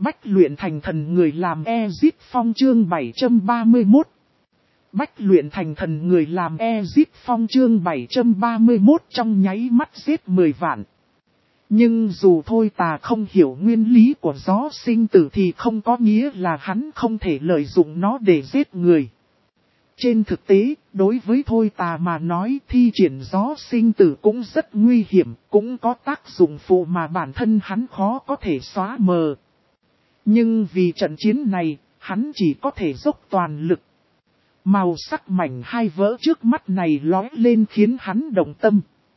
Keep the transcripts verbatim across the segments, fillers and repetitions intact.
Bách luyện thành thần người làm Ezip Phong chương bảy trăm ba mươi mốt. Bách luyện thành thần người làm Ezip Phong chương bảy trăm ba mươi mốt trong nháy mắt giết mười vạn. Nhưng dù thôi tà không hiểu nguyên lý của gió sinh tử thì không có nghĩa là hắn không thể lợi dụng nó để giết người. Trên thực tế, đối với thôi tà mà nói thi triển gió sinh tử cũng rất nguy hiểm, cũng có tác dụng phụ mà bản thân hắn khó có thể xóa mờ. Nhưng vì trận chiến này, hắn chỉ có thể dốc toàn lực. Màu sắc mảnh hai vỡ trước mắt này lóe lên khiến hắn động tâm.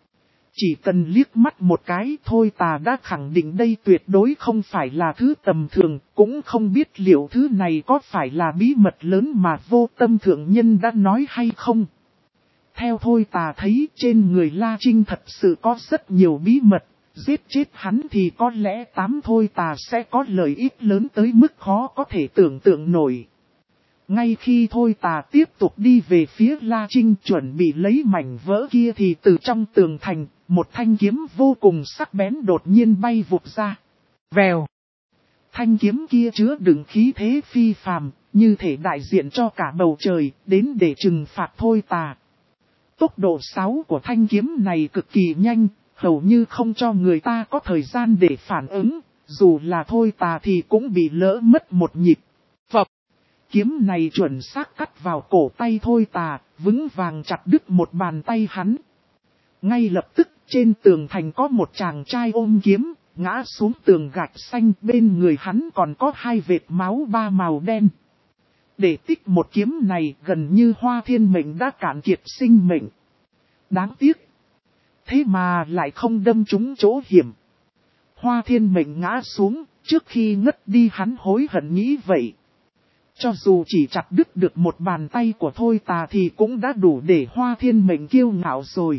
Chỉ cần liếc mắt một cái thôi tà đã khẳng định đây tuyệt đối không phải là thứ tầm thường, cũng không biết liệu thứ này có phải là bí mật lớn mà vô tâm thượng nhân đã nói hay không. Theo thôi tà thấy trên người La Trinh thật sự có rất nhiều bí mật, giết chết hắn thì có lẽ tám thôi tà sẽ có lợi ích lớn tới mức khó có thể tưởng tượng nổi. Ngay khi thôi tà tiếp tục đi về phía La Trinh chuẩn bị lấy mảnh vỡ kia thì từ trong tường thành, một thanh kiếm vô cùng sắc bén đột nhiên bay vụt ra. Vèo! Thanh kiếm kia chứa đựng khí thế phi phàm, như thể đại diện cho cả bầu trời, đến để trừng phạt thôi tà. Tốc độ sáu của thanh kiếm này cực kỳ nhanh, hầu như không cho người ta có thời gian để phản ứng, dù là thôi tà thì cũng bị lỡ mất một nhịp. Phập! Kiếm này chuẩn xác cắt vào cổ tay thôi tà, vững vàng chặt đứt một bàn tay hắn. Ngay lập tức trên tường thành có một chàng trai ôm kiếm, ngã xuống tường gạch xanh, bên người hắn còn có hai vệt máu ba màu đen. Để tích một kiếm này gần như Hoa Thiên Mệnh đã cạn kiệt sinh mệnh. Đáng tiếc. Thế mà lại không đâm trúng chỗ hiểm. Hoa Thiên Mệnh ngã xuống, trước khi ngất đi hắn hối hận nghĩ vậy. Cho dù chỉ chặt đứt được một bàn tay của thôi tà thì cũng đã đủ để Hoa Thiên Mệnh kiêu ngạo rồi.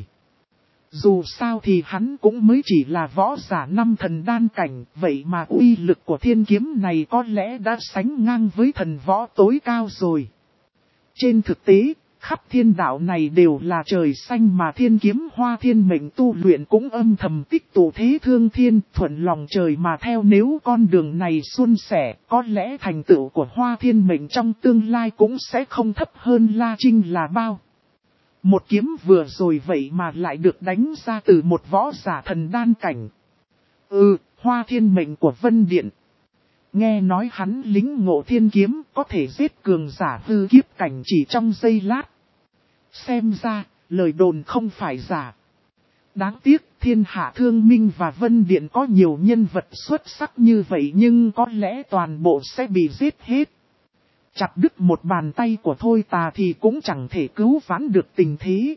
Dù sao thì hắn cũng mới chỉ là võ giả năm thần đan cảnh, vậy mà uy lực của thiên kiếm này có lẽ đã sánh ngang với thần võ tối cao rồi. Trên thực tế, khắp thiên đạo này đều là trời xanh mà thiên kiếm Hoa Thiên Mệnh tu luyện cũng âm thầm tích tụ thế thương thiên, thuận lòng trời mà theo. Nếu con đường này suôn sẻ, có lẽ thành tựu của Hoa Thiên Mệnh trong tương lai cũng sẽ không thấp hơn La Trinh là bao. Một kiếm vừa rồi vậy mà lại được đánh ra từ một võ giả thần đan cảnh. Ừ, Hoa Thiên Mệnh của Vân Điện. Nghe nói hắn lính ngộ thiên kiếm có thể giết cường giả hư kiếp cảnh chỉ trong giây lát. Xem ra, lời đồn không phải giả. Đáng tiếc, thiên hạ Thương Minh và Vân Điện có nhiều nhân vật xuất sắc như vậy nhưng có lẽ toàn bộ sẽ bị giết hết. Chặt đứt một bàn tay của thôi tà thì cũng chẳng thể cứu vãn được tình thế.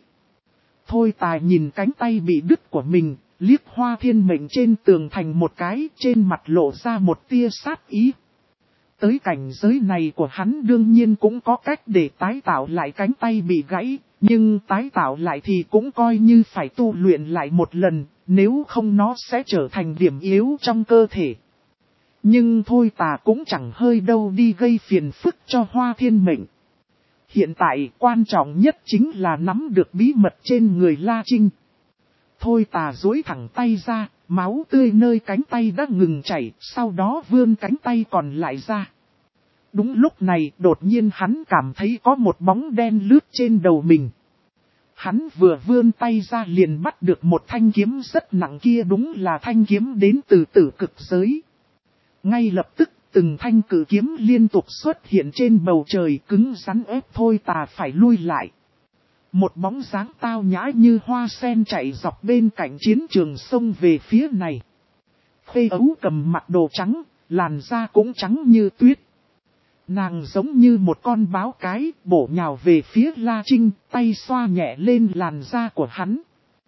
Thôi tà nhìn cánh tay bị đứt của mình, liếc Hoa Thiên Mệnh trên tường thành một cái, trên mặt lộ ra một tia sát ý. Tới cảnh giới này của hắn đương nhiên cũng có cách để tái tạo lại cánh tay bị gãy, nhưng tái tạo lại thì cũng coi như phải tu luyện lại một lần, nếu không nó sẽ trở thành điểm yếu trong cơ thể. Nhưng thôi tà cũng chẳng hơi đâu đi gây phiền phức cho Hoa Thiên Mệnh. Hiện tại quan trọng nhất chính là nắm được bí mật trên người La Trinh. Thôi tà duỗi thẳng tay ra, máu tươi nơi cánh tay đã ngừng chảy, sau đó vươn cánh tay còn lại ra. Đúng lúc này đột nhiên hắn cảm thấy có một bóng đen lướt trên đầu mình. Hắn vừa vươn tay ra liền bắt được một thanh kiếm rất nặng kia, đúng là thanh kiếm đến từ Tử Cực giới. Ngay lập tức từng thanh cử kiếm liên tục xuất hiện trên bầu trời, cứng rắn ép thôi tà phải lui lại. Một bóng dáng tao nhã như hoa sen chạy dọc bên cạnh chiến trường sông về phía này. Khê ấu cầm mặc đồ trắng, làn da cũng trắng như tuyết. Nàng giống như một con báo cái bổ nhào về phía La Trinh, tay xoa nhẹ lên làn da của hắn.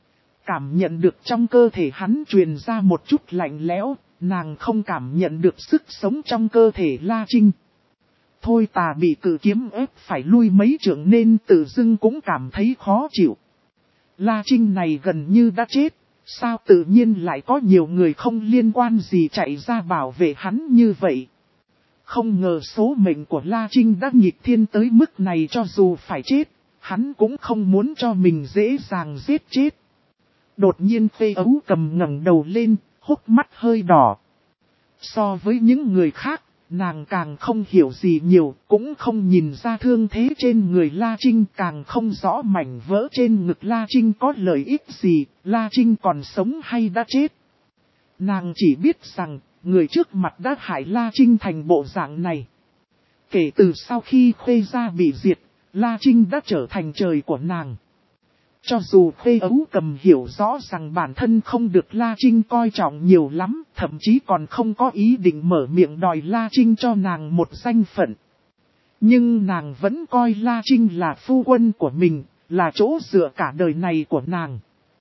Cảm nhận được trong cơ thể hắn truyền ra một chút lạnh lẽo, nàng không cảm nhận được sức sống trong cơ thể La Trinh. Thôi tà bị cự kiếm ép phải lui mấy trượng nên tự dưng cũng cảm thấy khó chịu. La Trinh này gần như đã chết, sao tự nhiên lại có nhiều người không liên quan gì chạy ra bảo vệ hắn như vậy. Không ngờ số mệnh của La Trinh đã nghịch thiên tới mức này, cho dù phải chết, hắn cũng không muốn cho mình dễ dàng giết chết. Đột nhiên Khê ấu cầm ngẩng đầu lên, hốc mắt hơi đỏ. So với những người khác, nàng càng không hiểu gì nhiều, cũng không nhìn ra thương thế trên người La Trinh, càng không rõ mảnh vỡ trên ngực La Trinh có lợi ích gì, La Trinh còn sống hay đã chết. Nàng chỉ biết rằng, người trước mặt đã hại La Trinh thành bộ dạng này. Kể từ sau khi Khuê gia bị diệt, La Trinh đã trở thành trời của nàng. Cho dù Khuê Ấu Cầm hiểu rõ rằng bản thân không được La Trinh coi trọng nhiều lắm, thậm chí còn không có ý định mở miệng đòi La Trinh cho nàng một danh phận. Nhưng nàng vẫn coi La Trinh là phu quân của mình, là chỗ dựa cả đời này của nàng.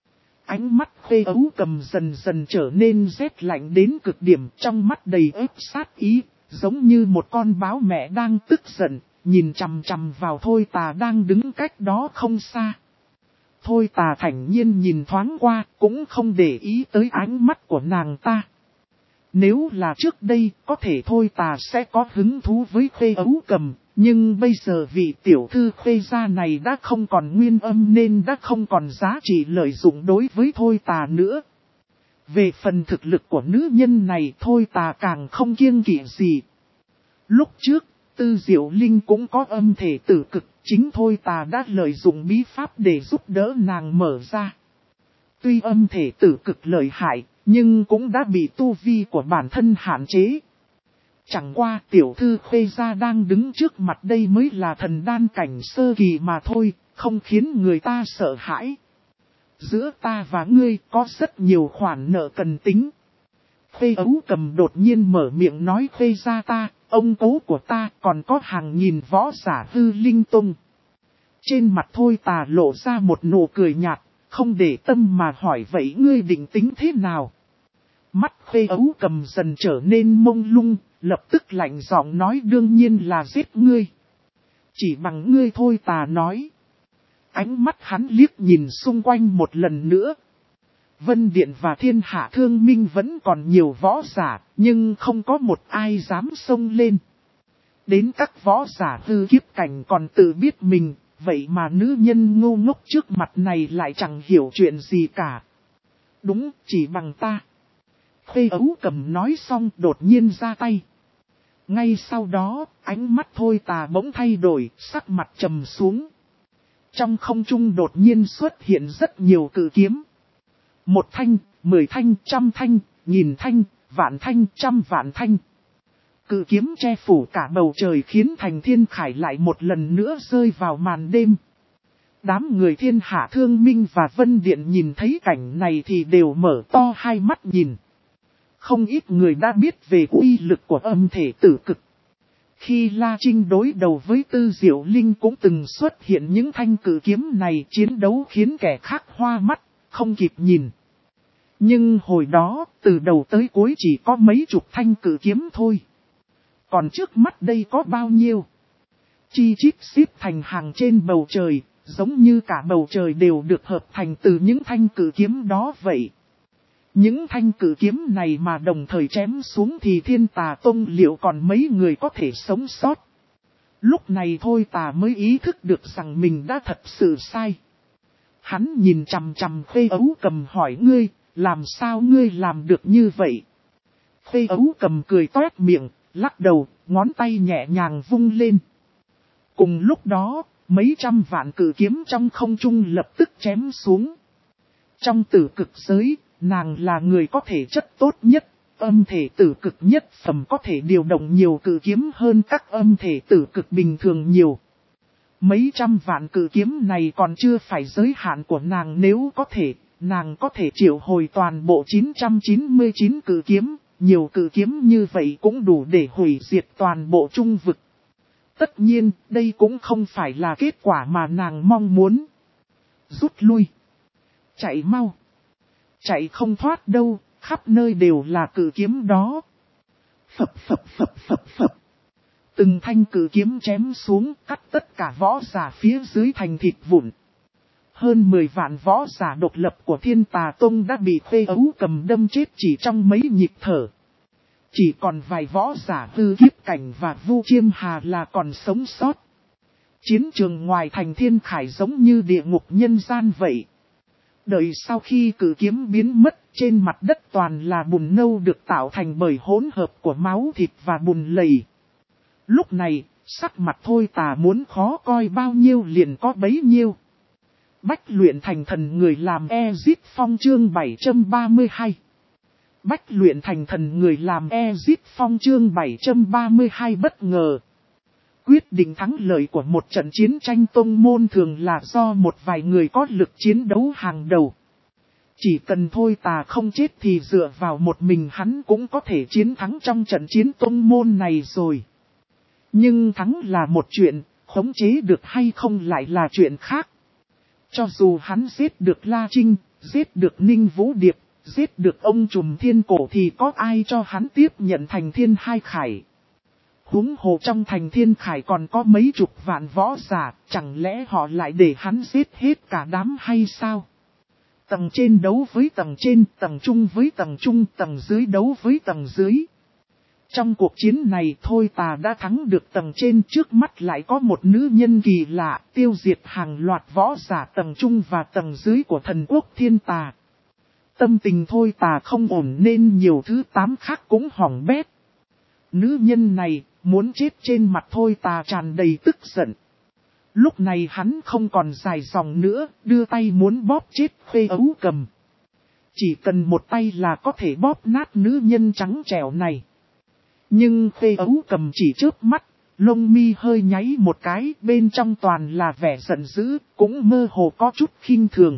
Ánh mắt Khuê Ấu Cầm dần dần trở nên rét lạnh đến cực điểm, trong mắt đầy ép sát ý, giống như một con báo mẹ đang tức giận, nhìn chằm chằm vào Thôi Tà đang đứng cách đó không xa. Thôi Tà thản nhiên nhìn thoáng qua, cũng không để ý tới ánh mắt của nàng ta. Nếu là trước đây, có thể Thôi Tà sẽ có hứng thú với Khuê Ấu Cầm, nhưng bây giờ vị tiểu thư Khuê gia này đã không còn nguyên âm nên đã không còn giá trị lợi dụng đối với Thôi Tà nữa. Về phần thực lực của nữ nhân này, Thôi Tà càng không kiêng kỵ gì. Lúc trước, Tư Diệu Linh cũng có âm thể tử cực, chính Thôi Tà đã lợi dụng bí pháp để giúp đỡ nàng mở ra. Tuy âm thể tử cực lợi hại, nhưng cũng đã bị tu vi của bản thân hạn chế. Chẳng qua tiểu thư Khuê gia đang đứng trước mặt đây mới là thần đan cảnh sơ kỳ mà thôi, không khiến người ta sợ hãi. Giữa ta và ngươi có rất nhiều khoản nợ cần tính. Khuê Ấu Cầm đột nhiên mở miệng nói Khuê gia ta, ông cố của ta còn có hàng nghìn võ giả hư linh tung. Trên mặt Thôi Tà lộ ra một nụ cười nhạt, không để tâm mà hỏi vậy ngươi định tính thế nào? Mắt Khuê Ấu Cầm dần trở nên mông lung, lập tức lạnh giọng nói đương nhiên là giết ngươi. Chỉ bằng ngươi Thôi Tà nói. Ánh mắt hắn liếc nhìn xung quanh một lần nữa. Vân Điện và Thiên Hạ Thương Minh vẫn còn nhiều võ giả, nhưng không có một ai dám xông lên. Đến các võ giả hư kiếp cảnh còn tự biết mình, vậy mà nữ nhân ngu ngốc trước mặt này lại chẳng hiểu chuyện gì cả. Đúng, chỉ bằng ta. Khuê Ấu Cầm nói xong đột nhiên ra tay. Ngay sau đó, ánh mắt Thôi Tà bỗng thay đổi, sắc mặt trầm xuống. Trong không trung đột nhiên xuất hiện rất nhiều cự kiếm. Một thanh, mười thanh, trăm thanh, nghìn thanh, vạn thanh, trăm vạn thanh. Cự kiếm che phủ cả bầu trời khiến thành thiên khải lại một lần nữa rơi vào màn đêm. Đám người Thiên Hạ Thương Minh và Vân Điện nhìn thấy cảnh này thì đều mở to hai mắt nhìn. Không ít người đã biết về uy lực của âm thể tử cực. Khi La Trinh đối đầu với Tư Diệu Linh cũng từng xuất hiện những thanh cự kiếm này, chiến đấu khiến kẻ khác hoa mắt, không kịp nhìn. Nhưng hồi đó, từ đầu tới cuối chỉ có mấy chục thanh cự kiếm thôi. Còn trước mắt đây có bao nhiêu? Chi chít xếp thành hàng trên bầu trời, giống như cả bầu trời đều được hợp thành từ những thanh cự kiếm đó vậy. Những thanh cự kiếm này mà đồng thời chém xuống thì Thiên Tà Tông liệu còn mấy người có thể sống sót. Lúc này Thôi Tà mới ý thức được rằng mình đã thật sự sai. Hắn nhìn chằm chằm Khuê Ấu Cầm hỏi ngươi, làm sao ngươi làm được như vậy? Khuê Ấu Cầm cười toét miệng, lắc đầu, ngón tay nhẹ nhàng vung lên. Cùng lúc đó, mấy trăm vạn cự kiếm trong không trung lập tức chém xuống. Trong tử cực giới, nàng là người có thể chất tốt nhất, âm thể tử cực nhất phẩm có thể điều động nhiều cự kiếm hơn các âm thể tử cực bình thường nhiều. Mấy trăm vạn cự kiếm này còn chưa phải giới hạn của nàng, nếu có thể, nàng có thể triệu hồi toàn bộ chín trăm chín mươi chín cự kiếm, nhiều cự kiếm như vậy cũng đủ để hủy diệt toàn bộ trung vực. Tất nhiên, đây cũng không phải là kết quả mà nàng mong muốn. Rút lui. Chạy mau. Chạy không thoát đâu, khắp nơi đều là cự kiếm đó. Phập phập phập phập phập. Từng thanh cự kiếm chém xuống, cắt tất cả võ giả phía dưới thành thịt vụn. Hơn mười vạn võ giả độc lập của Thiên Tà Tông đã bị Khuê Ấu Cầm đâm chết chỉ trong mấy nhịp thở. Chỉ còn vài võ giả hư kiếp cảnh và Vu Chiêm Hà là còn sống sót. Chiến trường ngoài thành Thiên Khải giống như địa ngục nhân gian vậy. Đợi sau khi cự kiếm biến mất, trên mặt đất toàn là bùn nâu được tạo thành bởi hỗn hợp của máu thịt và bùn lầy. Lúc này, sắc mặt Thôi Tà muốn khó coi bao nhiêu liền có bấy nhiêu. Bách luyện thành thần người làm Ezit Phong chương bảy trăm ba mươi hai. Bách luyện thành thần người làm Ezit Phong chương bảy trăm ba mươi hai bất ngờ. Quyết định thắng lợi của một trận chiến tranh tông môn thường là do một vài người có lực chiến đấu hàng đầu. Chỉ cần Thôi Tà không chết thì dựa vào một mình hắn cũng có thể chiến thắng trong trận chiến tông môn này rồi. Nhưng thắng là một chuyện, khống chế được hay không lại là chuyện khác. Cho dù hắn giết được La Trinh, giết được Ninh Vũ Điệp, giết được ông trùm thiên cổ thì có ai cho hắn tiếp nhận thành thiên hai khải. Huống hồ trong thành thiên khải còn có mấy chục vạn võ giả, chẳng lẽ họ lại để hắn giết hết cả đám hay sao? Tầng trên đấu với tầng trên, tầng trung với tầng trung, tầng dưới đấu với tầng dưới. Trong cuộc chiến này Thôi Tà đã thắng được tầng trên, trước mắt lại có một nữ nhân kỳ lạ tiêu diệt hàng loạt võ giả tầng trung và tầng dưới của thần quốc thiên tà. Tâm tình Thôi Tà không ổn nên nhiều thứ tám khác cũng hỏng bét. Nữ nhân này muốn chết trên mặt Thôi Tà tràn đầy tức giận. Lúc này hắn không còn dài dòng nữa, đưa tay muốn bóp chết Khê Ấu Cầm. Chỉ cần một tay là có thể bóp nát nữ nhân trắng trẻo này. Nhưng Khê Ấu Cầm chỉ chớp mắt, lông mi hơi nháy một cái, bên trong toàn là vẻ giận dữ, cũng mơ hồ có chút khinh thường.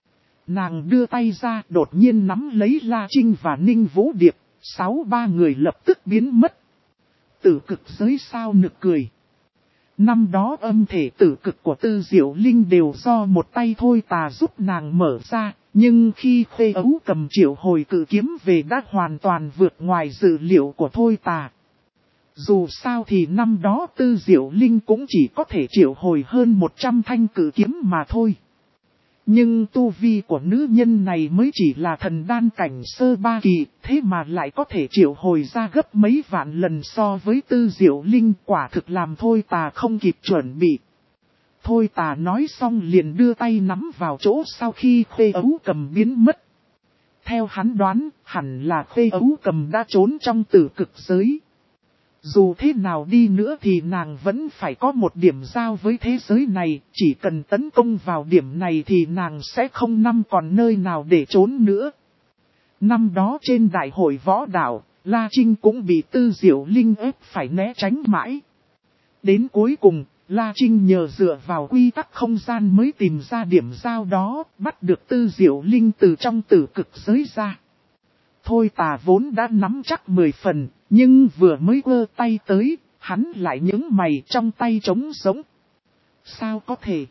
Nàng đưa tay ra đột nhiên nắm lấy La Trinh và Ninh Vũ Điệp, sáu ba người lập tức biến mất. Tử cực giới sao nực cười. Năm đó âm thể tử cực của Tư Diệu Linh đều do một tay Thôi Tà giúp nàng mở ra, nhưng khi Khê Ấu Cầm triệu hồi cự kiếm về đã hoàn toàn vượt ngoài dự liệu của Thôi Tà. Dù sao thì năm đó Tư Diệu Linh cũng chỉ có thể triệu hồi hơn một trăm thanh cự kiếm mà thôi. Nhưng tu vi của nữ nhân này mới chỉ là thần đan cảnh sơ ba kỳ, thế mà lại có thể triệu hồi ra gấp mấy vạn lần so với Tư Diệu Linh, quả thực làm Thôi Tà không kịp chuẩn bị. Thôi Tà nói xong liền đưa tay nắm vào chỗ sau khi Khê Ấu Cầm biến mất. Theo hắn đoán, hẳn là Khê Ấu Cầm đã trốn trong tử cực giới. Dù thế nào đi nữa thì nàng vẫn phải có một điểm giao với thế giới này, chỉ cần tấn công vào điểm này thì nàng sẽ không nằm còn nơi nào để trốn nữa. Năm đó trên đại hội võ đạo, La Trinh cũng bị Tư Diệu Linh ép phải né tránh mãi. Đến cuối cùng, La Trinh nhờ dựa vào quy tắc không gian mới tìm ra điểm giao đó, bắt được Tư Diệu Linh từ trong tử cực giới ra. Thôi Tà vốn đã nắm chắc mười phần, nhưng vừa mới quơ tay tới, hắn lại nhướng mày trong tay trống sống. Sao có thể?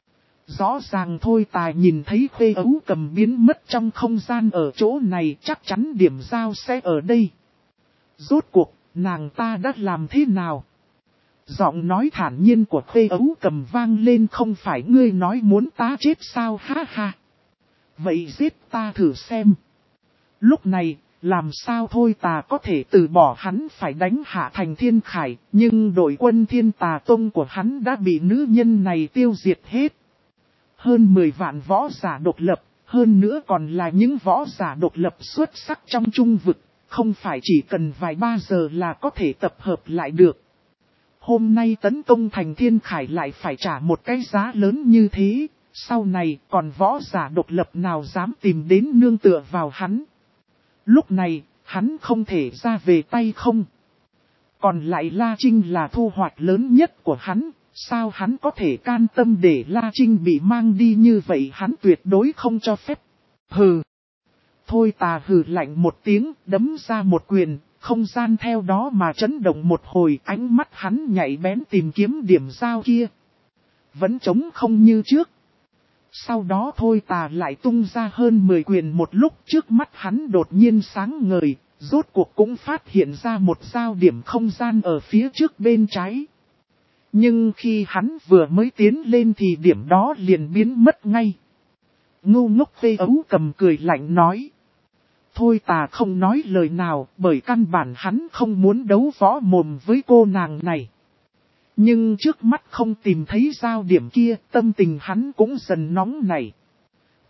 Rõ ràng Thôi Tà nhìn thấy Khê Ấu Cầm biến mất trong không gian ở chỗ này, chắc chắn điểm giao sẽ ở đây. Rốt cuộc, nàng ta đã làm thế nào? Giọng nói thản nhiên của Khê Ấu Cầm vang lên, không phải ngươi nói muốn ta chết sao, ha ha. Vậy giết ta thử xem. Lúc này, làm sao Thôi Tà có thể từ bỏ hắn phải đánh hạ thành thiên khải, nhưng đội quân thiên tà tông của hắn đã bị nữ nhân này tiêu diệt hết. Hơn mười vạn võ giả độc lập, hơn nữa còn là những võ giả độc lập xuất sắc trong trung vực, không phải chỉ cần vài ba giờ là có thể tập hợp lại được. Hôm nay tấn công thành thiên khải lại phải trả một cái giá lớn như thế, sau này còn võ giả độc lập nào dám tìm đến nương tựa vào hắn. Lúc này, hắn không thể ra về tay không. Còn lại La Trinh là thu hoạch lớn nhất của hắn, sao hắn có thể can tâm để La Trinh bị mang đi như vậy, hắn tuyệt đối không cho phép. Hừ. Thôi Tà hừ lạnh một tiếng, đấm ra một quyền, không gian theo đó mà chấn động một hồi, ánh mắt hắn nhạy bén tìm kiếm điểm giao kia. Vẫn trống không như trước. Sau đó Thôi Tà lại tung ra hơn mười quyền một lúc, trước mắt hắn đột nhiên sáng ngời, rốt cuộc cũng phát hiện ra một giao điểm không gian ở phía trước bên trái. Nhưng khi hắn vừa mới tiến lên thì điểm đó liền biến mất ngay. Ngu ngốc Khê Ấu Cầm cười lạnh nói. Thôi Tà không nói lời nào, bởi căn bản hắn không muốn đấu võ mồm với cô nàng này. Nhưng trước mắt không tìm thấy giao điểm kia, tâm tình hắn cũng dần nóng nảy.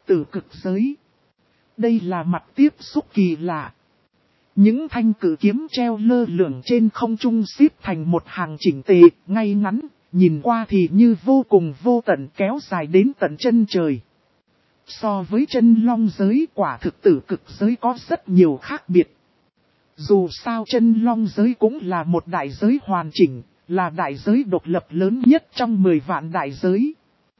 Tử cực giới. Đây là mặt tiếp xúc kỳ lạ. Những thanh cử kiếm treo lơ lửng trên không trung xếp thành một hàng chỉnh tề, ngay ngắn, nhìn qua thì như vô cùng vô tận kéo dài đến tận chân trời. So với chân long giới, quả thực tử cực giới có rất nhiều khác biệt. Dù sao chân long giới cũng là một đại giới hoàn chỉnh, là đại giới độc lập lớn nhất trong mười vạn đại giới.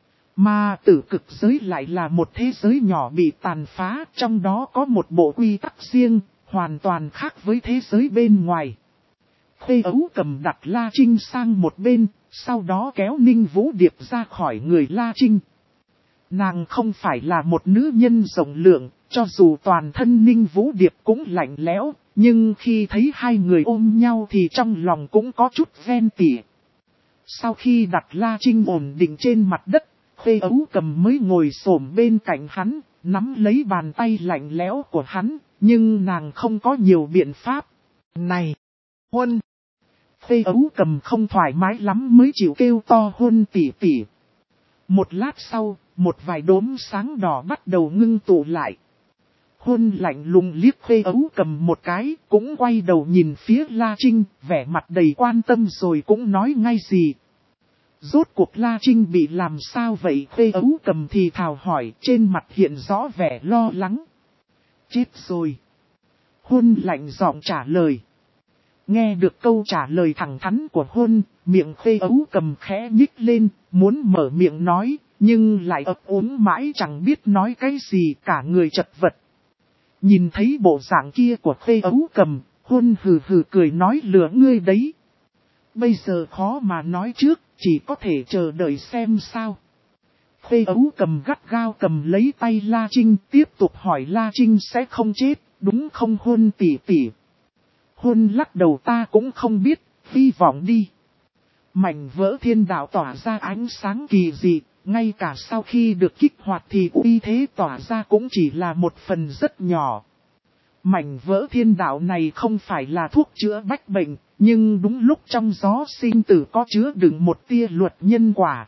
Mà tử cực giới lại là một thế giới nhỏ bị tàn phá, trong đó có một bộ quy tắc riêng, hoàn toàn khác với thế giới bên ngoài. Khê Ấu Cầm đặt La Trinh sang một bên, sau đó kéo Ninh Vũ Điệp ra khỏi người La Trinh. Nàng không phải là một nữ nhân rộng lượng, cho dù toàn thân Ninh Vũ Điệp cũng lạnh lẽo, nhưng khi thấy hai người ôm nhau thì trong lòng cũng có chút ghen tị. Sau khi đặt La Trinh ổn định trên mặt đất, Khê Ấu Cầm mới ngồi xổm bên cạnh hắn, nắm lấy bàn tay lạnh lẽo của hắn, nhưng nàng không có nhiều biện pháp. Này! Huân! Khê Ấu Cầm không thoải mái lắm mới chịu kêu to Huân tỉ tỉ. Một lát sau, một vài đốm sáng đỏ bắt đầu ngưng tụ lại. Huân lạnh lùng liếc Khê Ấu Cầm một cái, cũng quay đầu nhìn phía La Trinh, vẻ mặt đầy quan tâm rồi cũng nói ngay gì. Rốt cuộc La Trinh bị làm sao vậy? Khê Ấu Cầm thì thào hỏi, trên mặt hiện rõ vẻ lo lắng. Chết rồi. Huân lạnh giọng trả lời. Nghe được câu trả lời thẳng thắn của Huân, miệng Khê Ấu Cầm khẽ nhích lên, muốn mở miệng nói, nhưng lại ấp úng mãi chẳng biết nói cái gì, cả người chật vật. Nhìn thấy bộ dạng kia của Khê Ấu Cầm, Huân hừ hừ cười nói lừa ngươi đấy. Bây giờ khó mà nói trước, chỉ có thể chờ đợi xem sao. Khê Ấu Cầm gắt gao cầm lấy tay La Trinh, tiếp tục hỏi La Trinh sẽ không chết, đúng không Huân tỉ tỉ? Huân lắc đầu, ta cũng không biết, hy vọng đi. Mảnh vỡ thiên đạo tỏa ra ánh sáng kỳ dị, ngay cả sau khi được kích hoạt thì uy thế tỏa ra cũng chỉ là một phần rất nhỏ. Mảnh vỡ thiên đạo này không phải là thuốc chữa bách bệnh, nhưng đúng lúc trong gió sinh tử có chứa đựng một tia luật nhân quả.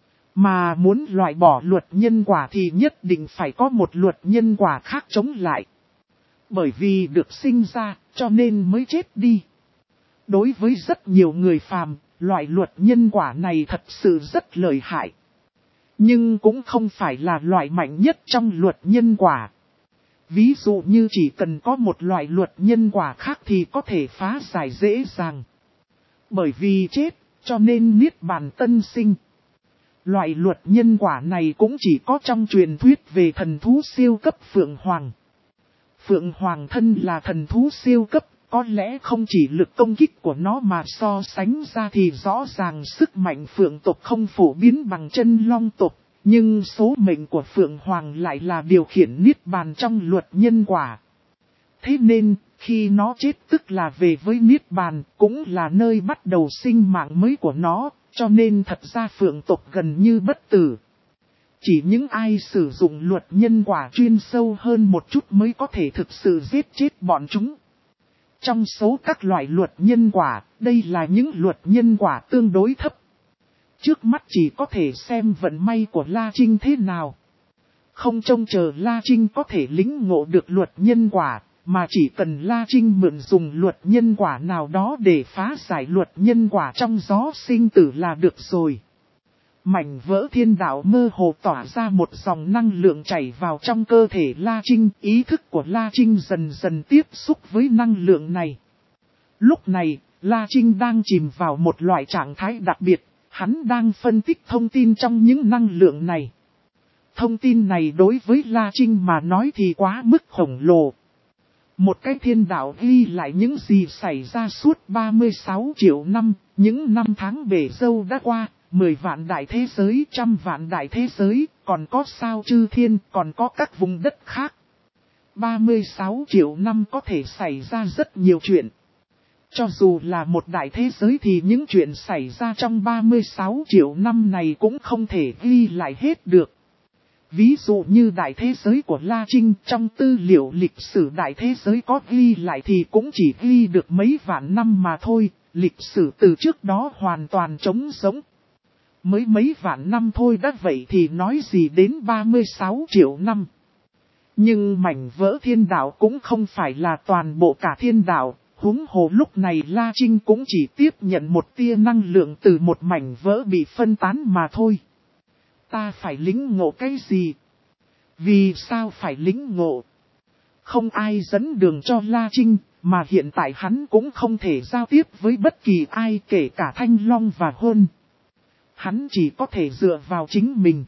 Mà muốn loại bỏ luật nhân quả thì nhất định phải có một luật nhân quả khác chống lại. Bởi vì được sinh ra, cho nên mới chết đi. Đối với rất nhiều người phàm, loại luật nhân quả này thật sự rất lợi hại. Nhưng cũng không phải là loại mạnh nhất trong luật nhân quả. Ví dụ như chỉ cần có một loại luật nhân quả khác thì có thể phá giải dễ dàng. Bởi vì chết, cho nên niết bàn tân sinh. Loại luật nhân quả này cũng chỉ có trong truyền thuyết về thần thú siêu cấp Phượng Hoàng. Phượng Hoàng thân là thần thú siêu cấp, có lẽ không chỉ lực công kích của nó mà so sánh ra thì rõ ràng sức mạnh Phượng tộc không phổ biến bằng chân Long tộc. Nhưng số mệnh của Phượng Hoàng lại là điều khiển niết bàn trong luật nhân quả. Thế nên, khi nó chết tức là về với niết bàn, cũng là nơi bắt đầu sinh mạng mới của nó, cho nên thật ra Phượng tộc gần như bất tử. Chỉ những ai sử dụng luật nhân quả chuyên sâu hơn một chút mới có thể thực sự giết chết bọn chúng. Trong số các loại luật nhân quả, đây là những luật nhân quả tương đối thấp. Trước mắt chỉ có thể xem vận may của La Trinh thế nào. Không trông chờ La Trinh có thể lĩnh ngộ được luật nhân quả, mà chỉ cần La Trinh mượn dùng luật nhân quả nào đó để phá giải luật nhân quả trong gió sinh tử là được rồi. Mảnh vỡ thiên đạo mơ hồ tỏa ra một dòng năng lượng chảy vào trong cơ thể La Trinh, ý thức của La Trinh dần dần tiếp xúc với năng lượng này. Lúc này, La Trinh đang chìm vào một loại trạng thái đặc biệt. Hắn đang phân tích thông tin trong những năng lượng này. Thông tin này đối với La Trinh mà nói thì quá mức khổng lồ. Một cái thiên đạo ghi lại những gì xảy ra suốt ba mươi sáu triệu năm, những năm tháng bể dâu đã qua, mười vạn đại thế giới, trăm vạn đại thế giới, còn có sao chư thiên, còn có các vùng đất khác. ba mươi sáu triệu năm có thể xảy ra rất nhiều chuyện. Cho dù là một đại thế giới thì những chuyện xảy ra trong ba mươi sáu triệu năm này cũng không thể ghi lại hết được. Ví dụ như đại thế giới của La Trinh trong tư liệu lịch sử đại thế giới có ghi lại thì cũng chỉ ghi được mấy vạn năm mà thôi, lịch sử từ trước đó hoàn toàn trống rỗng. Mới mấy vạn năm thôi đã vậy thì nói gì đến ba mươi sáu triệu năm. Nhưng mảnh vỡ thiên đạo cũng không phải là toàn bộ cả thiên đạo, huống hồ lúc này La Trinh cũng chỉ tiếp nhận một tia năng lượng từ một mảnh vỡ bị phân tán mà thôi. Ta phải lĩnh ngộ cái gì? Vì sao phải lĩnh ngộ? Không ai dẫn đường cho La Trinh, mà hiện tại hắn cũng không thể giao tiếp với bất kỳ ai kể cả Thanh Long và Huân. Hắn chỉ có thể dựa vào chính mình.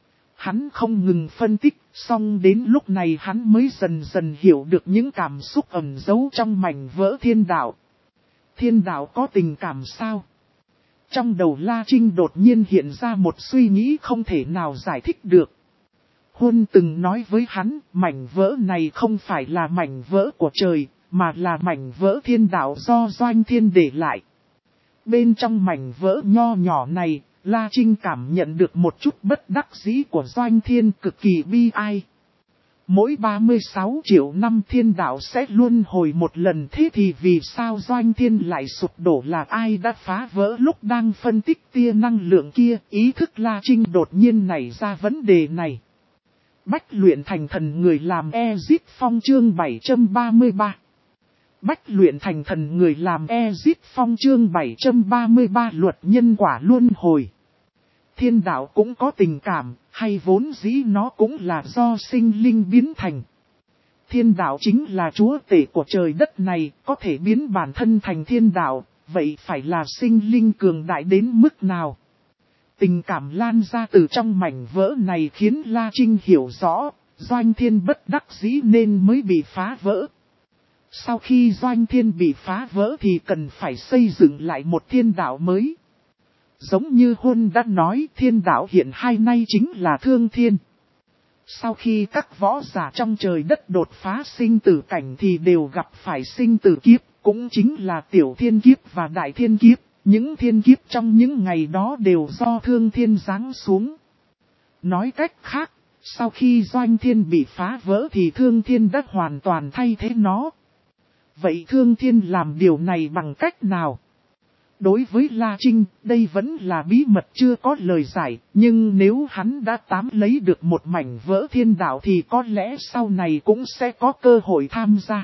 Hắn không ngừng phân tích, song đến lúc này hắn mới dần dần hiểu được những cảm xúc ẩn giấu trong mảnh vỡ thiên đạo. Thiên đạo có tình cảm sao? Trong đầu La Trinh đột nhiên hiện ra một suy nghĩ không thể nào giải thích được. Huân từng nói với hắn, mảnh vỡ này không phải là mảnh vỡ của trời, mà là mảnh vỡ thiên đạo do Doanh Thiên để lại. Bên trong mảnh vỡ nho nhỏ này, La Trinh cảm nhận được một chút bất đắc dĩ của Doanh Thiên cực kỳ bi ai. Mỗi ba mươi sáu triệu năm thiên đạo sẽ luân hồi một lần, thế thì vì sao Doanh Thiên lại sụp đổ, là ai đã phá vỡ? Lúc đang phân tích tia năng lượng kia, ý thức La Trinh đột nhiên nảy ra vấn đề này. Bách luyện thành thần người làm Ezip Phong chương bảy trăm ba mươi ba. Bách luyện thành thần người làm Ezip Phong chương bảy trăm ba mươi ba luật nhân quả luân hồi. Thiên đạo cũng có tình cảm, hay vốn dĩ nó cũng là do sinh linh biến thành. Thiên đạo chính là chúa tể của trời đất này, có thể biến bản thân thành thiên đạo, vậy phải là sinh linh cường đại đến mức nào? Tình cảm lan ra từ trong mảnh vỡ này khiến La Trinh hiểu rõ, Doanh Thiên bất đắc dĩ nên mới bị phá vỡ. Sau khi Doanh Thiên bị phá vỡ thì cần phải xây dựng lại một thiên đạo mới. Giống như Huân đã nói, thiên đạo hiện hai nay chính là Thương Thiên. Sau khi các võ giả trong trời đất đột phá sinh tử cảnh thì đều gặp phải sinh tử kiếp, cũng chính là tiểu thiên kiếp và đại thiên kiếp. Những thiên kiếp trong những ngày đó đều do Thương Thiên giáng xuống. Nói cách khác, sau khi Doanh Thiên bị phá vỡ thì Thương Thiên đã hoàn toàn thay thế nó. Vậy Thương Thiên làm điều này bằng cách nào? Đối với La Trinh, đây vẫn là bí mật chưa có lời giải, nhưng nếu hắn đã tóm lấy được một mảnh vỡ thiên đạo thì có lẽ sau này cũng sẽ có cơ hội tham gia.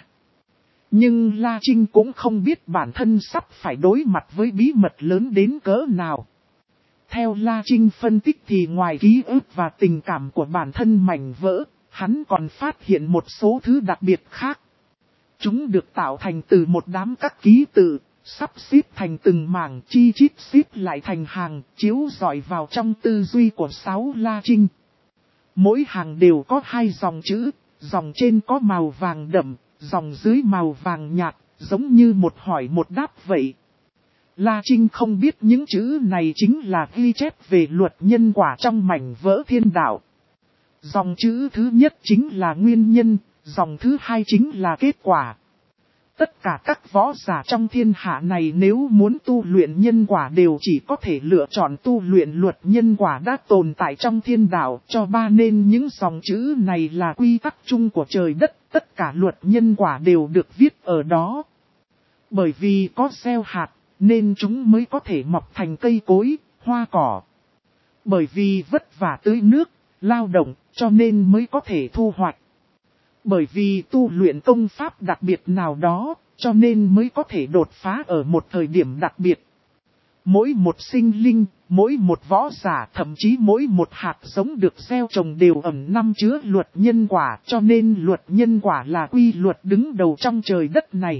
Nhưng La Trinh cũng không biết bản thân sắp phải đối mặt với bí mật lớn đến cỡ nào. Theo La Trinh phân tích thì ngoài ký ức và tình cảm của bản thân mảnh vỡ, hắn còn phát hiện một số thứ đặc biệt khác. Chúng được tạo thành từ một đám các ký tự, sắp xếp thành từng mảng chi chít xếp lại thành hàng, chiếu rọi vào trong tư duy của sáu La Trinh. Mỗi hàng đều có hai dòng chữ, dòng trên có màu vàng đậm, dòng dưới màu vàng nhạt, giống như một hỏi một đáp vậy. La Trinh không biết những chữ này chính là ghi chép về luật nhân quả trong mảnh vỡ thiên đạo. Dòng chữ thứ nhất chính là nguyên nhân, dòng thứ hai chính là kết quả. Tất cả các võ giả trong thiên hạ này nếu muốn tu luyện nhân quả đều chỉ có thể lựa chọn tu luyện luật nhân quả đã tồn tại trong thiên đạo, cho ba nên những dòng chữ này là quy tắc chung của trời đất, tất cả luật nhân quả đều được viết ở đó. Bởi vì có gieo hạt, nên chúng mới có thể mọc thành cây cối, hoa cỏ. Bởi vì vất vả tưới nước, lao động, cho nên mới có thể thu hoạch. Bởi vì tu luyện công pháp đặc biệt nào đó, cho nên mới có thể đột phá ở một thời điểm đặc biệt. Mỗi một sinh linh, mỗi một võ giả, thậm chí mỗi một hạt giống được gieo trồng đều ẩn nắm chứa luật nhân quả, cho nên luật nhân quả là quy luật đứng đầu trong trời đất này.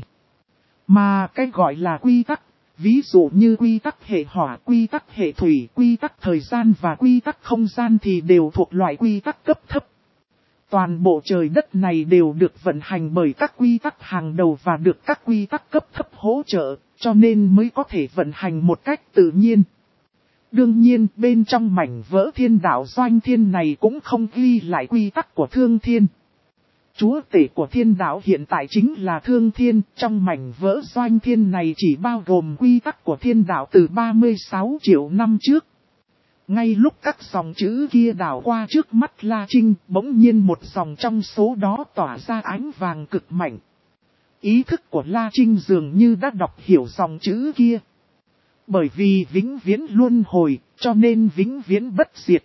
Mà cái gọi là quy tắc, ví dụ như quy tắc hệ hỏa, quy tắc hệ thủy, quy tắc thời gian và quy tắc không gian thì đều thuộc loại quy tắc cấp thấp. Toàn bộ trời đất này đều được vận hành bởi các quy tắc hàng đầu và được các quy tắc cấp thấp hỗ trợ, cho nên mới có thể vận hành một cách tự nhiên. Đương nhiên, bên trong mảnh vỡ thiên đạo Doanh Thiên này cũng không ghi lại quy tắc của Thương Thiên. Chúa tể của thiên đạo hiện tại chính là Thương Thiên, trong mảnh vỡ Doanh Thiên này chỉ bao gồm quy tắc của thiên đạo từ ba mươi sáu triệu năm trước. Ngay lúc các dòng chữ kia đảo qua trước mắt La Trinh, bỗng nhiên một dòng trong số đó tỏa ra ánh vàng cực mạnh. Ý thức của La Trinh dường như đã đọc hiểu dòng chữ kia. Bởi vì vĩnh viễn luân hồi, Cho nên vĩnh viễn bất diệt.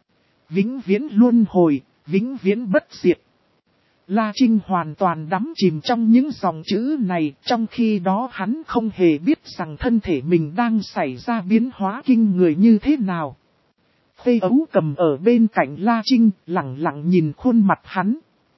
Vĩnh viễn luân hồi, vĩnh viễn bất diệt. La Trinh hoàn toàn đắm chìm trong những dòng chữ này, trong khi đó hắn không hề biết rằng thân thể mình đang xảy ra biến hóa kinh người như thế nào. Khê Ấu Cầm ở bên cạnh La Trinh, lặng lặng nhìn khuôn mặt hắn.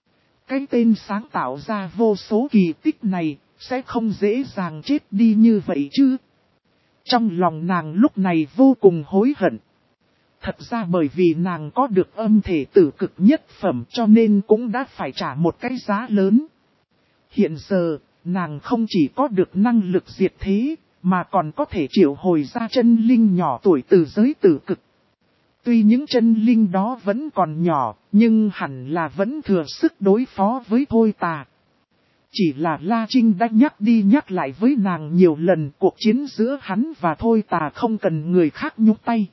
Cái tên sáng tạo ra vô số kỳ tích này, sẽ không dễ dàng chết đi như vậy chứ. Trong lòng nàng lúc này vô cùng hối hận. Thật ra bởi vì nàng có được âm thể tử cực nhất phẩm cho nên cũng đã phải trả một cái giá lớn. Hiện giờ, nàng không chỉ có được năng lực diệt thế, mà còn có thể triệu hồi ra chân linh nhỏ tuổi từ giới tử cực. Tuy những chân linh đó vẫn còn nhỏ, nhưng hẳn là vẫn thừa sức đối phó với Thôi Tà. Chỉ là La Trinh đã nhắc đi nhắc lại với nàng nhiều lần, cuộc chiến giữa hắn và Thôi Tà không cần người khác nhúc tay.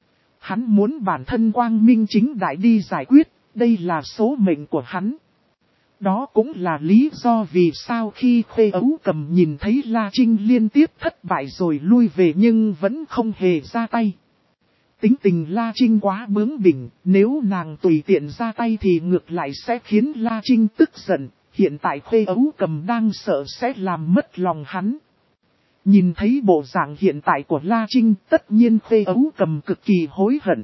Hắn muốn bản thân quang minh chính đại đi giải quyết, đây là số mệnh của hắn. Đó cũng là lý do vì sao khi Khê Ấu Cầm nhìn thấy La Trinh liên tiếp thất bại rồi lui về nhưng vẫn không hề ra tay. Tính tình La Trinh quá bướng bỉnh, nếu nàng tùy tiện ra tay thì ngược lại sẽ khiến La Trinh tức giận. Hiện tại Khê Ấu Cầm đang sợ sẽ làm mất lòng hắn. Nhìn thấy bộ dạng hiện tại của La Trinh, tất nhiên Khê Ấu Cầm cực kỳ hối hận.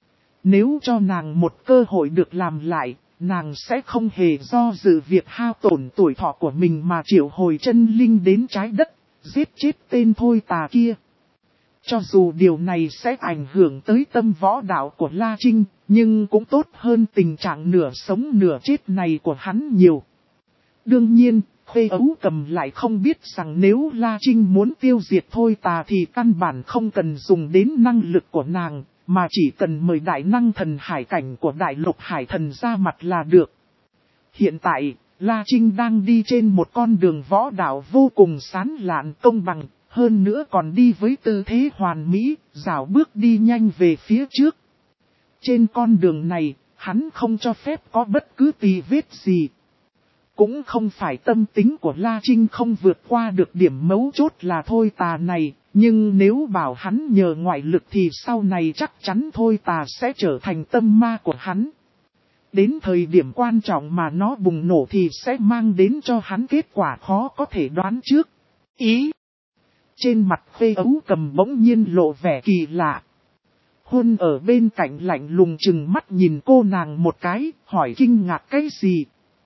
Nếu cho nàng một cơ hội được làm lại, nàng sẽ không hề do dự việc hao tổn tuổi thọ của mình mà triệu hồi chân linh đến trái đất, giết chết tên Thôi Tà kia. Cho dù điều này sẽ ảnh hưởng tới tâm võ đạo của La Trinh, nhưng cũng tốt hơn tình trạng nửa sống nửa chết này của hắn nhiều. Đương nhiên, Khê Ấu Cầm lại không biết rằng nếu La Trinh muốn tiêu diệt Thôi Tà thì căn bản không cần dùng đến năng lực của nàng, mà chỉ cần mời đại năng thần hải cảnh của đại lục hải thần ra mặt là được. Hiện tại, La Trinh đang đi trên một con đường võ đạo vô cùng sán lạn công bằng, hơn nữa còn đi với tư thế hoàn mỹ, dạo bước đi nhanh về phía trước. Trên con đường này, hắn không cho phép có bất cứ tì vết gì. Cũng không phải tâm tính của La Trinh không vượt qua được điểm mấu chốt là Thôi Tà này, nhưng nếu bảo hắn nhờ ngoại lực thì sau này chắc chắn Thôi Tà sẽ trở thành tâm ma của hắn. Đến thời điểm quan trọng mà nó bùng nổ thì sẽ mang đến cho hắn kết quả khó có thể đoán trước. Ý! Trên mặt Khê Ấu Cầm bỗng nhiên lộ vẻ kỳ lạ. Huân ở bên cạnh lạnh lùng chừng mắt nhìn cô nàng một cái, hỏi kinh ngạc cái gì?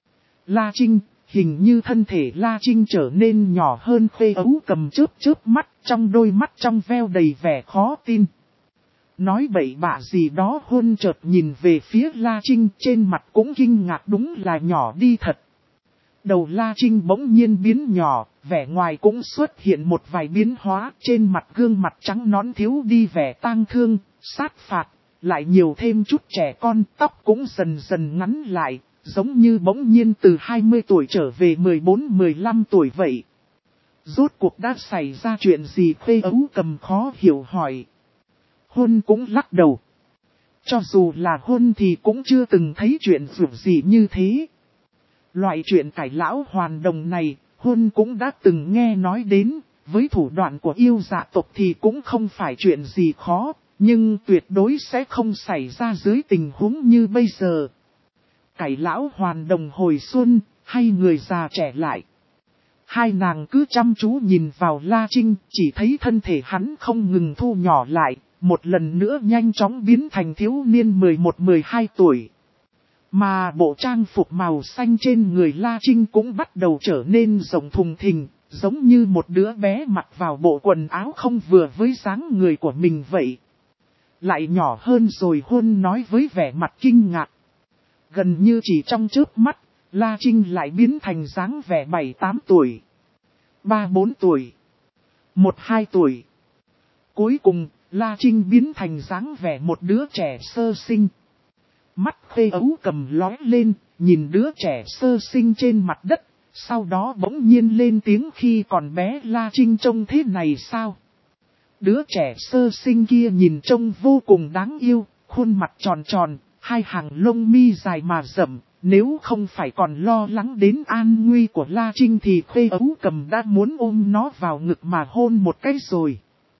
La Trinh, hình như thân thể La Trinh trở nên nhỏ hơn. Khê Ấu Cầm chớp chớp mắt, trong đôi mắt trong veo đầy vẻ khó tin. Nói bậy bạ gì đó. Huân chợt nhìn về phía La Trinh, trên mặt cũng kinh ngạc, đúng là nhỏ đi thật. Đầu La Trinh bỗng nhiên biến nhỏ, vẻ ngoài cũng xuất hiện một vài biến hóa, trên mặt gương mặt trắng nõn thiếu đi vẻ tang thương, sát phạt, lại nhiều thêm chút trẻ con, tóc cũng dần dần ngắn lại, giống như bỗng nhiên từ hai mươi tuổi trở về mười bốn mười lăm tuổi vậy. Rốt cuộc đã xảy ra chuyện gì? Khê Ấu Cầm khó hiểu hỏi. Huân cũng lắc đầu. Cho dù là Huân thì cũng chưa từng thấy chuyện dù gì như thế. Loại chuyện cải lão hoàn đồng này, Huân cũng đã từng nghe nói đến, với thủ đoạn của yêu dạ tộc thì cũng không phải chuyện gì khó, nhưng tuyệt đối sẽ không xảy ra dưới tình huống như bây giờ. Cải lão hoàn đồng hồi xuân, hay người già trẻ lại. Hai nàng cứ chăm chú nhìn vào La Trinh, chỉ thấy thân thể hắn không ngừng thu nhỏ lại, một lần nữa nhanh chóng biến thành thiếu niên mười một mười hai tuổi. Mà bộ trang phục màu xanh trên người La Trinh cũng bắt đầu trở nên rộng thùng thình, giống như một đứa bé mặc vào bộ quần áo không vừa với dáng người của mình vậy. Lại nhỏ hơn rồi. Huân nói với vẻ mặt kinh ngạc. Gần như chỉ trong chớp mắt, La Trinh lại biến thành dáng vẻ bảy tám tuổi, ba bốn tuổi, một hai tuổi. Cuối cùng, La Trinh biến thành dáng vẻ một đứa trẻ sơ sinh. Mắt Khê Ấu Cầm lóe lên, nhìn đứa trẻ sơ sinh trên mặt đất, sau đó bỗng nhiên lên tiếng, khi còn bé La Trinh trông thế này sao? Đứa trẻ sơ sinh kia nhìn trông vô cùng đáng yêu, khuôn mặt tròn tròn, hai hàng lông mi dài mà rậm, nếu không phải còn lo lắng đến an nguy của La Trinh thì Khê Ấu Cầm đã muốn ôm nó vào ngực mà hôn một cái rồi.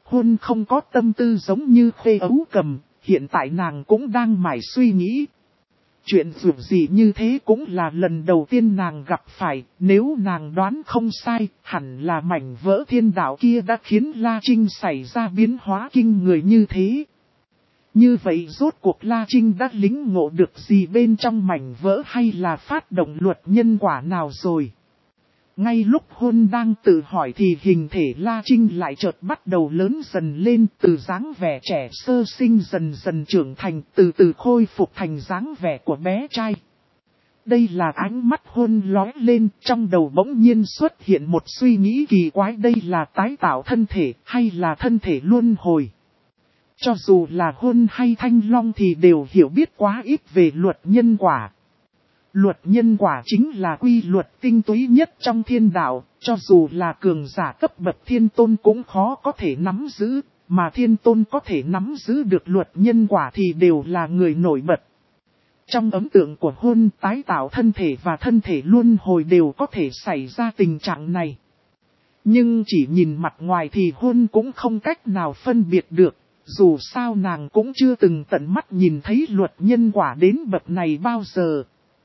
Hôn không có tâm tư giống như Khê Ấu Cầm, hiện tại nàng cũng đang mải suy nghĩ. Chuyện dù gì như thế cũng là lần đầu tiên nàng gặp phải, nếu nàng đoán không sai, hẳn là mảnh vỡ thiên đạo kia đã khiến La Trinh xảy ra biến hóa kinh người như thế. Như vậy rốt cuộc La Trinh đã lĩnh ngộ được gì bên trong mảnh vỡ hay là phát động luật nhân quả nào rồi? Ngay lúc Hôn đang tự hỏi thì hình thể La Trinh lại chợt bắt đầu lớn dần lên, từ dáng vẻ trẻ sơ sinh dần dần trưởng thành, từ từ khôi phục thành dáng vẻ của bé trai. Đây là ánh mắt Hôn lóe lên, trong đầu bỗng nhiên xuất hiện một suy nghĩ kỳ quái, đây là tái tạo thân thể hay là thân thể luân hồi. Cho dù là Hôn hay Thanh Long thì đều hiểu biết quá ít về luật nhân quả. Luật nhân quả chính là quy luật tinh túy nhất trong thiên đạo, cho dù là cường giả cấp bậc thiên tôn cũng khó có thể nắm giữ, mà thiên tôn có thể nắm giữ được luật nhân quả thì đều là người nổi bật. Trong ấn tượng của Hôn, tái tạo thân thể và thân thể luân hồi đều có thể xảy ra tình trạng này. Nhưng chỉ nhìn mặt ngoài thì Hôn cũng không cách nào phân biệt được, dù sao nàng cũng chưa từng tận mắt nhìn thấy luật nhân quả đến bậc này bao giờ.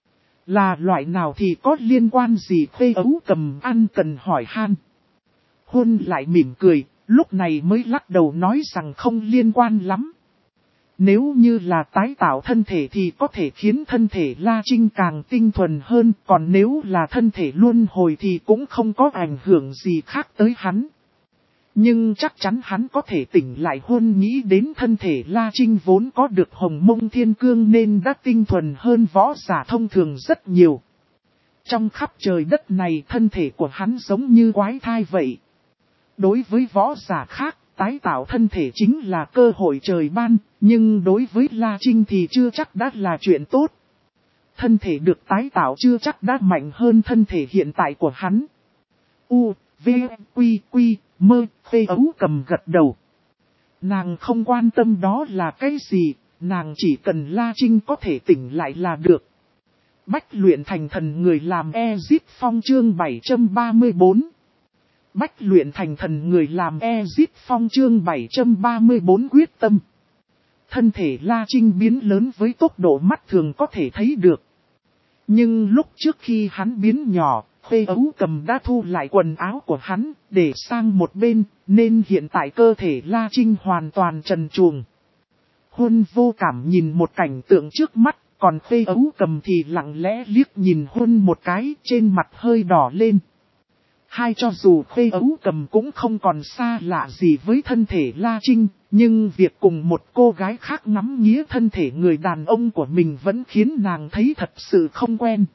Là loại nào thì có liên quan gì Khê Ấu Cầm ăn cần hỏi han. Hôn lại mỉm cười, lúc này mới lắc đầu nói rằng không liên quan lắm. Nếu như là tái tạo thân thể thì có thể khiến thân thể La Trinh càng tinh thuần hơn, còn nếu là thân thể luân hồi thì cũng không có ảnh hưởng gì khác tới hắn. Nhưng chắc chắn hắn có thể tỉnh lại. Hôn nghĩ đến thân thể La Trinh vốn có được hồng mông thiên cương nên đã tinh thuần hơn võ giả thông thường rất nhiều. Trong khắp trời đất này thân thể của hắn giống như quái thai vậy. Đối với võ giả khác, tái tạo thân thể chính là cơ hội trời ban, nhưng đối với La Trinh thì chưa chắc đã là chuyện tốt. Thân thể được tái tạo chưa chắc đã mạnh hơn thân thể hiện tại của hắn. U, V, Quy, Quy, Mơ, Khê Ấu Cầm gật đầu. Nàng không quan tâm đó là cái gì, nàng chỉ cần La Trinh có thể tỉnh lại là được. Bách luyện thành thần người làm Ezip Phong chương bảy trăm ba mươi tư. Bách luyện thành thần người làm Ezip Phong chương bảy trăm ba mươi tư quyết tâm. Thân thể La Trinh biến lớn với tốc độ mắt thường có thể thấy được. Nhưng lúc trước khi hắn biến nhỏ, Khê Ấu Cầm đã thu lại quần áo của hắn, để sang một bên, nên hiện tại cơ thể La Trinh hoàn toàn trần truồng. Hôn vô cảm nhìn một cảnh tượng trước mắt, còn Khê Ấu Cầm thì lặng lẽ liếc nhìn Hôn một cái, trên mặt hơi đỏ lên. Hai cho dù Khê Ấu Cầm cũng không còn xa lạ gì với thân thể La Trinh, nhưng việc cùng một cô gái khác ngắm nghía thân thể người đàn ông của mình vẫn khiến nàng thấy thật sự không quen.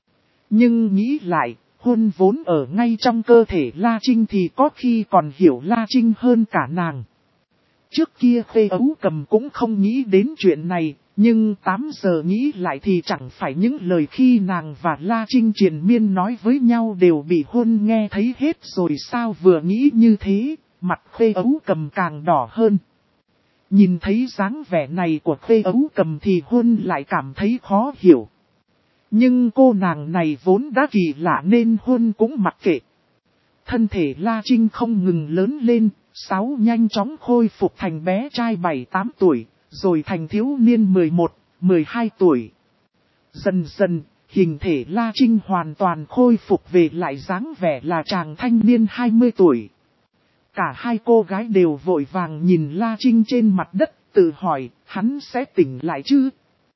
Nhưng nghĩ lại, Hôn vốn ở ngay trong cơ thể La Trinh thì có khi còn hiểu La Trinh hơn cả nàng. Trước kia Khê Ấu Cầm cũng không nghĩ đến chuyện này, nhưng tám giờ nghĩ lại thì chẳng phải những lời khi nàng và La Trinh triền miên nói với nhau đều bị Hôn nghe thấy hết rồi sao. Vừa nghĩ như thế, mặt Khê Ấu Cầm càng đỏ hơn. Nhìn thấy dáng vẻ này của Khê Ấu Cầm thì Hôn lại cảm thấy khó hiểu. Nhưng cô nàng này vốn đã kỳ lạ nên Hôn cũng mặc kệ. Thân thể La Trinh không ngừng lớn lên, Sáu nhanh chóng khôi phục thành bé trai bảy tám tuổi, rồi thành thiếu niên mười một, mười hai tuổi. Dần dần, hình thể La Trinh hoàn toàn khôi phục về lại dáng vẻ là chàng thanh niên hai mươi tuổi. Cả hai cô gái đều vội vàng nhìn La Trinh trên mặt đất, tự hỏi, hắn sẽ tỉnh lại chứ?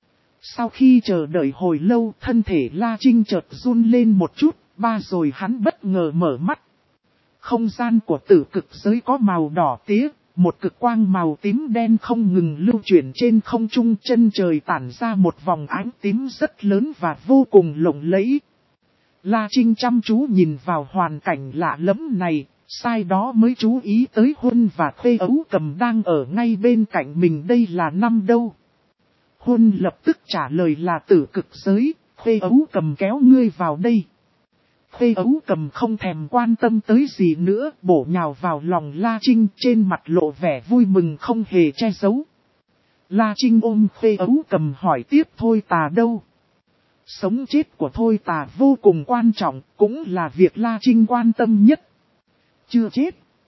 Sau khi chờ đợi hồi lâu, thân thể La Trinh chợt run lên một chút, ba rồi hắn bất ngờ mở mắt. Không gian của tử cực giới có màu đỏ tía, một cực quang màu tím đen không ngừng lưu chuyển trên không trung, chân trời tản ra một vòng ánh tím rất lớn và vô cùng lộng lẫy. La Trinh chăm chú nhìn vào hoàn cảnh lạ lẫm này, sai đó mới chú ý tới Huân và Khê Ấu Cầm đang ở ngay bên cạnh mình. Đây là năm đâu? Huân lập tức trả lời là tử cực giới. Khê Ấu Cầm kéo ngươi vào đây. Khê Ấu Cầm không thèm quan tâm tới gì nữa, bổ nhào vào lòng La Trinh, trên mặt lộ vẻ vui mừng không hề che giấu. La Trinh ôm Khê Ấu Cầm hỏi tiếp, Thôi Tà đâu? Sống chết của Thôi Tà vô cùng quan trọng, cũng là việc La Trinh quan tâm nhất. Chưa chết.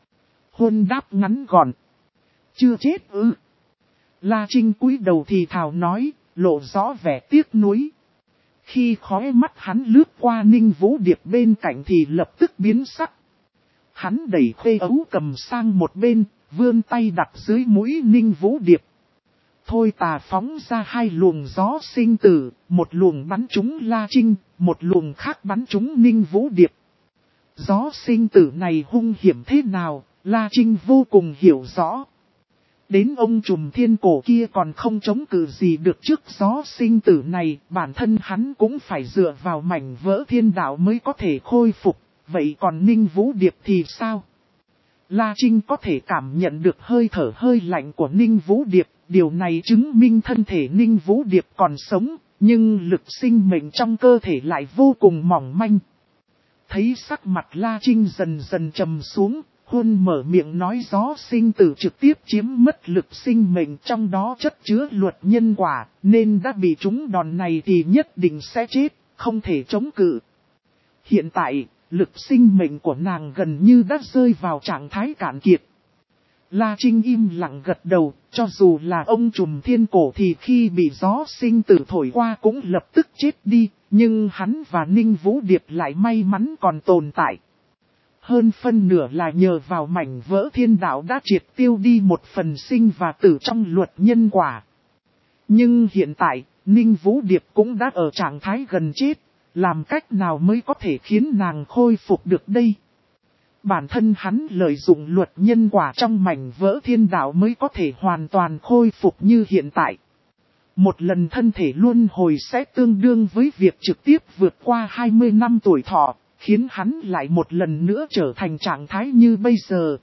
Huân đáp ngắn gọn. Chưa chết ư. La Trinh cúi đầu thì thào nói, lộ rõ vẻ tiếc nuối. Khi khóe mắt hắn lướt qua Ninh Vũ Điệp bên cạnh thì lập tức biến sắc. Hắn đẩy Khuê Ấu Cầm sang một bên, vươn tay đặt dưới mũi Ninh Vũ Điệp. Thôi Tà phóng ra hai luồng gió sinh tử, một luồng bắn trúng La Trinh, một luồng khác bắn trúng Ninh Vũ Điệp. Gió sinh tử này hung hiểm thế nào, La Trinh vô cùng hiểu rõ. Đến ông trùm thiên cổ kia còn không chống cự gì được trước gió sinh tử này, bản thân hắn cũng phải dựa vào mảnh vỡ thiên đạo mới có thể khôi phục, vậy còn Ninh Vũ Điệp thì sao? La Trinh có thể cảm nhận được hơi thở hơi lạnh của Ninh Vũ Điệp, điều này chứng minh thân thể Ninh Vũ Điệp còn sống, nhưng lực sinh mệnh trong cơ thể lại vô cùng mỏng manh. Thấy sắc mặt La Trinh dần dần trầm xuống, Huân mở miệng nói gió sinh tử trực tiếp chiếm mất lực sinh mệnh trong đó chất chứa luật nhân quả, nên đã bị trúng đòn này thì nhất định sẽ chết, không thể chống cự. Hiện tại, lực sinh mệnh của nàng gần như đã rơi vào trạng thái cạn kiệt. La Trinh im lặng gật đầu, cho dù là ông trùm thiên cổ thì khi bị gió sinh tử thổi qua cũng lập tức chết đi, nhưng hắn và Ninh Vũ Điệp lại may mắn còn tồn tại. Hơn phân nửa là nhờ vào mảnh vỡ thiên đạo đã triệt tiêu đi một phần sinh và tử trong luật nhân quả. Nhưng hiện tại, Ninh Vũ Điệp cũng đã ở trạng thái gần chết, làm cách nào mới có thể khiến nàng khôi phục được đây? Bản thân hắn lợi dụng luật nhân quả trong mảnh vỡ thiên đạo mới có thể hoàn toàn khôi phục như hiện tại. Một lần thân thể luân hồi sẽ tương đương với việc trực tiếp vượt qua hai mươi năm tuổi thọ, khiến hắn lại một lần nữa trở thành trạng thái như bây giờ.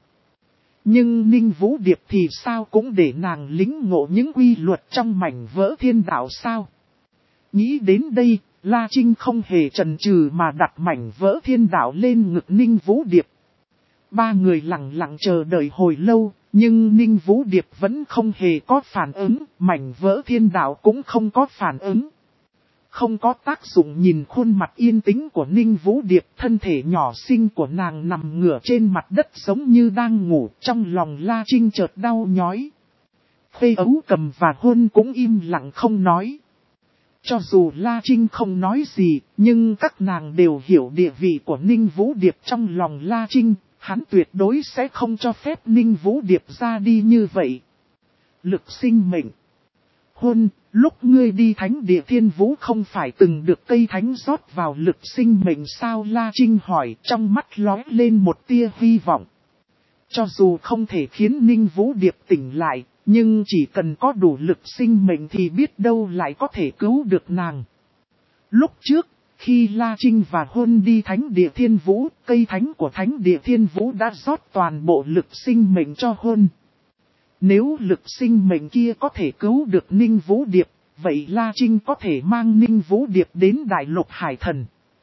Nhưng Ninh Vũ Điệp thì sao cũng để nàng lĩnh ngộ những quy luật trong mảnh vỡ thiên đạo sao? Nghĩ đến đây, La Trinh không hề chần chừ mà đặt mảnh vỡ thiên đạo lên ngực Ninh Vũ Điệp. Ba người lặng lặng chờ đợi hồi lâu, nhưng Ninh Vũ Điệp vẫn không hề có phản ứng, mảnh vỡ thiên đạo cũng không có phản ứng. Không có tác dụng nhìn khuôn mặt yên tĩnh của Ninh Vũ Điệp, thân thể nhỏ xinh của nàng nằm ngửa trên mặt đất giống như đang ngủ, trong lòng La Trinh chợt đau nhói. Khuê Ấu Cầm và Huân cũng im lặng không nói. Cho dù La Trinh không nói gì, nhưng các nàng đều hiểu địa vị của Ninh Vũ Điệp trong lòng La Trinh, hắn tuyệt đối sẽ không cho phép Ninh Vũ Điệp ra đi như vậy. Lực sinh mệnh. Huân, lúc ngươi đi thánh địa thiên vũ không phải từng được cây thánh rót vào lực sinh mệnh sao? La Trinh hỏi, trong mắt lóe lên một tia hy vọng. Cho dù không thể khiến Ninh Vũ Điệp tỉnh lại, nhưng chỉ cần có đủ lực sinh mệnh thì biết đâu lại có thể cứu được nàng. Lúc trước, khi La Trinh và Huân đi thánh địa thiên vũ, cây thánh của thánh địa thiên vũ đã rót toàn bộ lực sinh mệnh cho Huân. Nếu lực sinh mệnh kia có thể cứu được Ninh Vũ Điệp, vậy La Trinh có thể mang Ninh Vũ Điệp đến Đại Lục Hải Thần.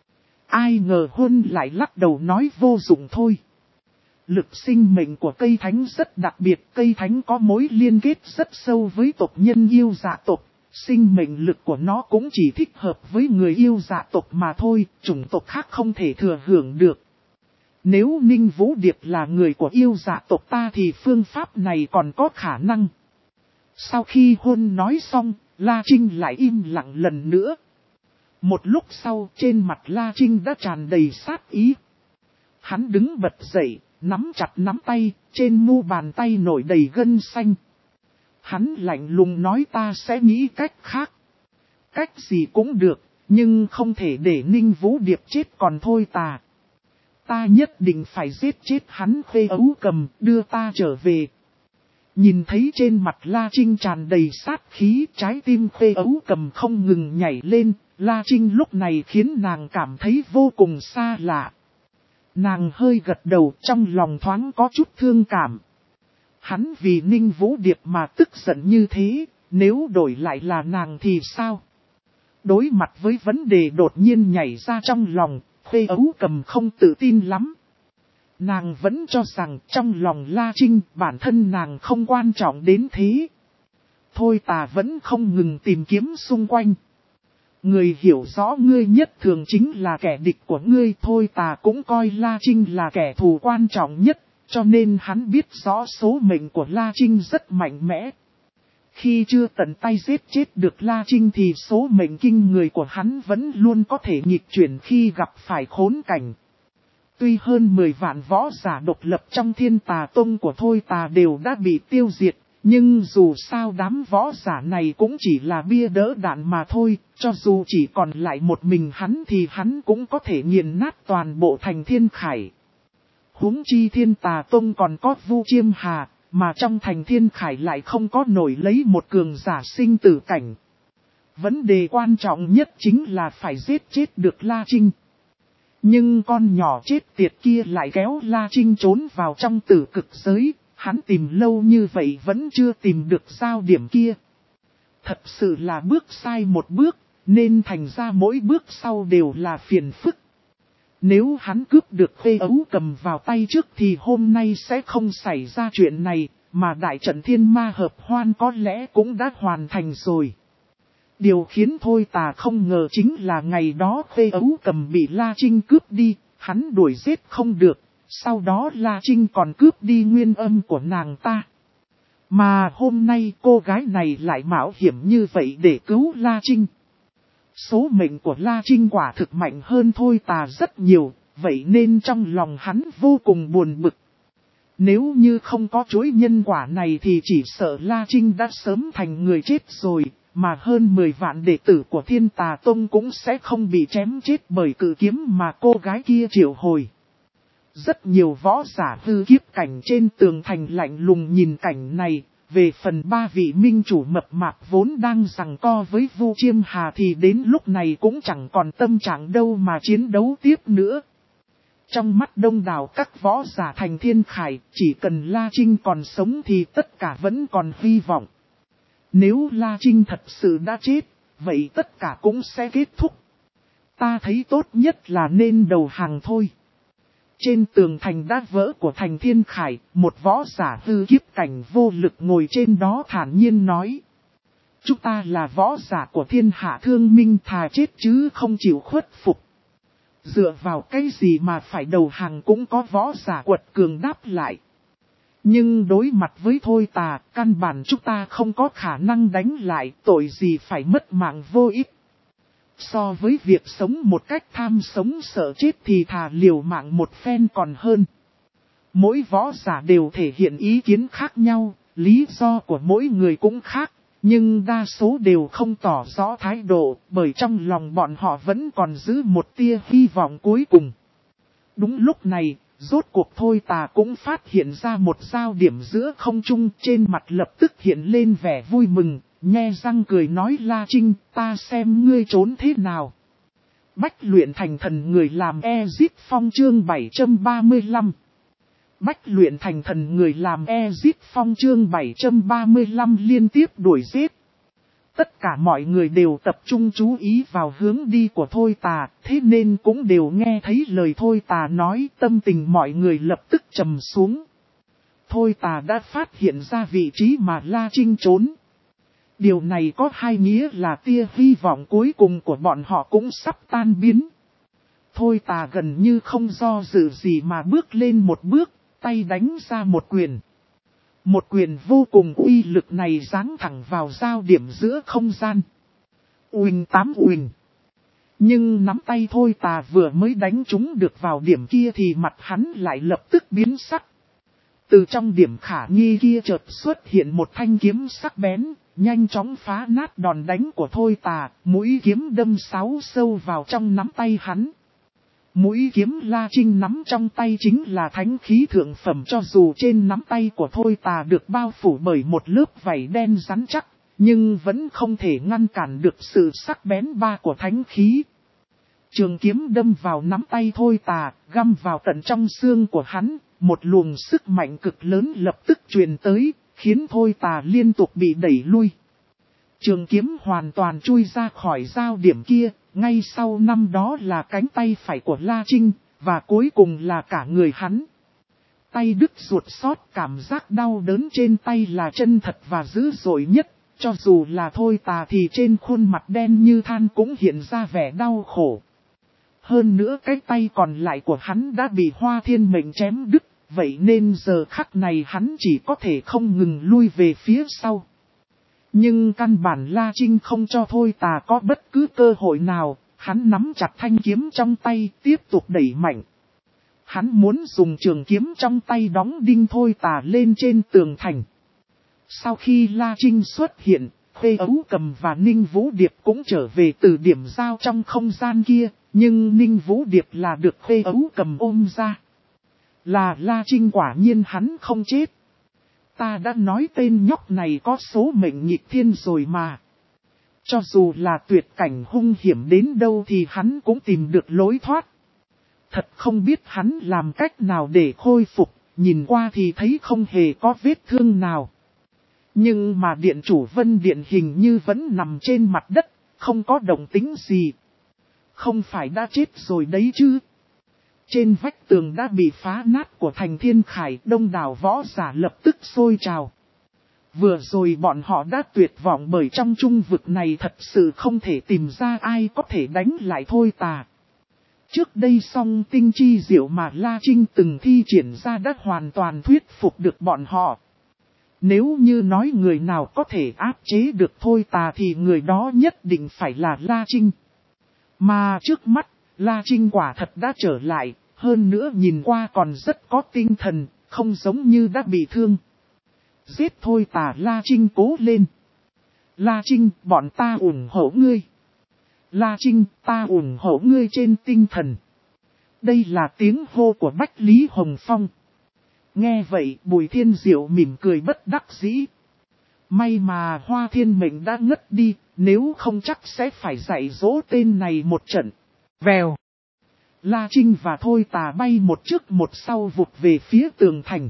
Ai ngờ Huân lại lắc đầu nói vô dụng thôi. Lực sinh mệnh của cây thánh rất đặc biệt, cây thánh có mối liên kết rất sâu với tộc nhân yêu dạ tộc. Sinh mệnh lực của nó cũng chỉ thích hợp với người yêu dạ tộc mà thôi, chủng tộc khác không thể thừa hưởng được. Nếu Ninh Vũ Điệp là người của yêu dạ tộc ta thì phương pháp này còn có khả năng. Sau khi Huân nói xong, La Trinh lại im lặng lần nữa. Một lúc sau, trên mặt La Trinh đã tràn đầy sát ý. Hắn đứng bật dậy, nắm chặt nắm tay, trên mu bàn tay nổi đầy gân xanh. Hắn lạnh lùng nói ta sẽ nghĩ cách khác. Cách gì cũng được, nhưng không thể để Ninh Vũ Điệp chết còn thôi ta. Ta nhất định phải giết chết hắn. Khuê Ấu Cầm, đưa ta trở về. Nhìn thấy trên mặt La Trinh tràn đầy sát khí, trái tim Khuê Ấu Cầm không ngừng nhảy lên. La Trinh lúc này khiến nàng cảm thấy vô cùng xa lạ. Nàng hơi gật đầu, trong lòng thoáng có chút thương cảm. Hắn vì Ninh Vũ Điệp mà tức giận như thế, nếu đổi lại là nàng thì sao? Đối mặt với vấn đề đột nhiên nhảy ra trong lòng, Khuê Ấu Cầm không tự tin lắm. Nàng vẫn cho rằng trong lòng La Trinh bản thân nàng không quan trọng đến thế. Thôi ta vẫn không ngừng tìm kiếm xung quanh. Người hiểu rõ ngươi nhất thường chính là kẻ địch của ngươi. Thôi ta cũng coi La Trinh là kẻ thù quan trọng nhất. Cho nên hắn biết rõ số mệnh của La Trinh rất mạnh mẽ. Khi chưa tận tay giết chết được La Trinh thì số mệnh kinh người của hắn vẫn luôn có thể nghịch chuyển khi gặp phải khốn cảnh. Tuy hơn mười vạn võ giả độc lập trong Thiên Tà Tông của Thôi Tà đều đã bị tiêu diệt, nhưng dù sao đám võ giả này cũng chỉ là bia đỡ đạn mà thôi, cho dù chỉ còn lại một mình hắn thì hắn cũng có thể nghiền nát toàn bộ thành Thiên Khải. Huống chi Thiên Tà Tông còn có Vu Chiêm Hà, mà trong thành Thiên Khải lại không có nổi lấy một cường giả sinh tử cảnh. Vấn đề quan trọng nhất chính là phải giết chết được La Trinh. Nhưng con nhỏ chết tiệt kia lại kéo La Trinh trốn vào trong tử cực giới, hắn tìm lâu như vậy vẫn chưa tìm được giao điểm kia. Thật sự là bước sai một bước, nên thành ra mỗi bước sau đều là phiền phức. Nếu hắn cướp được Khê Ấu Cầm vào tay trước thì hôm nay sẽ không xảy ra chuyện này, mà đại trận Thiên Ma Hợp Hoan có lẽ cũng đã hoàn thành rồi. Điều khiến Thôi Tà không ngờ chính là ngày đó Khê Ấu Cầm bị La Trinh cướp đi, hắn đuổi giết không được, sau đó La Trinh còn cướp đi nguyên âm của nàng ta. Mà hôm nay cô gái này lại mạo hiểm như vậy để cứu La Trinh. Số mệnh của La Trinh quả thực mạnh hơn Thôi Tà rất nhiều, vậy nên trong lòng hắn vô cùng buồn bực. Nếu như không có chuỗi nhân quả này thì chỉ sợ La Trinh đã sớm thành người chết rồi, mà hơn mười vạn đệ tử của Thiên Tà Tông cũng sẽ không bị chém chết bởi cự kiếm mà cô gái kia triệu hồi. Rất nhiều võ giả hư kiếp cảnh trên tường thành lạnh lùng nhìn cảnh này. Về phần ba vị minh chủ mập mạp vốn đang giằng co với Vu Chiêm Hà thì đến lúc này cũng chẳng còn tâm trạng đâu mà chiến đấu tiếp nữa. Trong mắt đông đảo các võ giả thành Thiên Khải, chỉ cần La Trinh còn sống thì tất cả vẫn còn hy vọng. Nếu La Trinh thật sự đã chết, vậy tất cả cũng sẽ kết thúc. Ta thấy tốt nhất là nên đầu hàng thôi. Trên tường thành đá vỡ của thành Thiên Khải, một võ giả hư kiếp cảnh vô lực ngồi trên đó thản nhiên nói. Chúng ta là võ giả của thiên hạ thương minh, thà chết chứ không chịu khuất phục. Dựa vào cái gì mà phải đầu hàng, cũng có võ giả quật cường đáp lại. Nhưng đối mặt với Thôi Tà, căn bản chúng ta không có khả năng đánh lại, tội gì phải mất mạng vô ích. So với việc sống một cách tham sống sợ chết thì thà liều mạng một phen còn hơn. Mỗi võ giả đều thể hiện ý kiến khác nhau, lý do của mỗi người cũng khác, nhưng đa số đều không tỏ rõ thái độ, bởi trong lòng bọn họ vẫn còn giữ một tia hy vọng cuối cùng. Đúng lúc này, rốt cuộc Thôi Tà cũng phát hiện ra một giao điểm giữa không trung, trên mặt lập tức hiện lên vẻ vui mừng. Nhe răng cười nói La Trinh, ta xem ngươi trốn thế nào. Bách luyện thành thần người làm Ezip Phong chương bảy trăm ba mươi lăm. Bách luyện thành thần người làm Ezip Phong chương bảy trăm ba mươi lăm liên tiếp đuổi giết. Tất cả mọi người đều tập trung chú ý vào hướng đi của Thôi Tà, thế nên cũng đều nghe thấy lời Thôi Tà nói, tâm tình mọi người lập tức trầm xuống. Thôi Tà đã phát hiện ra vị trí mà La Trinh trốn. Điều này có hai nghĩa là tia hy vọng cuối cùng của bọn họ cũng sắp tan biến. Thôi Tà gần như không do dự gì mà bước lên một bước, tay đánh ra một quyền. Một quyền vô cùng uy lực này giáng thẳng vào giao điểm giữa không gian. Uỳnh tám uỳnh. Nhưng nắm tay Thôi Tà vừa mới đánh trúng được vào điểm kia thì mặt hắn lại lập tức biến sắc. Từ trong điểm khả nghi kia chợt xuất hiện một thanh kiếm sắc bén, nhanh chóng phá nát đòn đánh của Thôi Tà, mũi kiếm đâm sáu sâu vào trong nắm tay hắn. Mũi kiếm La Trinh nắm trong tay chính là thánh khí thượng phẩm, cho dù trên nắm tay của Thôi Tà được bao phủ bởi một lớp vảy đen rắn chắc, nhưng vẫn không thể ngăn cản được sự sắc bén ba của thánh khí. Trường kiếm đâm vào nắm tay Thôi Tà, găm vào tận trong xương của hắn, một luồng sức mạnh cực lớn lập tức truyền tới, khiến Thôi Tà liên tục bị đẩy lui. Trường kiếm hoàn toàn chui ra khỏi giao điểm kia, ngay sau năm đó là cánh tay phải của La Trinh, và cuối cùng là cả người hắn. Tay đứt ruột xót, cảm giác đau đớn trên tay là chân thật và dữ dội nhất, cho dù là Thôi Tà thì trên khuôn mặt đen như than cũng hiện ra vẻ đau khổ. Hơn nữa cái tay còn lại của hắn đã bị Hoa Thiên Mệnh chém đứt, Vậy nên giờ khắc này hắn chỉ có thể không ngừng lui về phía sau. Nhưng căn bản La Trinh không cho Thôi Tà có bất cứ cơ hội nào, hắn nắm chặt thanh kiếm trong tay, tiếp tục đẩy mạnh. Hắn muốn dùng trường kiếm trong tay đóng đinh Thôi Tà lên trên tường thành. Sau khi La Trinh xuất hiện, Khuê Ấu Cầm và Ninh Vũ Điệp cũng trở về từ điểm giao trong không gian kia, nhưng Ninh Vũ Điệp là được Khuê Ấu Cầm ôm ra. Là La Trinh quả nhiên hắn không chết. Ta đã nói tên nhóc này có số mệnh nghịch thiên rồi mà. Cho dù là tuyệt cảnh hung hiểm đến đâu thì hắn cũng tìm được lối thoát. Thật không biết hắn làm cách nào để khôi phục, nhìn qua thì thấy không hề có vết thương nào. Nhưng mà điện chủ Vân Điện hình như vẫn nằm trên mặt đất, không có động tĩnh gì. Không phải đã chết rồi đấy chứ. Trên vách tường đã bị phá nát của thành Thiên Khải, đông đảo võ giả lập tức sôi trào. Vừa rồi bọn họ đã tuyệt vọng bởi trong trung vực này thật sự không thể tìm ra ai có thể đánh lại Thôi Tà. Trước đây song tinh chi diệu mà La Trinh từng thi triển ra đã hoàn toàn thuyết phục được bọn họ. Nếu như nói người nào có thể áp chế được Thôi Tà thì người đó nhất định phải là La Trinh. Mà trước mắt, La Trinh quả thật đã trở lại, hơn nữa nhìn qua còn rất có tinh thần, không giống như đã bị thương. Giết Thôi Tà, La Trinh cố lên. La Trinh, bọn ta ủng hộ ngươi. La Trinh, ta ủng hộ ngươi trên tinh thần. Đây là tiếng hô của Bách Lý Hồng Phong. Nghe vậy, Bùi Thiên Diệu mỉm cười bất đắc dĩ. May mà Hoa Thiên Mệnh đã ngất đi, nếu không chắc sẽ phải dạy dỗ tên này một trận. Vèo. La Trinh và Thôi Tà bay một trước một sau vụt về phía tường thành.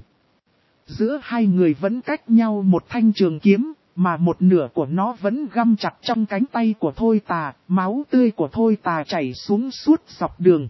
Giữa hai người vẫn cách nhau một thanh trường kiếm, mà một nửa của nó vẫn găm chặt trong cánh tay của Thôi Tà, máu tươi của Thôi Tà chảy xuống suốt dọc đường.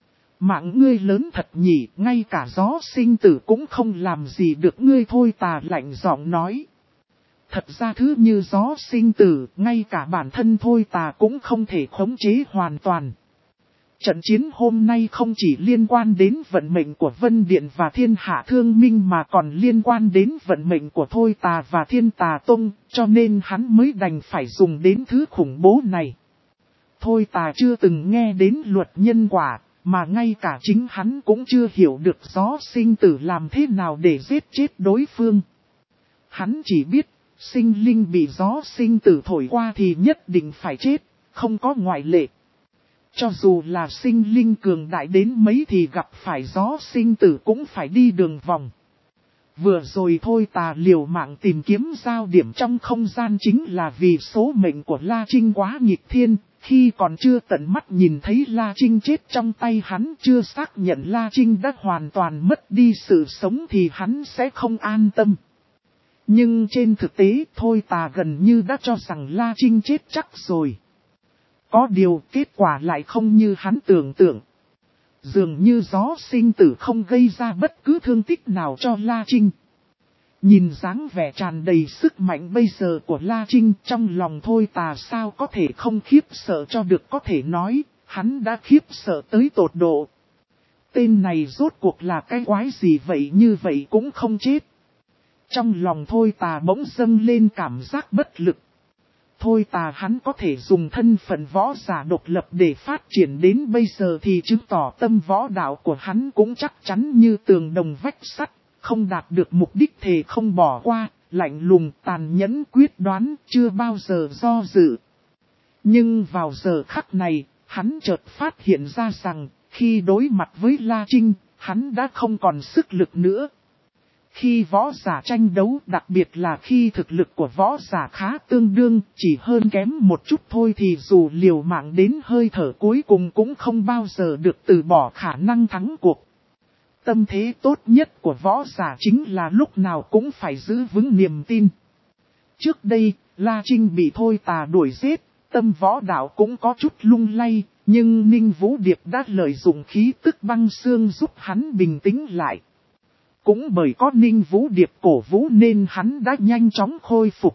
Mạng ngươi lớn thật nhỉ, ngay cả gió sinh tử cũng không làm gì được ngươi, Thôi Tà lạnh giọng nói. Thật ra thứ như gió sinh tử, ngay cả bản thân Thôi Tà cũng không thể khống chế hoàn toàn. Trận chiến hôm nay không chỉ liên quan đến vận mệnh của Vân Điện và Thiên Hạ Thương Minh mà còn liên quan đến vận mệnh của Thôi Tà và Thiên Tà Tông, cho nên hắn mới đành phải dùng đến thứ khủng bố này. Thôi Tà chưa từng nghe đến luật nhân quả, mà ngay cả chính hắn cũng chưa hiểu được gió sinh tử làm thế nào để giết chết đối phương. Hắn chỉ biết, sinh linh bị gió sinh tử thổi qua thì nhất định phải chết, không có ngoại lệ. Cho dù là sinh linh cường đại đến mấy thì gặp phải gió sinh tử cũng phải đi đường vòng. Vừa rồi Thôi Tà liều mạng tìm kiếm giao điểm trong không gian chính là vì số mệnh của La Trinh quá nghịch thiên. Khi còn chưa tận mắt nhìn thấy La Trinh chết trong tay hắn, chưa xác nhận La Trinh đã hoàn toàn mất đi sự sống thì hắn sẽ không an tâm. Nhưng trên thực tế Thôi Tà gần như đã cho rằng La Trinh chết chắc rồi. Có điều kết quả lại không như hắn tưởng tượng. Dường như gió sinh tử không gây ra bất cứ thương tích nào cho La Trinh. Nhìn dáng vẻ tràn đầy sức mạnh bây giờ của La Trinh, trong lòng Thôi Tà sao có thể không khiếp sợ cho được, có thể nói, hắn đã khiếp sợ tới tột độ. Tên này rốt cuộc là cái quái gì vậy, như vậy cũng không chết. Trong lòng Thôi Tà bỗng dâng lên cảm giác bất lực. Thôi Tà hắn có thể dùng thân phận võ giả độc lập để phát triển đến bây giờ thì chứng tỏ tâm võ đạo của hắn cũng chắc chắn như tường đồng vách sắt, không đạt được mục đích thề không bỏ qua, lạnh lùng tàn nhẫn quyết đoán, chưa bao giờ do dự. Nhưng vào giờ khắc này, hắn chợt phát hiện ra rằng, khi đối mặt với La Trinh, hắn đã không còn sức lực nữa. Khi võ giả tranh đấu, đặc biệt là khi thực lực của võ giả khá tương đương, chỉ hơn kém một chút thôi thì dù liều mạng đến hơi thở cuối cùng cũng không bao giờ được từ bỏ khả năng thắng cuộc. Tâm thế tốt nhất của võ giả chính là lúc nào cũng phải giữ vững niềm tin. Trước đây, La Trinh bị Thôi Tà đuổi giết, tâm võ đạo cũng có chút lung lay, nhưng Ninh Vũ Điệp đã lợi dụng khí tức băng xương giúp hắn bình tĩnh lại. Cũng bởi có Ninh Vũ Điệp cổ vũ nên hắn đã nhanh chóng khôi phục.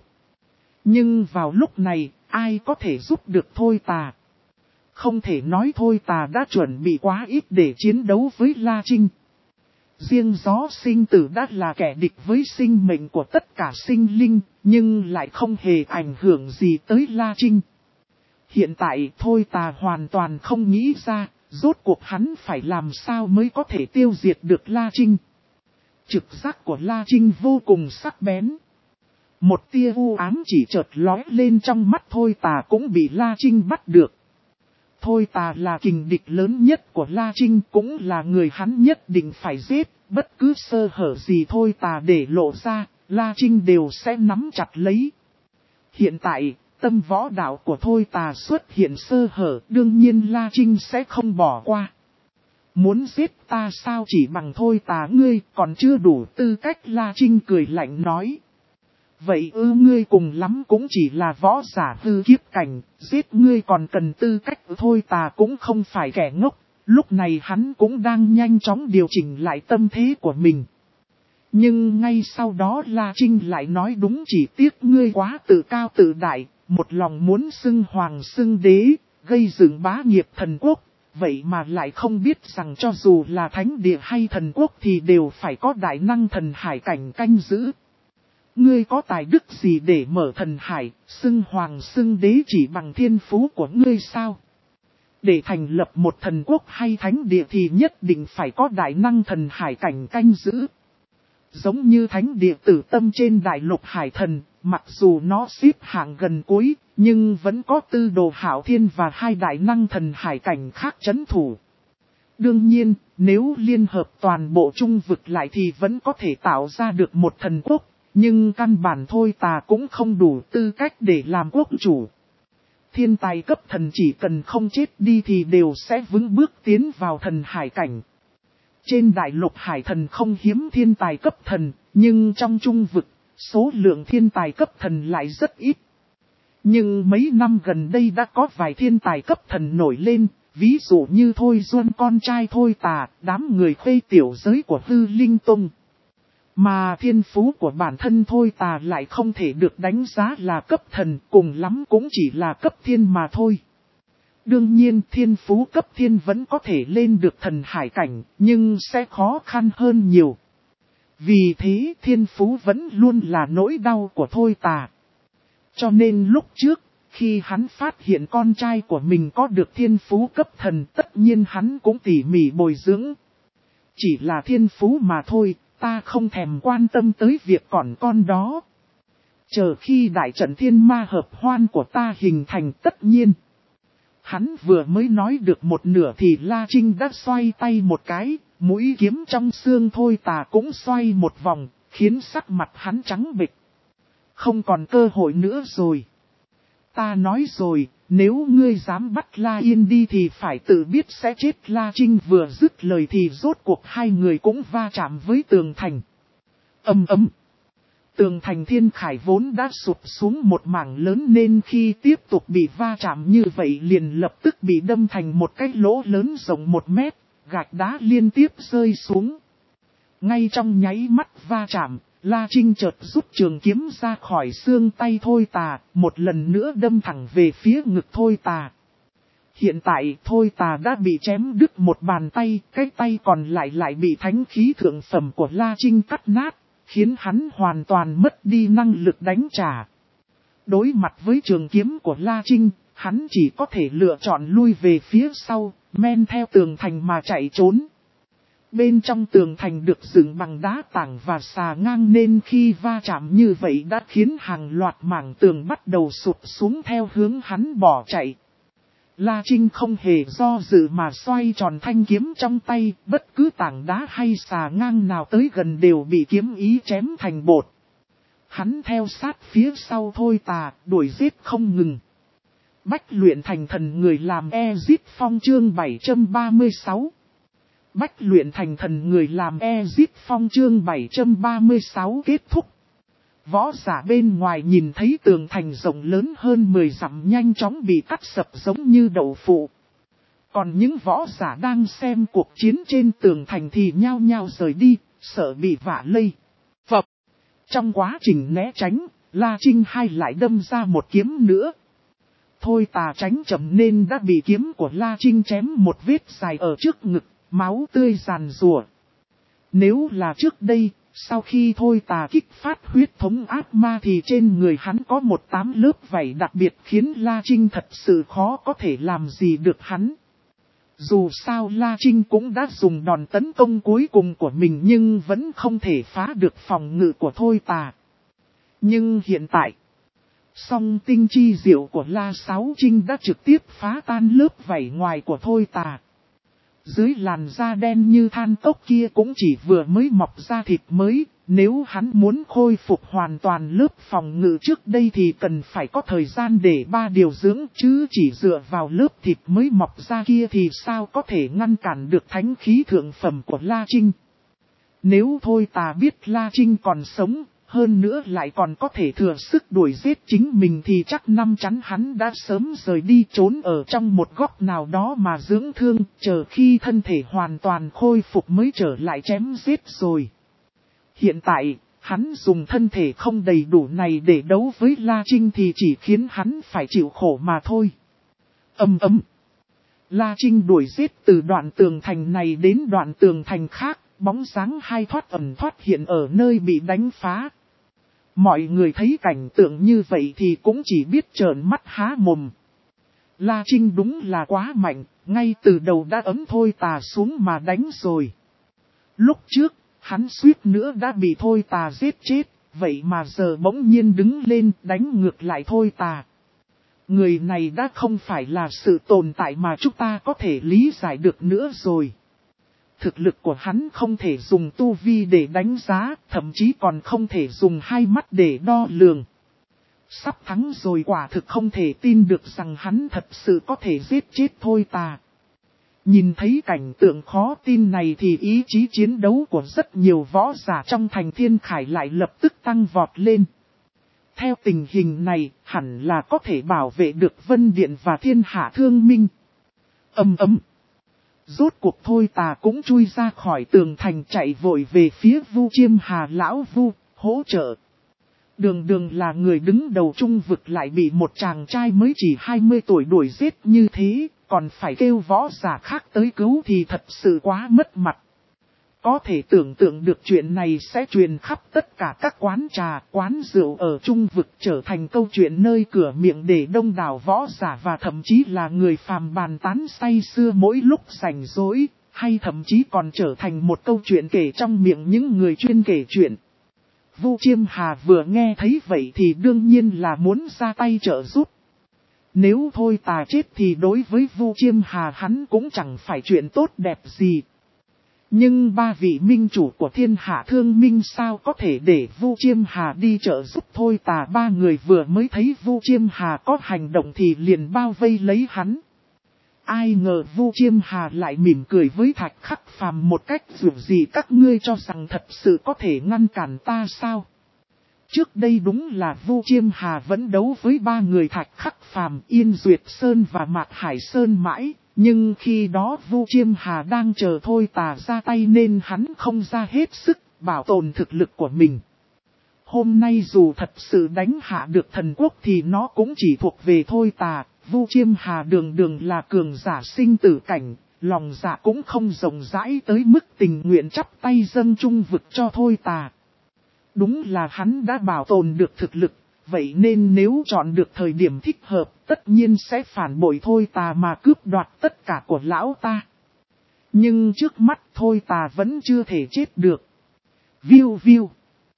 Nhưng vào lúc này, ai có thể giúp được Thôi Tà? Không thể nói Thôi Tà đã chuẩn bị quá ít để chiến đấu với La Trinh. Riêng gió sinh tử đã là kẻ địch với sinh mệnh của tất cả sinh linh, nhưng lại không hề ảnh hưởng gì tới La Trinh. Hiện tại Thôi Tà hoàn toàn không nghĩ ra, rốt cuộc hắn phải làm sao mới có thể tiêu diệt được La Trinh. Trực giác của La Trinh vô cùng sắc bén. Một tia u ám chỉ chợt lóe lên trong mắt Thôi Tà cũng bị La Trinh bắt được. Thôi Tà là kình địch lớn nhất của La Trinh, cũng là người hắn nhất định phải giết, bất cứ sơ hở gì Thôi Tà để lộ ra, La Trinh đều sẽ nắm chặt lấy. Hiện tại, tâm võ đạo của Thôi Tà xuất hiện sơ hở, đương nhiên La Trinh sẽ không bỏ qua. Muốn giết ta sao chỉ bằng Thôi Tà ngươi, còn chưa đủ tư cách. La Trinh cười lạnh nói. Vậy ư, ngươi cùng lắm cũng chỉ là võ giả hư kiếp cảnh, giết ngươi còn cần tư cách. Thôi Tà cũng không phải kẻ ngốc, lúc này hắn cũng đang nhanh chóng điều chỉnh lại tâm thế của mình. Nhưng ngay sau đó La Trinh lại nói, đúng, chỉ tiếc ngươi quá tự cao tự đại, một lòng muốn xưng hoàng xưng đế, gây dựng bá nghiệp thần quốc, vậy mà lại không biết rằng cho dù là thánh địa hay thần quốc thì đều phải có đại năng thần hải cảnh canh giữ. Ngươi có tài đức gì để mở thần hải, xưng hoàng xưng đế chỉ bằng thiên phú của ngươi sao? Để thành lập một thần quốc hay thánh địa thì nhất định phải có đại năng thần hải cảnh canh giữ. Giống như thánh địa Tử Tâm trên đại lục hải thần, mặc dù nó xếp hạng gần cuối, nhưng vẫn có Tư Đồ Hạo Thiên và hai đại năng thần hải cảnh khác trấn thủ. Đương nhiên, nếu liên hợp toàn bộ trung vực lại thì vẫn có thể tạo ra được một thần quốc, nhưng căn bản Thôi Tà cũng không đủ tư cách để làm quốc chủ. Thiên tài cấp thần chỉ cần không chết đi thì đều sẽ vững bước tiến vào thần hải cảnh. Trên đại lục hải thần không hiếm thiên tài cấp thần, nhưng trong trung vực, số lượng thiên tài cấp thần lại rất ít. Nhưng mấy năm gần đây đã có vài thiên tài cấp thần nổi lên, ví dụ như Thôi Duân con trai Thôi Tà, đám người khuê tiểu giới của Hư Linh Tông. Mà thiên phú của bản thân Thôi Tà lại không thể được đánh giá là cấp thần, cùng lắm cũng chỉ là cấp thiên mà thôi. Đương nhiên thiên phú cấp thiên vẫn có thể lên được thần hải cảnh, nhưng sẽ khó khăn hơn nhiều. Vì thế thiên phú vẫn luôn là nỗi đau của Thôi Tà. Cho nên lúc trước, khi hắn phát hiện con trai của mình có được thiên phú cấp thần, tất nhiên hắn cũng tỉ mỉ bồi dưỡng. Chỉ là thiên phú mà thôi, ta không thèm quan tâm tới việc còn con đó. Chờ khi đại trận thiên ma hợp hoan của ta hình thành, tất nhiên. Hắn vừa mới nói được một nửa thì La Trinh đã xoay tay một cái, mũi kiếm trong xương Thôi Tà cũng xoay một vòng, khiến sắc mặt hắn trắng bệch. Không còn cơ hội nữa rồi. Ta nói rồi, nếu ngươi dám bắt La Yên đi thì phải tự biết sẽ chết. La Trinh vừa dứt lời thì rốt cuộc hai người cũng va chạm với tường thành. Ầm ầm. Tường thành thiên khải vốn đã sụp xuống một mảng lớn nên khi tiếp tục bị va chạm như vậy liền lập tức bị đâm thành một cái lỗ lớn rộng một mét, gạch đá liên tiếp rơi xuống. Ngay trong nháy mắt va chạm, La Trinh chợt rút trường kiếm ra khỏi xương tay Thôi Tà, một lần nữa đâm thẳng về phía ngực Thôi Tà. Hiện tại Thôi Tà đã bị chém đứt một bàn tay, cái tay còn lại lại bị thánh khí thượng phẩm của La Trinh cắt nát, khiến hắn hoàn toàn mất đi năng lực đánh trả. Đối mặt với trường kiếm của La Trinh, hắn chỉ có thể lựa chọn lui về phía sau, men theo tường thành mà chạy trốn. Bên trong tường thành được dựng bằng đá tảng và xà ngang nên khi va chạm như vậy đã khiến hàng loạt mảng tường bắt đầu sụp xuống theo hướng hắn bỏ chạy. La Trinh không hề do dự mà xoay tròn thanh kiếm trong tay, bất cứ tảng đá hay xà ngang nào tới gần đều bị kiếm ý chém thành bột. Hắn theo sát phía sau Thôi Tà, đuổi giết không ngừng. Bách luyện thành thần người làm Ezit Phong chương bảy trăm ba mươi sáu. Bách luyện thành thần người làm Ezit Phong chương bảy trăm ba mươi sáu kết thúc. Võ giả bên ngoài nhìn thấy tường thành rộng lớn hơn mười dặm nhanh chóng bị cắt sập giống như đậu phụ. Còn những võ giả đang xem cuộc chiến trên tường thành thì nhao nhao rời đi, sợ bị vạ lây. Phập. Trong quá trình né tránh, La Trinh hai lại đâm ra một kiếm nữa. Thôi Tà tránh chậm nên đã bị kiếm của La Trinh chém một vết dài ở trước ngực, máu tươi ràn rùa. Nếu là trước đây, sau khi thôi tà kích phát huyết thống ác ma thì trên người hắn có một tám lớp vảy đặc biệt khiến La Trinh thật sự khó có thể làm gì được hắn. Dù sao La Trinh cũng đã dùng đòn tấn công cuối cùng của mình nhưng vẫn không thể phá được phòng ngự của thôi tà. Nhưng hiện tại, song tinh chi diệu của La Sáu Trinh đã trực tiếp phá tan lớp vảy ngoài của thôi tà. Dưới làn da đen như than cốc kia cũng chỉ vừa mới mọc ra thịt mới, nếu hắn muốn khôi phục hoàn toàn lớp phòng ngự trước đây thì cần phải có thời gian để ba điều dưỡng, chứ chỉ dựa vào lớp thịt mới mọc ra kia thì sao có thể ngăn cản được thánh khí thượng phẩm của La Trinh. Nếu thôi tà biết La Trinh còn sống, hơn nữa lại còn có thể thừa sức đuổi giết chính mình thì chắc năm chắn hắn đã sớm rời đi trốn ở trong một góc nào đó mà dưỡng thương, chờ khi thân thể hoàn toàn khôi phục mới trở lại chém giết rồi. Hiện tại, hắn dùng thân thể không đầy đủ này để đấu với La Trinh thì chỉ khiến hắn phải chịu khổ mà thôi. Ầm ầm. La Trinh đuổi giết từ đoạn tường thành này đến đoạn tường thành khác, bóng dáng hai thoát ẩn thoát hiện ở nơi bị đánh phá. Mọi người thấy cảnh tượng như vậy thì cũng chỉ biết trợn mắt há mồm. La Trinh đúng là quá mạnh, ngay từ đầu đã ấm thôi tà xuống mà đánh rồi. Lúc trước, hắn suýt nữa đã bị thôi tà giết chết, vậy mà giờ bỗng nhiên đứng lên đánh ngược lại thôi tà. Người này đã không phải là sự tồn tại mà chúng ta có thể lý giải được nữa rồi. Thực lực của hắn không thể dùng tu vi để đánh giá, thậm chí còn không thể dùng hai mắt để đo lường. Sắp thắng rồi, quả thực không thể tin được rằng hắn thật sự có thể giết chết thôi tà. Nhìn thấy cảnh tượng khó tin này thì ý chí chiến đấu của rất nhiều võ giả trong thành Thiên Khải lại lập tức tăng vọt lên. Theo tình hình này, hẳn là có thể bảo vệ được Vân Điện và Thiên Hạ Thương Minh. Ầm ầm. Rốt cuộc thôi tà cũng chui ra khỏi tường thành, chạy vội về phía Vu Chiêm Hà lão Vu, hỗ trợ. Đường đường là người đứng đầu trung vực lại bị một chàng trai mới chỉ hai mươi tuổi đuổi giết như thế, còn phải kêu võ giả khác tới cứu thì thật sự quá mất mặt. Có thể tưởng tượng được chuyện này sẽ truyền khắp tất cả các quán trà, quán rượu ở trung vực, trở thành câu chuyện nơi cửa miệng để đông đảo võ giả và thậm chí là người phàm bàn tán say sưa mỗi lúc rảnh rỗi, hay thậm chí còn trở thành một câu chuyện kể trong miệng những người chuyên kể chuyện. Vu Chiêm Hà vừa nghe thấy vậy thì đương nhiên là muốn ra tay trợ giúp. Nếu thôi tà chết thì đối với Vu Chiêm Hà hắn cũng chẳng phải chuyện tốt đẹp gì. Nhưng ba vị minh chủ của Thiên Hạ Thương Minh sao có thể để Vu Chiêm Hà đi trợ giúp thôi tà. Ba người vừa mới thấy Vu Chiêm Hà có hành động thì liền bao vây lấy hắn. Ai ngờ Vu Chiêm Hà lại mỉm cười với Thạch Khắc Phàm một cách dù gì, các ngươi cho rằng thật sự có thể ngăn cản ta sao? Trước đây đúng là Vu Chiêm Hà vẫn đấu với ba người Thạch Khắc Phàm, Yên Duyệt Sơn và Mạc Hải Sơn mãi. Nhưng khi đó Vu Chiêm Hà đang chờ thôi tà ra tay nên hắn không ra hết sức bảo tồn thực lực của mình. Hôm nay dù thật sự đánh hạ được thần quốc thì nó cũng chỉ thuộc về thôi tà. Vu Chiêm Hà đường đường là cường giả sinh tử cảnh, lòng dạ cũng không rộng rãi tới mức tình nguyện chắp tay dâng trung vực cho thôi tà. Đúng là hắn đã bảo tồn được thực lực. Vậy nên nếu chọn được thời điểm thích hợp, tất nhiên sẽ phản bội thôi tà mà cướp đoạt tất cả của lão ta. Nhưng trước mắt thôi tà vẫn chưa thể chết được. Viu viu.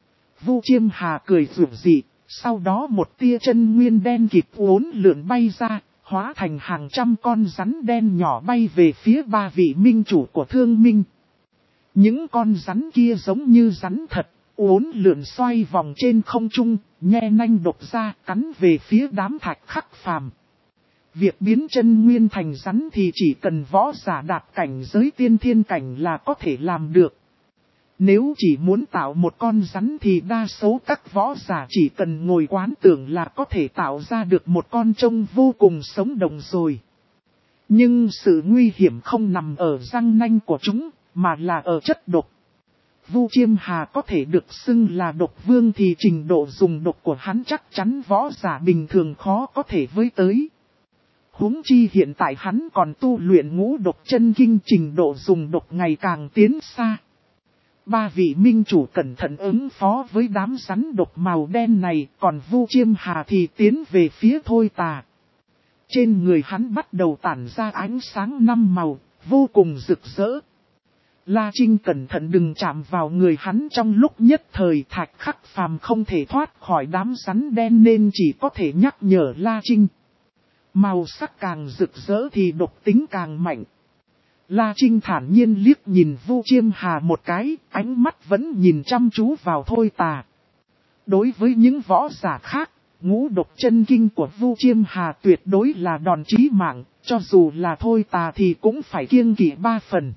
Vu Chiêm Hà cười rủ dị, sau đó một tia chân nguyên đen kịp uốn lượn bay ra, hóa thành hàng trăm con rắn đen nhỏ bay về phía ba vị minh chủ của Thương Minh. Những con rắn kia giống như rắn thật. Uốn lượn xoay vòng trên không trung, nhe nanh độc ra, cắn về phía đám Thạch Khắc Phàm. Việc biến chân nguyên thành rắn thì chỉ cần võ giả đạt cảnh giới tiên thiên cảnh là có thể làm được. Nếu chỉ muốn tạo một con rắn thì đa số các võ giả chỉ cần ngồi quán tưởng là có thể tạo ra được một con trông vô cùng sống động rồi. Nhưng sự nguy hiểm không nằm ở răng nanh của chúng, mà là ở chất độc. Vu Chiêm Hà có thể được xưng là độc vương thì trình độ dùng độc của hắn chắc chắn võ giả bình thường khó có thể với tới. Huống chi hiện tại hắn còn tu luyện ngũ độc chân kinh, trình độ dùng độc ngày càng tiến xa. Ba vị minh chủ cẩn thận ứng phó với đám rắn độc màu đen này, còn Vu Chiêm Hà thì tiến về phía Thôi Tà. Trên người hắn bắt đầu tản ra ánh sáng năm màu, vô cùng rực rỡ. La Trinh cẩn thận đừng chạm vào người hắn, trong lúc nhất thời Thạch Khắc Phàm không thể thoát khỏi đám rắn đen nên chỉ có thể nhắc nhở La Trinh. Màu sắc càng rực rỡ thì độc tính càng mạnh. La Trinh thản nhiên liếc nhìn Vu Chiêm Hà một cái, ánh mắt vẫn nhìn chăm chú vào Thôi Tà. Đối với những võ giả khác, ngũ độc chân kinh của Vu Chiêm Hà tuyệt đối là đòn chí mạng, cho dù là Thôi Tà thì cũng phải kiêng kỵ ba phần.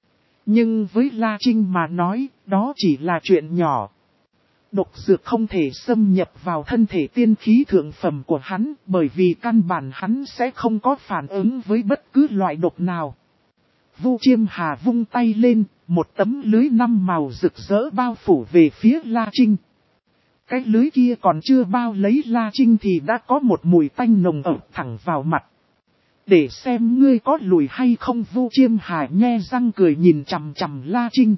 Nhưng với La Trinh mà nói, đó chỉ là chuyện nhỏ. Độc dược không thể xâm nhập vào thân thể tiên khí thượng phẩm của hắn, bởi vì căn bản hắn sẽ không có phản ứng với bất cứ loại độc nào. Vu Chiêm Hà vung tay lên, một tấm lưới năm màu rực rỡ bao phủ về phía La Trinh. Cái lưới kia còn chưa bao lấy La Trinh thì đã có một mùi tanh nồng ập thẳng vào mặt. Để xem ngươi có lùi hay không, Vu Chiêm Hà nhe răng cười nhìn chằm chằm La Trinh.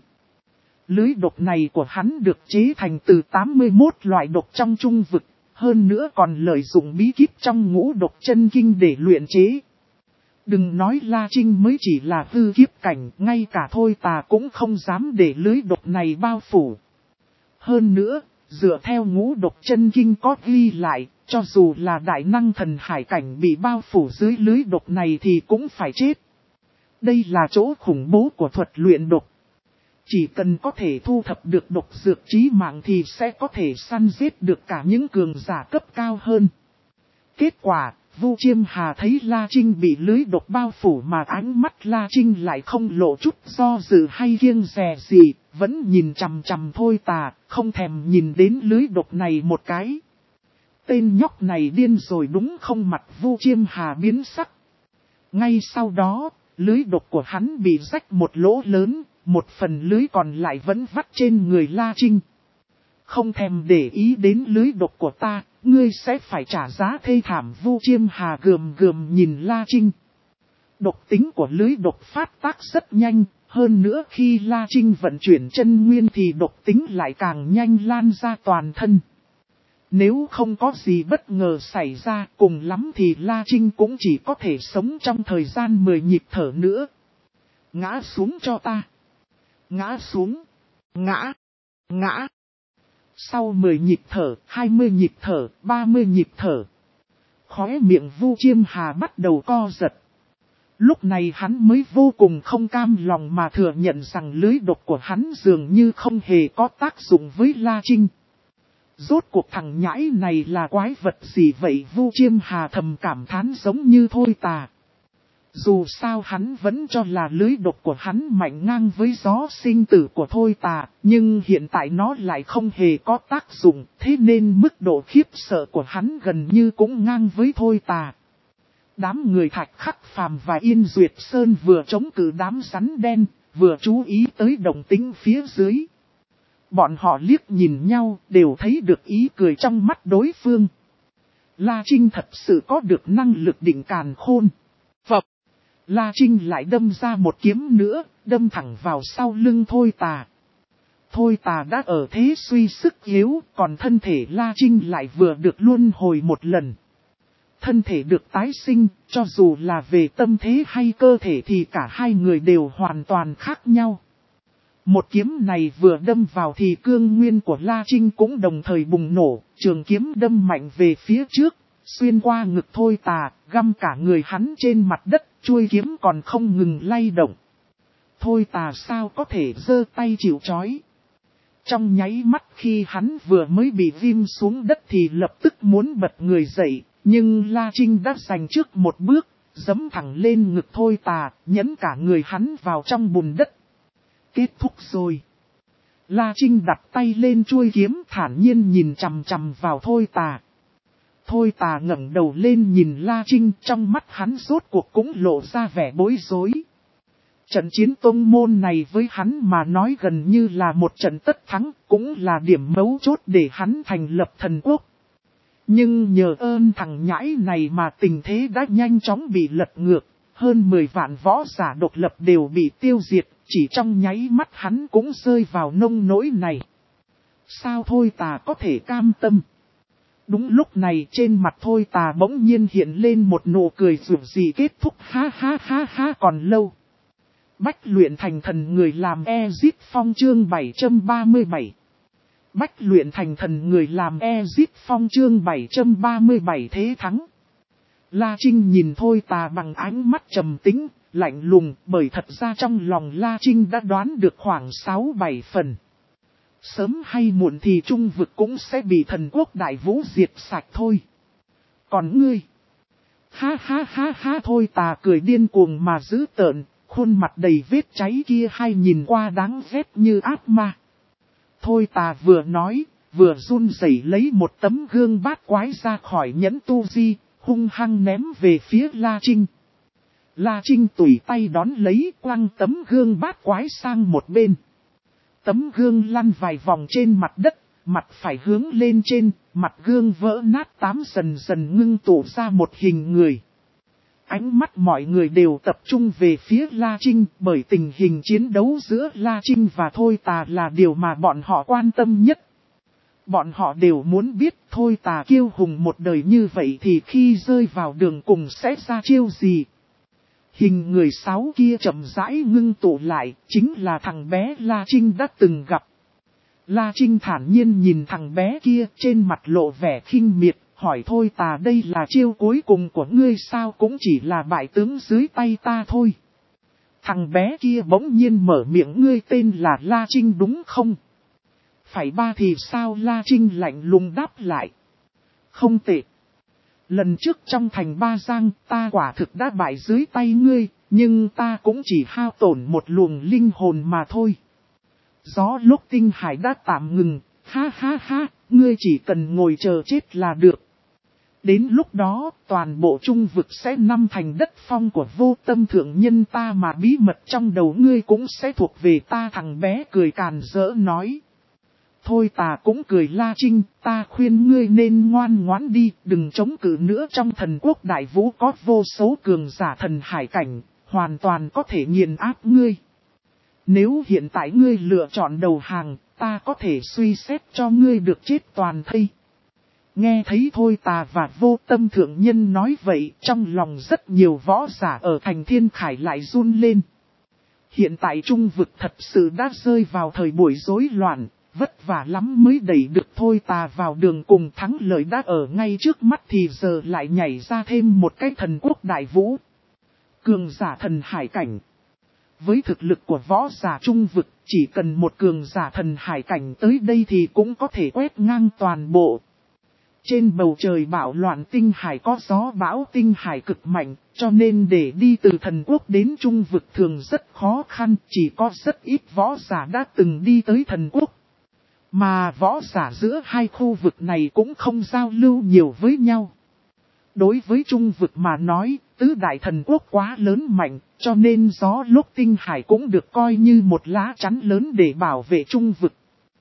Lưới độc này của hắn được chế thành từ tám mươi mốt loại độc trong trung vực, hơn nữa còn lợi dụng bí kíp trong ngũ độc chân kinh để luyện chế. Đừng nói La Trinh mới chỉ là hư kiếp cảnh, ngay cả Thôi Tà cũng không dám để lưới độc này bao phủ. Hơn nữa, dựa theo ngũ độc chân kinh có ghi lại, cho dù là đại năng thần hải cảnh bị bao phủ dưới lưới độc này thì cũng phải chết. Đây là chỗ khủng bố của thuật luyện độc. Chỉ cần có thể thu thập được độc dược chí mạng thì sẽ có thể săn giết được cả những cường giả cấp cao hơn. Kết quả, Vu Chiêm Hà thấy La Trinh bị lưới độc bao phủ mà ánh mắt La Trinh lại không lộ chút do dự hay kiêng dè gì, vẫn nhìn chằm chằm Thôi Tà, không thèm nhìn đến lưới độc này một cái. Tên nhóc này điên rồi đúng không? Mặt Vu Chiêm Hà biến sắc. Ngay sau đó, lưới độc của hắn bị rách một lỗ lớn, một phần lưới còn lại vẫn vắt trên người La Trinh. Không thèm để ý đến lưới độc của ta, ngươi sẽ phải trả giá thê thảm. Vu Chiêm Hà gườm gườm nhìn La Trinh. Độc tính của lưới độc phát tác rất nhanh, hơn nữa khi La Trinh vận chuyển chân nguyên thì độc tính lại càng nhanh lan ra toàn thân. Nếu không có gì bất ngờ xảy ra, cùng lắm thì La Trinh cũng chỉ có thể sống trong thời gian mười nhịp thở nữa. Ngã xuống cho ta. Ngã xuống. Ngã. Ngã. Sau mười nhịp thở, hai mươi nhịp thở, ba mươi nhịp thở. Khóe miệng Vu Chiêm Hà bắt đầu co giật. Lúc này hắn mới vô cùng không cam lòng mà thừa nhận rằng lưới độc của hắn dường như không hề có tác dụng với La Trinh. Rốt cuộc thằng nhãi này là quái vật gì vậy? Vu Chiêm Hà thầm cảm thán giống như Thôi Tà. Dù sao hắn vẫn cho là lưới độc của hắn mạnh ngang với gió sinh tử của Thôi Tà, nhưng hiện tại nó lại không hề có tác dụng, thế nên mức độ khiếp sợ của hắn gần như cũng ngang với Thôi Tà. Đám người Thạch Khắc Phàm và Yên Duyệt Sơn vừa chống cự đám rắn đen, vừa chú ý tới động tĩnh phía dưới. Bọn họ liếc nhìn nhau, đều thấy được ý cười trong mắt đối phương. La Trinh thật sự có được năng lực định càn khôn. Phập! La Trinh lại đâm ra một kiếm nữa, đâm thẳng vào sau lưng Thôi Tà. Thôi Tà đã ở thế suy sức yếu, còn thân thể La Trinh lại vừa được luân hồi một lần. Thân thể được tái sinh, cho dù là về tâm thế hay cơ thể thì cả hai người đều hoàn toàn khác nhau. Một kiếm này vừa đâm vào thì cương nguyên của La Trinh cũng đồng thời bùng nổ, trường kiếm đâm mạnh về phía trước, xuyên qua ngực Thôi Tà, găm cả người hắn trên mặt đất, chuôi kiếm còn không ngừng lay động. Thôi Tà sao có thể giơ tay chịu trói. Trong nháy mắt khi hắn vừa mới bị ghim xuống đất thì lập tức muốn bật người dậy, nhưng La Trinh đã giành trước một bước, giẫm thẳng lên ngực Thôi Tà, nhấn cả người hắn vào trong bùn đất. Kết thúc rồi. La Trinh đặt tay lên chuôi kiếm thản nhiên nhìn chằm chằm vào Thôi Tà. Thôi Tà ngẩng đầu lên nhìn La Trinh, trong mắt hắn rốt cuộc cũng lộ ra vẻ bối rối. Trận chiến tông môn này với hắn mà nói gần như là một trận tất thắng, cũng là điểm mấu chốt để hắn thành lập thần quốc. Nhưng nhờ ơn thằng nhãi này mà tình thế đã nhanh chóng bị lật ngược, hơn mười vạn võ giả độc lập đều bị tiêu diệt, chỉ trong nháy mắt hắn cũng rơi vào nông nỗi này. Sao Thôi Tà có thể cam tâm? Đúng lúc này trên mặt Thôi Tà bỗng nhiên hiện lên một nụ cười dù gì kết thúc ha ha ha ha còn lâu. Bách luyện thành thần người làm Ezip Phong chương bảy trăm ba mươi bảy. Bách luyện thành thần người làm Ezip Phong chương bảy trăm ba mươi bảy thế thắng. La Trinh nhìn Thôi Tà bằng ánh mắt trầm tĩnh, lạnh lùng, bởi thật ra trong lòng La Trinh đã đoán được khoảng sáu bảy phần. Sớm hay muộn thì trung vực cũng sẽ bị thần quốc đại vũ diệt sạch thôi. Còn ngươi? Ha ha ha ha Thôi Tà cười điên cuồng mà dữ tợn, khuôn mặt đầy vết cháy kia hay nhìn qua đáng ghét như ác ma. Thôi Tà vừa nói, vừa run rẩy lấy một tấm gương bát quái ra khỏi nhẫn tu di, hung hăng ném về phía La Trinh. La Trinh tùy tay đón lấy, quăng tấm gương bát quái sang một bên. Tấm gương lăn vài vòng trên mặt đất, mặt phải hướng lên trên, mặt gương vỡ nát tám dần dần ngưng tụ ra một hình người. Ánh mắt mọi người đều tập trung về phía La Trinh, bởi tình hình chiến đấu giữa La Trinh và Thôi Tà là điều mà bọn họ quan tâm nhất. Bọn họ đều muốn biết Thôi Tà kiêu hùng một đời như vậy thì khi rơi vào đường cùng sẽ ra chiêu gì. Hình người sáu kia chậm rãi ngưng tụ lại, chính là thằng bé La Trinh đã từng gặp. La Trinh thản nhiên nhìn thằng bé kia, trên mặt lộ vẻ khinh miệt, hỏi Thôi Tà đây là chiêu cuối cùng của ngươi sao, cũng chỉ là bại tướng dưới tay ta thôi. Thằng bé kia bỗng nhiên mở miệng, ngươi tên là La Trinh đúng không? Phải ba thì sao? La Trinh lạnh lùng đáp lại. Không tệ. Lần trước trong thành Ba Giang ta quả thực đã bại dưới tay ngươi, nhưng ta cũng chỉ hao tổn một luồng linh hồn mà thôi. Gió lúc tinh hải đã tạm ngừng, ha ha ha, ngươi chỉ cần ngồi chờ chết là được. Đến lúc đó, toàn bộ trung vực sẽ năm thành đất phong của Vô Tâm thượng nhân ta, mà bí mật trong đầu ngươi cũng sẽ thuộc về ta. Thằng bé cười càn rỡ nói. Thôi Tà cũng cười, La Trinh, ta khuyên ngươi nên ngoan ngoãn đi, đừng chống cự nữa. Trong thần quốc đại vũ có vô số cường giả thần hải cảnh, hoàn toàn có thể nghiền áp ngươi. Nếu hiện tại ngươi lựa chọn đầu hàng, ta có thể suy xét cho ngươi được chết toàn thây. Nghe thấy Thôi Tà và Vô Tâm thượng nhân nói vậy, trong lòng rất nhiều võ giả ở thành Thiên Khải lại run lên. Hiện tại trung vực thật sự đã rơi vào thời buổi rối loạn, vất vả lắm mới đẩy được Thôi Tà vào đường cùng, thắng lợi đã ở ngay trước mắt thì giờ lại nhảy ra thêm một cái thần quốc đại vũ. Cường giả thần hải cảnh. Với thực lực của võ giả trung vực, chỉ cần một cường giả thần hải cảnh tới đây thì cũng có thể quét ngang toàn bộ. Trên bầu trời bão loạn tinh hải có gió bão tinh hải cực mạnh, cho nên để đi từ thần quốc đến trung vực thường rất khó khăn, chỉ có rất ít võ giả đã từng đi tới thần quốc. Mà võ giả giữa hai khu vực này cũng không giao lưu nhiều với nhau. Đối với trung vực mà nói, tứ đại thần quốc quá lớn mạnh, cho nên gió lúc tinh hải cũng được coi như một lá chắn lớn để bảo vệ trung vực.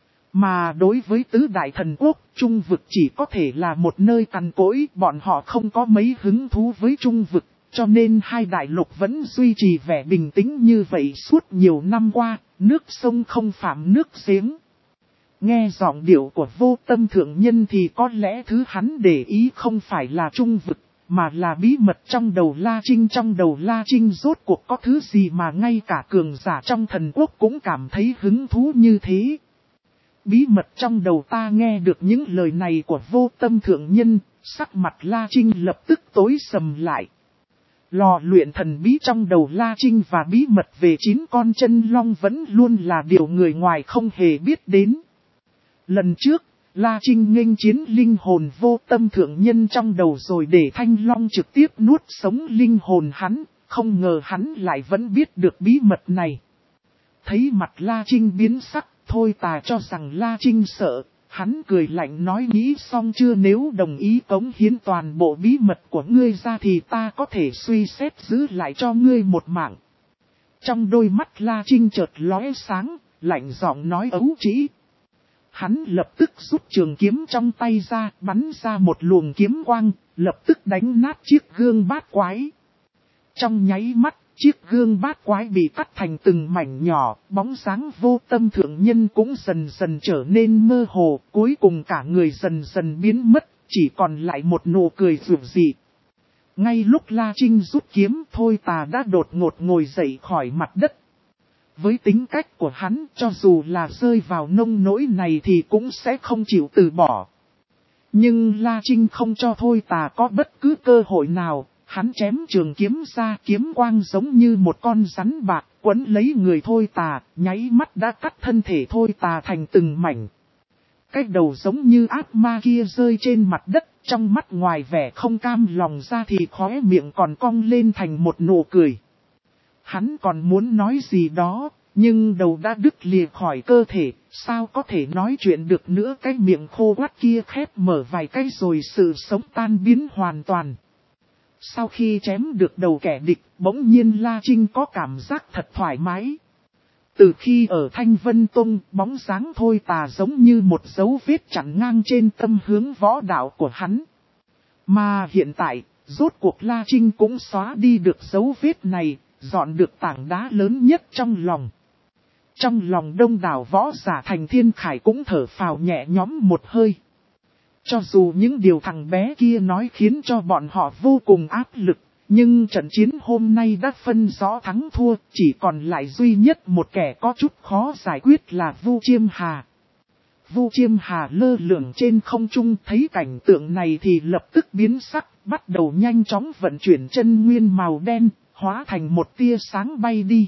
Mà đối với tứ đại thần quốc, trung vực chỉ có thể là một nơi cằn cỗi, bọn họ không có mấy hứng thú với trung vực, cho nên hai đại lục vẫn duy trì vẻ bình tĩnh như vậy suốt nhiều năm qua, nước sông không phạm nước giếng. Nghe giọng điệu của Vô Tâm thượng nhân thì có lẽ thứ hắn để ý không phải là trung vực, mà là bí mật trong đầu La Trinh. Trong đầu La Trinh rốt cuộc có thứ gì mà ngay cả cường giả trong thần quốc cũng cảm thấy hứng thú như thế. Bí mật trong đầu ta. Nghe được những lời này của Vô Tâm thượng nhân, sắc mặt La Trinh lập tức tối sầm lại. Lò luyện thần bí trong đầu La Trinh và bí mật về chín con chân long vẫn luôn là điều người ngoài không hề biết đến. Lần trước, La Trinh nghênh chiến linh hồn Vô Tâm thượng nhân trong đầu rồi để Thanh Long trực tiếp nuốt sống linh hồn hắn, không ngờ hắn lại vẫn biết được bí mật này. Thấy mặt La Trinh biến sắc, Thôi Tà cho rằng La Trinh sợ, hắn cười lạnh nói, nghĩ xong chưa, nếu đồng ý cống hiến toàn bộ bí mật của ngươi ra thì ta có thể suy xét giữ lại cho ngươi một mạng. Trong đôi mắt La Trinh chợt lóe sáng, lạnh giọng nói ấu trĩ. Hắn lập tức rút trường kiếm trong tay ra, bắn ra một luồng kiếm quang, lập tức đánh nát chiếc gương bát quái. Trong nháy mắt, chiếc gương bát quái bị cắt thành từng mảnh nhỏ, bóng dáng vô tâm thượng nhân cũng dần dần trở nên mơ hồ, cuối cùng cả người dần dần biến mất, chỉ còn lại một nụ cười rực dị. Ngay lúc La Trinh rút kiếm, Thôi Tà đã đột ngột ngồi dậy khỏi mặt đất. Với tính cách của hắn, cho dù là rơi vào nông nỗi này thì cũng sẽ không chịu từ bỏ. Nhưng La Trinh không cho Thôi Tà có bất cứ cơ hội nào, hắn chém trường kiếm ra, kiếm quang giống như một con rắn bạc, quấn lấy người Thôi Tà, nháy mắt đã cắt thân thể Thôi Tà thành từng mảnh. Cái đầu giống như ác ma kia rơi trên mặt đất, trong mắt ngoài vẻ không cam lòng ra thì khóe miệng còn cong lên thành một nụ cười. Hắn còn muốn nói gì đó, nhưng đầu đã đứt lìa khỏi cơ thể, sao có thể nói chuyện được nữa. Cái miệng khô quắt kia khép mở vài cái rồi sự sống tan biến hoàn toàn. Sau khi chém được đầu kẻ địch, bỗng nhiên La Trinh có cảm giác thật thoải mái. Từ khi ở Thanh Vân Tông, bóng dáng Thôi Tà giống như một dấu vết chặn ngang trên tâm hướng võ đạo của hắn. Mà hiện tại, rốt cuộc La Trinh cũng xóa đi được dấu vết này, dọn được tảng đá lớn nhất trong lòng. Trong lòng đông đảo võ giả Thành Thiên Khải cũng thở phào nhẹ nhõm một hơi. Cho dù những điều thằng bé kia nói khiến cho bọn họ vô cùng áp lực, nhưng trận chiến hôm nay đã phân rõ thắng thua, chỉ còn lại duy nhất một kẻ có chút khó giải quyết là Vu Chiêm Hà. Vu Chiêm Hà lơ lửng trên không trung, thấy cảnh tượng này thì lập tức biến sắc, bắt đầu nhanh chóng vận chuyển chân nguyên màu đen, hóa thành một tia sáng bay đi.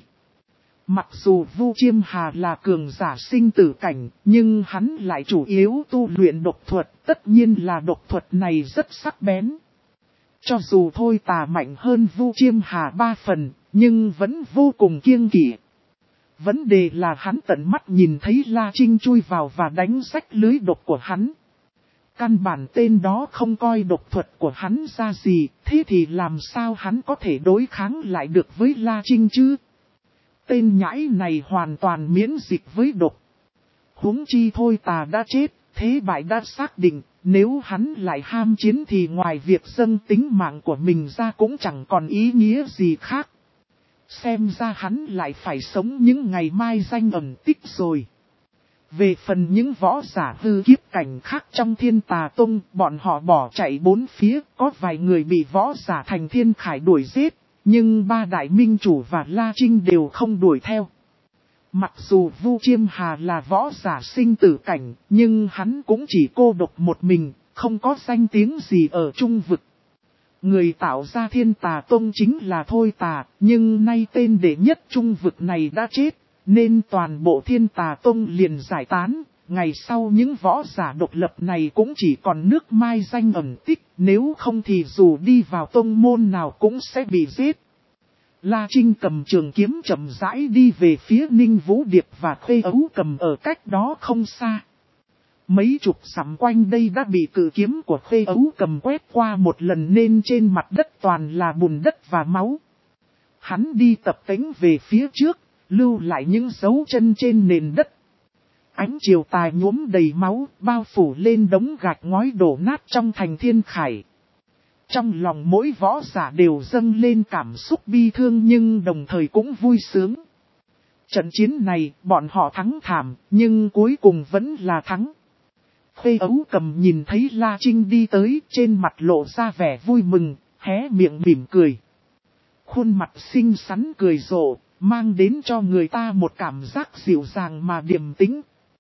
Mặc dù Vu Chiêm Hà là cường giả sinh tử cảnh, nhưng hắn lại chủ yếu tu luyện độc thuật, tất nhiên là độc thuật này rất sắc bén. Cho dù Thôi Tà mạnh hơn Vu Chiêm Hà ba phần, nhưng vẫn vô cùng kiêng kỵ. Vấn đề là hắn tận mắt nhìn thấy La Trinh chui vào và đánh rách lưới độc của hắn. Căn bản tên đó không coi độc thuật của hắn ra gì, thế thì làm sao hắn có thể đối kháng lại được với La Trinh chứ? Tên nhãi này hoàn toàn miễn dịch với độc. Huống chi Thôi Tà đã chết, thế bại đã xác định, nếu hắn lại ham chiến thì ngoài việc dâng tính mạng của mình ra cũng chẳng còn ý nghĩa gì khác. Xem ra hắn lại phải sống những ngày mai danh ẩn tích rồi. Về phần những võ giả hư kiếp cảnh khác trong Thiên Tà Tông, bọn họ bỏ chạy bốn phía, có vài người bị võ giả Thành Thiên Khải đuổi giết, nhưng ba đại minh chủ và La Trinh đều không đuổi theo. Mặc dù Vu Chiêm Hà là võ giả sinh tử cảnh, nhưng hắn cũng chỉ cô độc một mình, không có danh tiếng gì ở trung vực. Người tạo ra Thiên Tà Tông chính là Thôi Tà, nhưng nay tên đệ nhất trung vực này đã chết, nên toàn bộ Thiên Tà Tông liền giải tán. Ngày sau những võ giả độc lập này cũng chỉ còn nước mai danh ẩn tích, nếu không thì dù đi vào tông môn nào cũng sẽ bị giết. La Trinh cầm trường kiếm chậm rãi đi về phía Ninh Vũ Điệp và Khuê Ấu Cầm ở cách đó không xa. Mấy chục dặm quanh đây đã bị cự kiếm của Khuê Ấu Cầm quét qua một lần nên trên mặt đất toàn là bùn đất và máu. Hắn đi tập tễnh về phía trước, lưu lại những dấu chân trên nền đất. Ánh chiều tà nhuốm đầy máu, bao phủ lên đống gạch ngói đổ nát trong Thành Thiên Khải. Trong lòng mỗi võ giả đều dâng lên cảm xúc bi thương nhưng đồng thời cũng vui sướng. Trận chiến này, bọn họ thắng thảm, nhưng cuối cùng vẫn là thắng. Khuê Ấu Cầm nhìn thấy La Trinh đi tới, trên mặt lộ ra vẻ vui mừng, hé miệng mỉm cười. Khuôn mặt xinh xắn cười rộ, mang đến cho người ta một cảm giác dịu dàng mà điềm tĩnh.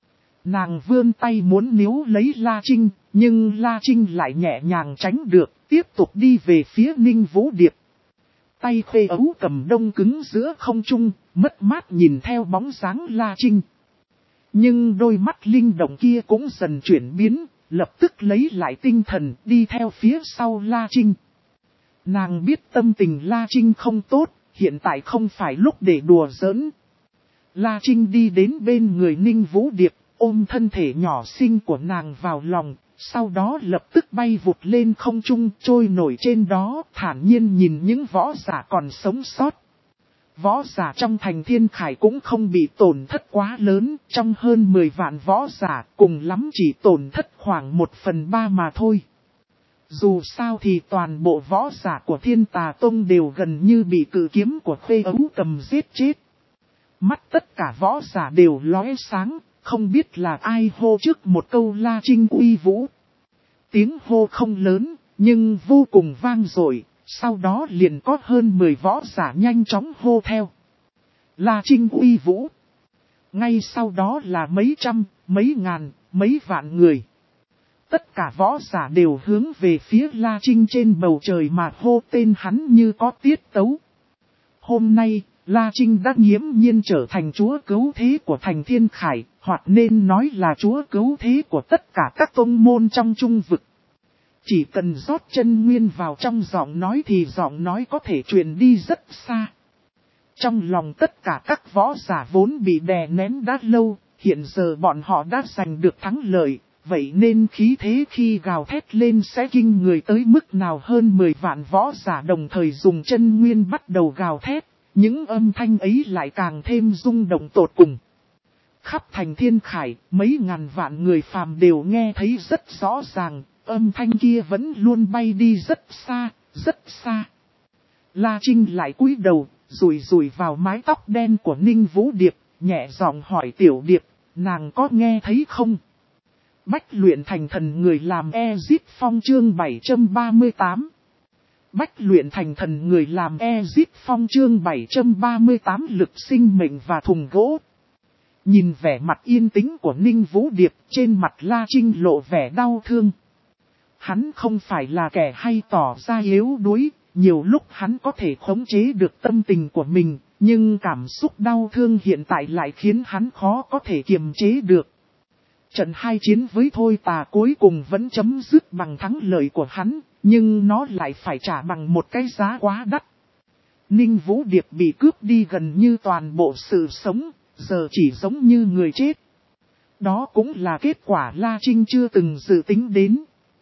Nàng vươn tay muốn níu lấy La Trinh, nhưng La Trinh lại nhẹ nhàng tránh được, tiếp tục đi về phía Ninh Vũ Điệp. Tay Khuê Ấu Cầm đông cứng giữa không trung, mất mát nhìn theo bóng dáng La Trinh. Nhưng đôi mắt linh động kia cũng dần chuyển biến, lập tức lấy lại tinh thần đi theo phía sau La Trinh. Nàng biết tâm tình La Trinh không tốt, hiện tại không phải lúc để đùa giỡn. La Trinh đi đến bên người Ninh Vũ Điệp, ôm thân thể nhỏ xinh của nàng vào lòng, sau đó lập tức bay vụt lên không trung trôi nổi trên đó, thản nhiên nhìn những võ giả còn sống sót. Võ giả trong Thành Thiên Khải cũng không bị tổn thất quá lớn, trong hơn mười vạn võ giả cùng lắm chỉ tổn thất khoảng một phần ba mà thôi. Dù sao thì toàn bộ võ giả của Thiên Tà Tông đều gần như bị cự kiếm của Khuê Ấu Cầm giết chết. Mắt tất cả võ giả đều lóe sáng, không biết là ai hô trước một câu La Trinh uy vũ. Tiếng hô không lớn, nhưng vô cùng vang dội, sau đó liền có hơn mười võ giả nhanh chóng hô theo. La Trinh uy vũ. Ngay sau đó là mấy trăm, mấy ngàn, mấy vạn người. Tất cả võ giả đều hướng về phía La Trinh trên bầu trời mà hô tên hắn như có tiết tấu. Hôm nay, La Trinh đã nghiễm nhiên trở thành chúa cứu thế của thành Thiên Khải, hoặc nên nói là chúa cứu thế của tất cả các tông môn trong trung vực. Chỉ cần rót chân nguyên vào trong giọng nói thì giọng nói có thể truyền đi rất xa. Trong lòng tất cả các võ giả vốn bị đè nén đã lâu, hiện giờ bọn họ đã giành được thắng lợi, vậy nên khí thế khi gào thét lên sẽ kinh người tới mức nào. Hơn mười vạn võ giả đồng thời dùng chân nguyên bắt đầu gào thét, những âm thanh ấy lại càng thêm rung động tột cùng. Khắp thành Thiên Khải, mấy ngàn vạn người phàm đều nghe thấy rất rõ ràng, âm thanh kia vẫn luôn bay đi rất xa, rất xa. La Trinh lại cúi đầu, rủi rủi vào mái tóc đen của Ninh Vũ Điệp, nhẹ giọng hỏi Tiểu Điệp, nàng có nghe thấy không? Bách luyện thành thần người làm Ezit Phong chương bảy trăm ba mươi tám. Bách luyện thành thần người làm Ezit Phong chương bảy trăm ba mươi tám lực sinh mệnh và thùng gỗ. Nhìn vẻ mặt yên tĩnh của Ninh Vũ Điệp, trên mặt La Trinh lộ vẻ đau thương. Hắn không phải là kẻ hay tỏ ra yếu đuối, nhiều lúc hắn có thể khống chế được tâm tình của mình, nhưng cảm xúc đau thương hiện tại lại khiến hắn khó có thể kiềm chế được. Trận hai chiến với Thôi Tà cuối cùng vẫn chấm dứt bằng thắng lợi của hắn, nhưng nó lại phải trả bằng một cái giá quá đắt. Ninh Vũ Điệp bị cướp đi gần như toàn bộ sự sống, giờ chỉ giống như người chết. Đó cũng là kết quả La Trinh chưa từng dự tính đến.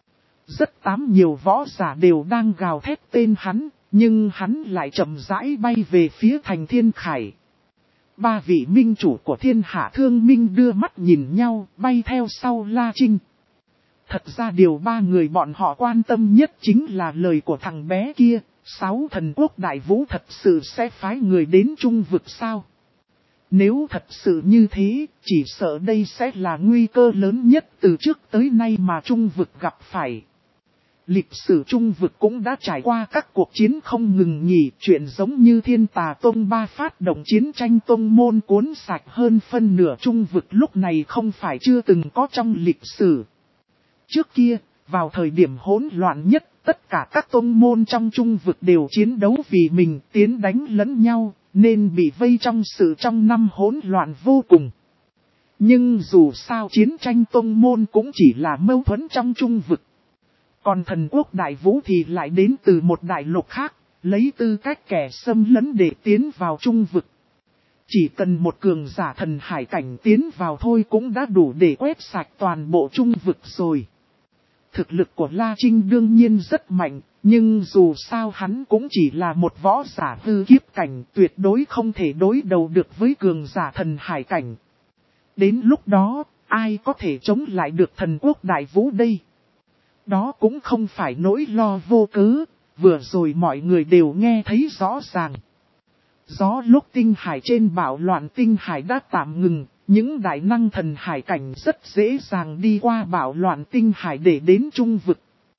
Rất tám nhiều võ giả đều đang gào thét tên hắn, nhưng hắn lại chậm rãi bay về phía thành Thiên Khải. Ba vị minh chủ của thiên hạ thương minh đưa mắt nhìn nhau, bay theo sau La Trinh. Thật ra điều ba người bọn họ quan tâm nhất chính là lời của thằng bé kia, sáu thần quốc đại vũ thật sự sẽ phái người đến trung vực sao? Nếu thật sự như thế, chỉ sợ đây sẽ là nguy cơ lớn nhất từ trước tới nay mà trung vực gặp phải. Lịch sử trung vực cũng đã trải qua các cuộc chiến không ngừng nghỉ, chuyện giống như Thiên Tà Tông ba phát động chiến tranh tông môn cuốn sạch hơn phân nửa trung vực lúc này không phải chưa từng có trong lịch sử. Trước kia, vào thời điểm hỗn loạn nhất, tất cả các tông môn trong trung vực đều chiến đấu vì mình tiến đánh lẫn nhau, nên bị vây trong sự trong năm hỗn loạn vô cùng. Nhưng dù sao chiến tranh tông môn cũng chỉ là mâu thuẫn trong trung vực. Còn thần quốc đại vũ thì lại đến từ một đại lục khác, lấy tư cách kẻ xâm lấn để tiến vào trung vực. Chỉ cần một cường giả thần hải cảnh tiến vào thôi cũng đã đủ để quét sạch toàn bộ trung vực rồi. Thực lực của La Trinh đương nhiên rất mạnh, nhưng dù sao hắn cũng chỉ là một võ giả hư kiếp cảnh, tuyệt đối không thể đối đầu được với cường giả thần hải cảnh. Đến lúc đó, ai có thể chống lại được thần quốc đại vũ đây? Đó cũng không phải nỗi lo vô cớ, vừa rồi mọi người đều nghe thấy rõ ràng. Gió lúc tinh hải trên bạo loạn tinh hải đã tạm ngừng, những đại năng thần hải cảnh rất dễ dàng đi qua bạo loạn tinh hải để đến trung vực.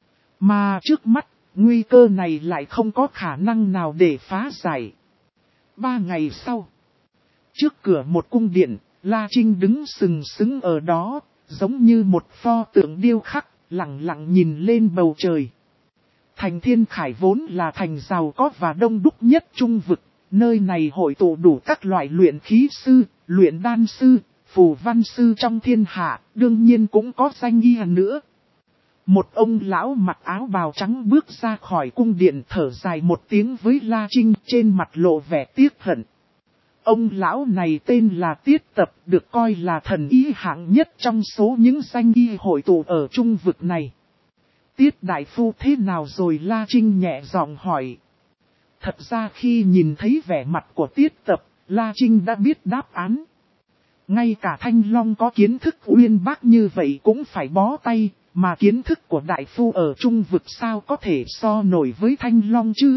Mà trước mắt, nguy cơ này lại không có khả năng nào để phá giải. Ba ngày sau, trước cửa một cung điện, La Trinh đứng sừng sững ở đó, giống như một pho tượng điêu khắc, lặng lặng nhìn lên bầu trời. Thành Thiên Khải vốn là thành giàu có và đông đúc nhất trung vực, nơi này hội tụ đủ các loại luyện khí sư, luyện đan sư, phù văn sư trong thiên hạ, đương nhiên cũng có danh y nữa. Một ông lão mặc áo bào trắng bước ra khỏi cung điện thở dài một tiếng với La Trinh, trên mặt lộ vẻ tiếc hận. Ông lão này tên là Tiết Tập, được coi là thần y hạng nhất trong số những danh y hội tụ ở trung vực này. Tiết đại phu thế nào rồi? La Trinh nhẹ giọng hỏi. Thật ra khi nhìn thấy vẻ mặt của Tiết Tập, La Trinh đã biết đáp án. Ngay cả Thanh Long có kiến thức uyên bác như vậy cũng phải bó tay, mà kiến thức của đại phu ở trung vực sao có thể so nổi với Thanh Long chứ.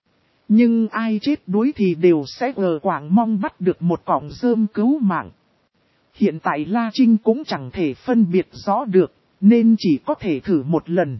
Nhưng ai chết đuối thì đều sẽ ở quảng mong bắt được một cọng rơm cứu mạng. Hiện tại La Trinh cũng chẳng thể phân biệt rõ được, nên chỉ có thể thử một lần.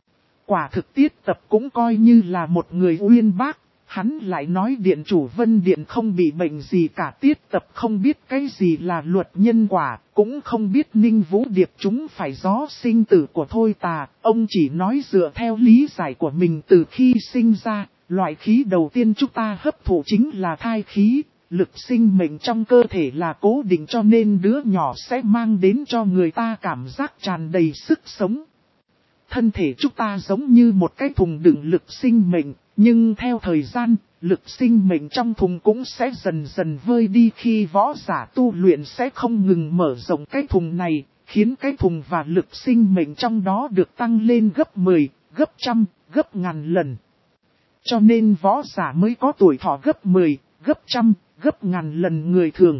Quả thực Tiết Tập cũng coi như là một người uyên bác, hắn lại nói điện chủ Vân Điện không bị bệnh gì cả. Tiết Tập không biết cái gì là luật nhân quả, cũng không biết Ninh Vũ Điệp chúng phải gió sinh tử của Thôi Tà. Ông chỉ nói dựa theo lý giải của mình từ khi sinh ra, loại khí đầu tiên chúng ta hấp thụ chính là thai khí. Lực sinh mệnh trong cơ thể là cố định cho nên đứa nhỏ sẽ mang đến cho người ta cảm giác tràn đầy sức sống. Thân thể chúng ta giống như một cái thùng đựng lực sinh mệnh, nhưng theo thời gian, lực sinh mệnh trong thùng cũng sẽ dần dần vơi đi khi võ giả tu luyện sẽ không ngừng mở rộng cái thùng này, khiến cái thùng và lực sinh mệnh trong đó được tăng lên gấp mười, gấp trăm, gấp ngàn lần. Cho nên võ giả mới có tuổi thọ gấp mười, gấp trăm, gấp ngàn lần người thường.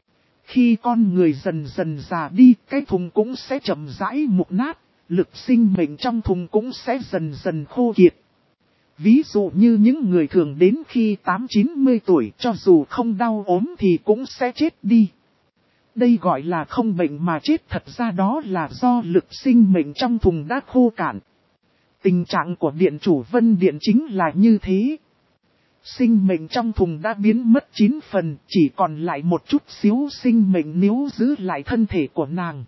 Khi con người dần dần già đi, cái thùng cũng sẽ chậm rãi mục nát, lực sinh mệnh trong thùng cũng sẽ dần dần khô kiệt. Ví dụ như những người thường đến khi tám chín mươi tuổi cho dù không đau ốm thì cũng sẽ chết đi. Đây gọi là không bệnh mà chết, thật ra đó là do lực sinh mệnh trong thùng đã khô cạn. Tình trạng của điện chủ Vân Điện chính là như thế. Sinh mệnh trong thùng đã biến mất chín phần, chỉ còn lại một chút xíu sinh mệnh níu giữ lại thân thể của nàng.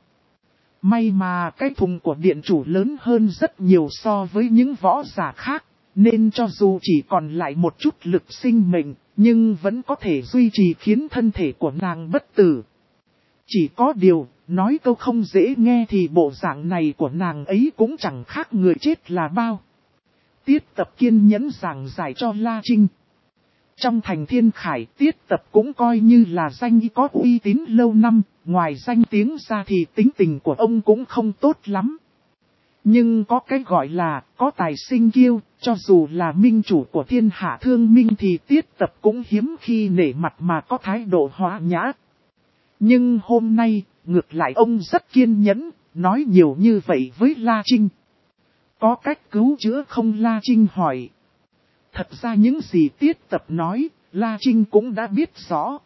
May mà cái thùng của điện chủ lớn hơn rất nhiều so với những võ giả khác, nên cho dù chỉ còn lại một chút lực sinh mệnh, nhưng vẫn có thể duy trì khiến thân thể của nàng bất tử. Chỉ có điều, nói câu không dễ nghe thì bộ dạng này của nàng ấy cũng chẳng khác người chết là bao. Tiết Tập kiên nhẫn giảng giải cho La Trinh. Trong thành Thiên Khải, Tiết Tập cũng coi như là danh y có uy tín lâu năm, ngoài danh tiếng ra thì tính tình của ông cũng không tốt lắm. Nhưng có cái gọi là, có tài sinh kiêu, cho dù là minh chủ của thiên hạ thương minh thì Tiết Tập cũng hiếm khi nể mặt mà có thái độ hòa nhã. Nhưng hôm nay, ngược lại ông rất kiên nhẫn, nói nhiều như vậy với La Trinh. Có cách cứu chữa không? La Trinh hỏi. Thật ra những gì Tiết Tập nói, La Trinh cũng đã biết rõ.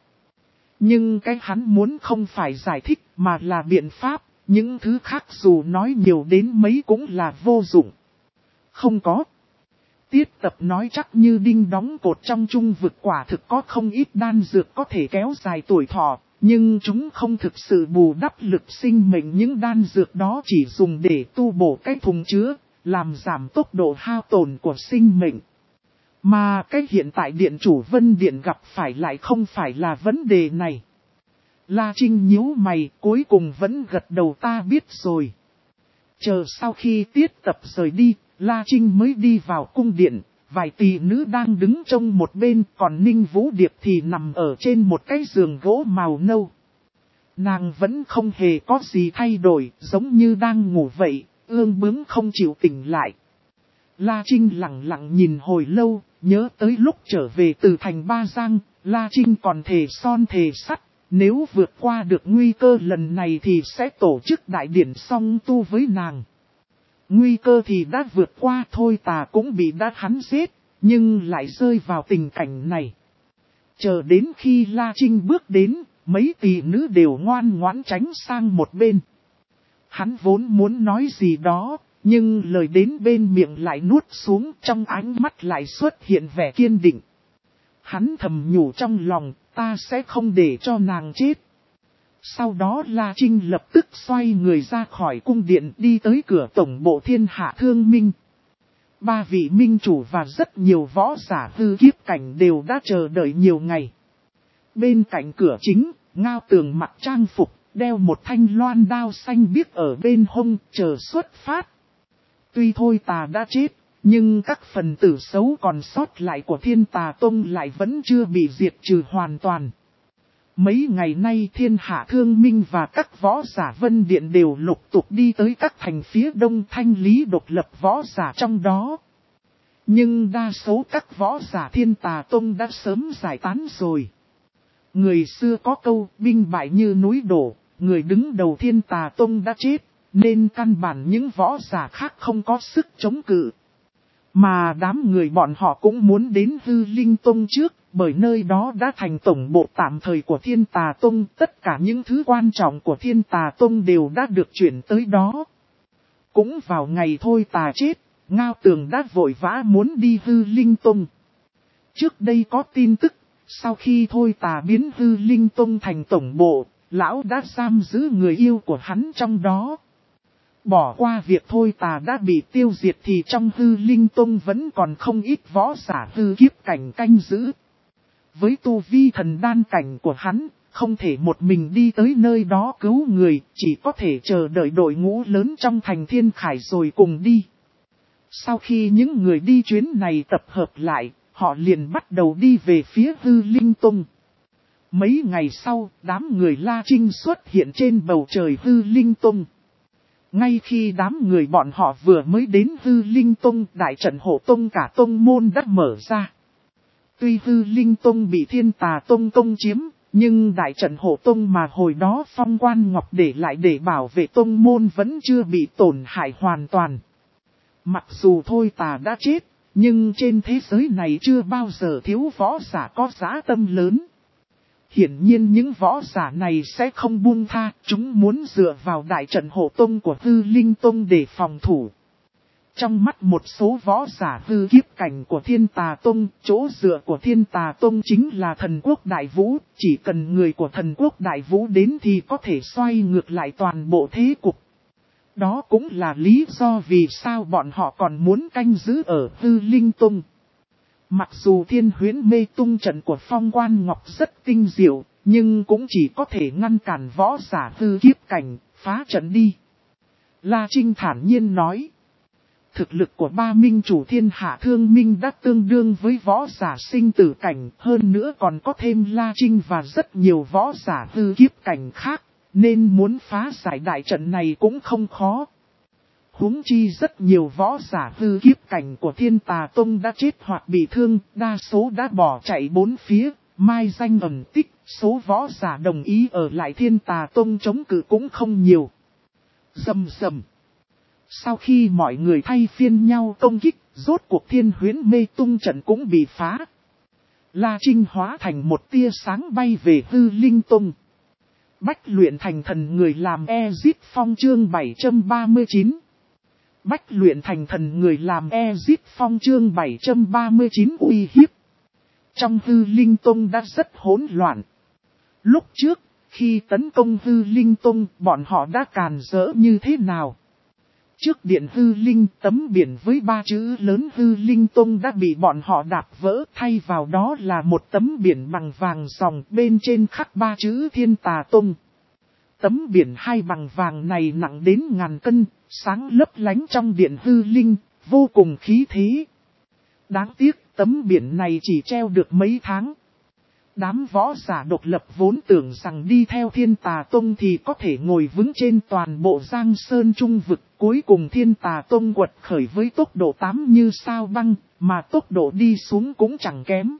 Nhưng cái hắn muốn không phải giải thích mà là biện pháp, những thứ khác dù nói nhiều đến mấy cũng là vô dụng. Không có. Tiết Tập nói chắc như đinh đóng cột, trong trung vực quả thực có không ít đan dược có thể kéo dài tuổi thọ, nhưng chúng không thực sự bù đắp lực sinh mệnh. Những đan dược đó chỉ dùng để tu bổ cái thùng chứa, làm giảm tốc độ hao tổn của sinh mệnh. Mà cái hiện tại điện chủ Vân Điện gặp phải lại không phải là vấn đề này. La Trinh nhíu mày, cuối cùng vẫn gật đầu, ta biết rồi. Chờ sau khi Tiết Tập rời đi, La Trinh mới đi vào cung điện, vài tỷ nữ đang đứng trông một bên, còn Ninh Vũ Điệp thì nằm ở trên một cái giường gỗ màu nâu. Nàng vẫn không hề có gì thay đổi, giống như đang ngủ vậy, ương bướng không chịu tỉnh lại. La Trinh lặng lặng nhìn hồi lâu, nhớ tới lúc trở về từ thành Ba Giang, La Trinh còn thề son thề sắt, nếu vượt qua được nguy cơ lần này thì sẽ tổ chức đại điển song tu với nàng. Nguy cơ thì đã vượt qua, Thôi Tà cũng bị đã hắn giết, nhưng lại rơi vào tình cảnh này. Chờ đến khi La Trinh bước đến, mấy tỷ nữ đều ngoan ngoãn tránh sang một bên. Hắn vốn muốn nói gì đó, nhưng lời đến bên miệng lại nuốt xuống, trong ánh mắt lại xuất hiện vẻ kiên định. Hắn thầm nhủ trong lòng, ta sẽ không để cho nàng chết. Sau đó La Trinh lập tức xoay người ra khỏi cung điện, đi tới cửa tổng bộ thiên hạ thương minh. Ba vị minh chủ và rất nhiều võ giả hư kiếp cảnh đều đã chờ đợi nhiều ngày. Bên cạnh cửa chính, Ngao Tường mặc trang phục, đeo một thanh loan đao xanh biếc ở bên hông, chờ xuất phát. Tuy Thôi Tà đã chết, nhưng các phần tử xấu còn sót lại của Thiên Tà Tông lại vẫn chưa bị diệt trừ hoàn toàn. Mấy ngày nay Thiên Hạ Thương Minh và các võ giả Vân Điện đều lục tục đi tới các thành phía đông thanh lý độc lập võ giả trong đó. Nhưng đa số các võ giả Thiên Tà Tông đã sớm giải tán rồi. Người xưa có câu binh bại như núi đổ, người đứng đầu Thiên Tà Tông đã chết, nên căn bản những võ giả khác không có sức chống cự. Mà đám người bọn họ cũng muốn đến Hư Linh Tông trước, bởi nơi đó đã thành tổng bộ tạm thời của Thiên Tà Tông, tất cả những thứ quan trọng của Thiên Tà Tông đều đã được chuyển tới đó. Cũng vào ngày Thôi Tà chết, Ngao Tường đã vội vã muốn đi Hư Linh Tông. Trước đây có tin tức, sau khi Thôi Tà biến Hư Linh Tông thành tổng bộ, lão đã giam giữ người yêu của hắn trong đó. Bỏ qua việc Thôi Tà đã bị tiêu diệt thì trong Hư Linh Tông vẫn còn không ít võ giả hư kiếp cảnh canh giữ. Với tu vi thần đan cảnh của hắn, không thể một mình đi tới nơi đó cứu người, chỉ có thể chờ đợi đội ngũ lớn trong thành Thiên Khải rồi cùng đi. Sau khi những người đi chuyến này tập hợp lại, họ liền bắt đầu đi về phía Hư Linh Tông. Mấy ngày sau, đám người La Trinh xuất hiện trên bầu trời Hư Linh Tông. Ngay khi đám người bọn họ vừa mới đến Hư Linh Tông, đại trận hộ tông cả tông môn đã mở ra. Tuy Hư Linh Tông bị Thiên Tà Tông công chiếm, nhưng đại trận hộ tông mà hồi đó Phong Quan Ngọc để lại để bảo vệ tông môn vẫn chưa bị tổn hại hoàn toàn. Mặc dù Thôi Tà đã chết, nhưng trên thế giới này chưa bao giờ thiếu võ giả có dã tâm lớn. Hiển nhiên những võ giả này sẽ không buông tha, chúng muốn dựa vào đại trận hộ tông của Hư Linh Tông để phòng thủ. Trong mắt một số võ giả hư kiếp cảnh của Thiên Tà Tông, chỗ dựa của Thiên Tà Tông chính là Thần Quốc Đại Vũ, chỉ cần người của Thần Quốc Đại Vũ đến thì có thể xoay ngược lại toàn bộ thế cục. Đó cũng là lý do vì sao bọn họ còn muốn canh giữ ở Hư Linh Tông. Mặc dù Thiên Huyễn Mê Tung trận của Phong Quan Ngọc rất tinh diệu, nhưng cũng chỉ có thể ngăn cản võ giả hư kiếp cảnh, phá trận đi. La Trinh thản nhiên nói. Thực lực của ba minh chủ thiên hạ Thương Minh đã tương đương với võ giả sinh tử cảnh, hơn nữa còn có thêm La Trinh và rất nhiều võ giả hư kiếp cảnh khác, nên muốn phá giải đại trận này cũng không khó. Huống chi rất nhiều võ giả hư kiếp cảnh của Thiên Tà Tông đã chết hoặc bị thương, đa số đã bỏ chạy bốn phía, mai danh ẩn tích, số võ giả đồng ý ở lại Thiên Tà Tông chống cự cũng không nhiều. Rầm rầm. Sau khi mọi người thay phiên nhau công kích, rốt cuộc Thiên Huyễn Mê Tung trận cũng bị phá. La Trinh hóa thành một tia sáng bay về Hư Linh Tông. Bách luyện thành thần người làm Ezit Phong chương bảy trăm ba mươi chín. Bách luyện thành thần người làm Ezit Phong chương bảy trăm ba mươi chín uy hiếp. Trong Hư Linh Tông đã rất hỗn loạn. Lúc trước, khi tấn công Hư Linh Tông, bọn họ đã càn rỡ như thế nào? Trước điện Hư Linh, tấm biển với ba chữ lớn Hư Linh Tông đã bị bọn họ đạp vỡ, thay vào đó là một tấm biển bằng vàng ròng, bên trên khắc ba chữ Thiên Tà Tông. Tấm biển hai bằng vàng này nặng đến ngàn cân, sáng lấp lánh trong điện Hư Linh, vô cùng khí thế. Đáng tiếc, tấm biển này chỉ treo được mấy tháng. Đám võ giả độc lập vốn tưởng rằng đi theo Thiên Tà Tông thì có thể ngồi vững trên toàn bộ Giang Sơn Trung Vực. Cuối cùng Thiên Tà Tông quật khởi với tốc độ tám như sao băng, mà tốc độ đi xuống cũng chẳng kém.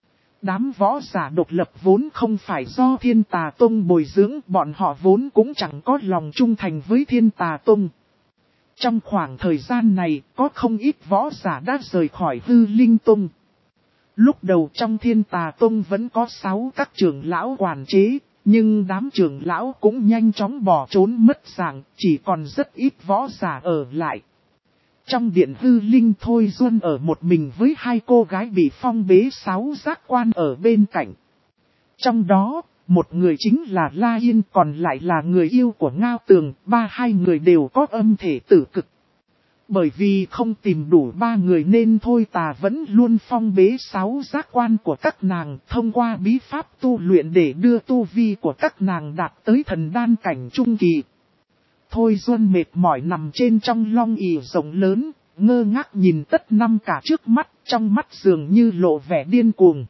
Đám võ giả độc lập vốn không phải do Thiên Tà Tông bồi dưỡng, bọn họ vốn cũng chẳng có lòng trung thành với Thiên Tà Tông. Trong khoảng thời gian này, có không ít võ giả đã rời khỏi Hư Linh Tông. Lúc đầu trong Thiên Tà Tông vẫn có sáu các trưởng lão quản chế, nhưng đám trưởng lão cũng nhanh chóng bỏ trốn mất dạng, chỉ còn rất ít võ giả ở lại. Trong điện Hư Linh Thôi Duân ở một mình với hai cô gái bị phong bế sáu giác quan ở bên cạnh. Trong đó, một người chính là La Yên, còn lại là người yêu của Ngao Tường, ba hai người đều có âm thể tử cực. Bởi vì không tìm đủ ba người nên Thôi Tà vẫn luôn phong bế sáu giác quan của các nàng, thông qua bí pháp tu luyện để đưa tu vi của các nàng đạt tới thần đan cảnh trung kỳ. Thôi Duân mệt mỏi nằm trên trong long ỷ rộng lớn, ngơ ngác nhìn tất năm cả trước mắt, trong mắt dường như lộ vẻ điên cuồng.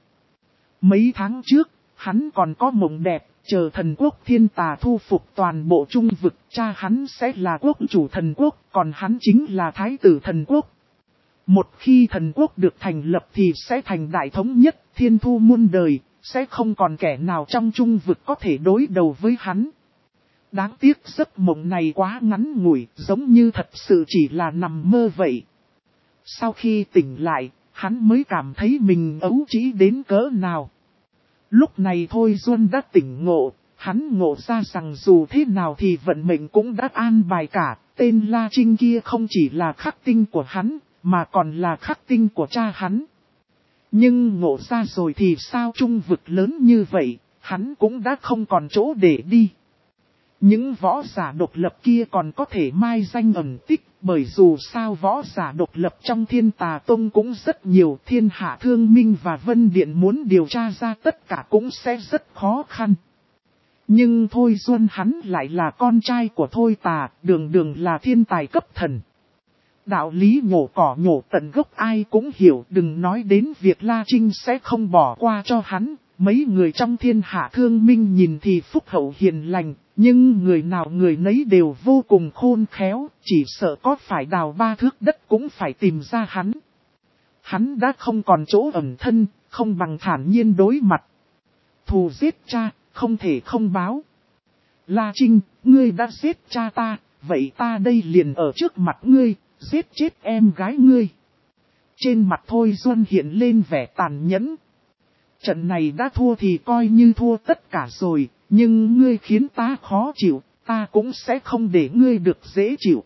Mấy tháng trước, hắn còn có mộng đẹp, chờ thần quốc Thiên Tà thu phục toàn bộ trung vực, cha hắn sẽ là quốc chủ thần quốc, còn hắn chính là thái tử thần quốc. Một khi thần quốc được thành lập thì sẽ thành đại thống nhất, thiên thu muôn đời, sẽ không còn kẻ nào trong trung vực có thể đối đầu với hắn. Đáng tiếc giấc mộng này quá ngắn ngủi, giống như thật sự chỉ là nằm mơ vậy. Sau khi tỉnh lại, hắn mới cảm thấy mình ấu trĩ đến cỡ nào. Lúc này Thôi Duân đã tỉnh ngộ, hắn ngộ ra rằng dù thế nào thì vận mệnh cũng đã an bài cả, tên La Trinh kia không chỉ là khắc tinh của hắn, mà còn là khắc tinh của cha hắn. Nhưng ngộ ra rồi thì sao, trung vực lớn như vậy, hắn cũng đã không còn chỗ để đi. Những võ giả độc lập kia còn có thể mai danh ẩn tích, bởi dù sao võ giả độc lập trong Thiên Tà Tông cũng rất nhiều, Thiên Hạ Thương Minh và Vân Điện muốn điều tra ra tất cả cũng sẽ rất khó khăn. Nhưng Thôi Duân hắn lại là con trai của Thôi Tà, đường đường là thiên tài cấp thần. Đạo lý nhổ cỏ nhổ tận gốc ai cũng hiểu, đừng nói đến việc La Trinh sẽ không bỏ qua cho hắn. Mấy người trong Thiên Hạ Thương Minh nhìn thì phúc hậu hiền lành, nhưng người nào người nấy đều vô cùng khôn khéo, chỉ sợ có phải đào ba thước đất cũng phải tìm ra hắn. Hắn đã không còn chỗ ẩn thân, không bằng thản nhiên đối mặt. Thù giết cha, không thể không báo. La Trinh, ngươi đã giết cha ta, vậy ta đây liền ở trước mặt ngươi, giết chết em gái ngươi. Trên mặt Thôi Duân hiện lên vẻ tàn nhẫn. Trận này đã thua thì coi như thua tất cả rồi, nhưng ngươi khiến ta khó chịu, ta cũng sẽ không để ngươi được dễ chịu.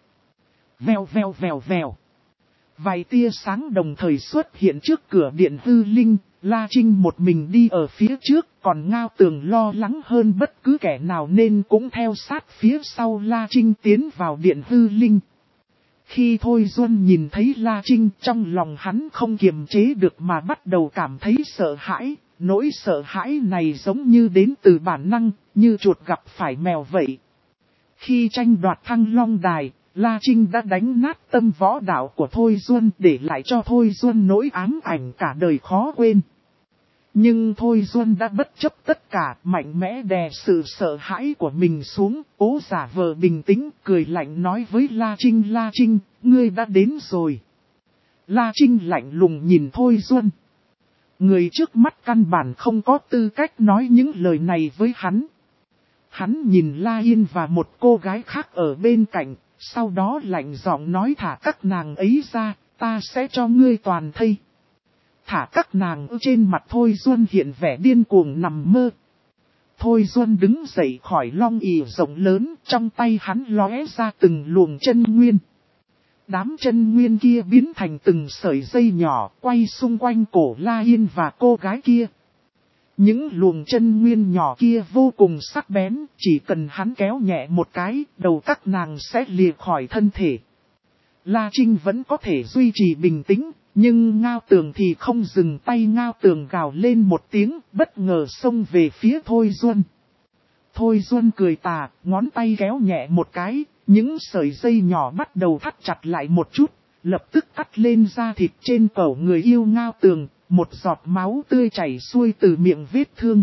Vèo vèo vèo vèo. Vài tia sáng đồng thời xuất hiện trước cửa điện hư linh, La Trinh một mình đi ở phía trước, còn Ngao Tường lo lắng hơn bất cứ kẻ nào nên cũng theo sát phía sau La Trinh tiến vào điện hư linh. Khi Thôi Duân nhìn thấy La Trinh, trong lòng hắn không kiềm chế được mà bắt đầu cảm thấy sợ hãi. Nỗi sợ hãi này giống như đến từ bản năng, như chuột gặp phải mèo vậy. Khi tranh đoạt Thăng Long Đài, La Trinh đã đánh nát tâm võ đạo của Thôi Duân, để lại cho Thôi Duân nỗi ám ảnh cả đời khó quên. Nhưng Thôi Duân đã bất chấp tất cả, mạnh mẽ đè sự sợ hãi của mình xuống, cố giả vờ bình tĩnh, cười lạnh nói với La Trinh: La Trinh, ngươi đã đến rồi. La Trinh lạnh lùng nhìn Thôi Duân. Người trước mắt căn bản không có tư cách nói những lời này với hắn. Hắn nhìn La Yên và một cô gái khác ở bên cạnh, sau đó lạnh giọng nói: thả các nàng ấy ra, ta sẽ cho ngươi toàn thây. Thả các nàng. Trên mặt Thôi Duân hiện vẻ điên cuồng nằm mơ. Thôi Duân đứng dậy khỏi long ỷ rộng lớn, trong tay hắn lóe ra từng luồng chân nguyên. Đám chân nguyên kia biến thành từng sợi dây nhỏ, quay xung quanh cổ La Yên và cô gái kia. Những luồng chân nguyên nhỏ kia vô cùng sắc bén, chỉ cần hắn kéo nhẹ một cái, đầu các nàng sẽ lìa khỏi thân thể. La Trinh vẫn có thể duy trì bình tĩnh, nhưng Ngao Tường thì không dừng tay. Ngao Tường gào lên một tiếng, bất ngờ xông về phía Thôi Duân. Thôi Duân cười tà, ngón tay kéo nhẹ một cái, những sợi dây nhỏ bắt đầu thắt chặt lại một chút, lập tức cắt lên da thịt trên cổ người yêu Ngao Tường, một giọt máu tươi chảy xuôi từ miệng vết thương.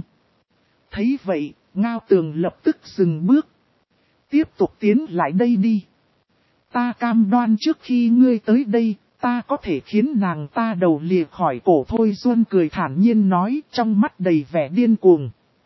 Thấy vậy, Ngao Tường lập tức dừng bước. Tiếp tục tiến lại đây đi. Ta cam đoan trước khi ngươi tới đây, ta có thể khiến nàng ta đầu lìa khỏi cổ. Thôi Duân cười thản nhiên nói, trong mắt đầy vẻ điên cuồng.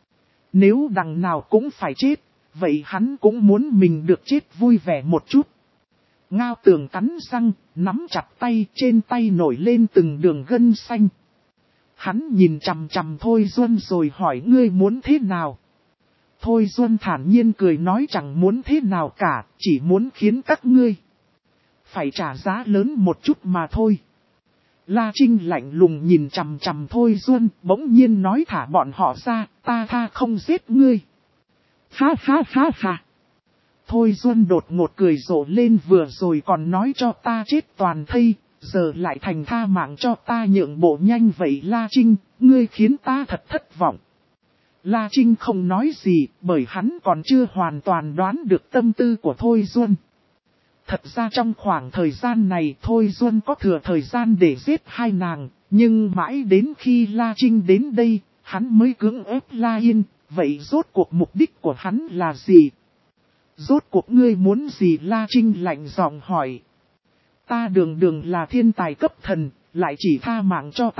Nếu đằng nào cũng phải chết, vậy hắn cũng muốn mình được chết vui vẻ một chút. Ngao Tường cắn răng, nắm chặt tay, trên tay nổi lên từng đường gân xanh. Hắn nhìn chằm chằm Thôi Duân rồi hỏi: ngươi muốn thế nào? Thôi Duân thản nhiên cười nói: chẳng muốn thế nào cả, chỉ muốn khiến các ngươi phải trả giá lớn một chút mà thôi. La Trinh lạnh lùng nhìn chằm chằm Thôi Duân, bỗng nhiên nói: thả bọn họ ra, ta tha không giết ngươi. Ha ha ha ha. Thôi Duân đột ngột cười rộ lên, vừa rồi còn nói cho ta chết toàn thây, giờ lại thành tha mạng cho ta nhượng bộ nhanh vậy. La Trinh, ngươi khiến ta thật thất vọng. La Trinh không nói gì, bởi hắn còn chưa hoàn toàn đoán được tâm tư của Thôi Duân. Thật ra trong khoảng thời gian này Thôi Duân có thừa thời gian để giết hai nàng, nhưng mãi đến khi La Trinh đến đây, hắn mới cưỡng ép La Yên. Vậy rốt cuộc mục đích của hắn là gì? Rốt cuộc ngươi muốn gì? La Trinh lạnh giọng hỏi. Ta đường đường là thiên tài cấp thần, lại chỉ tha mạng cho ta,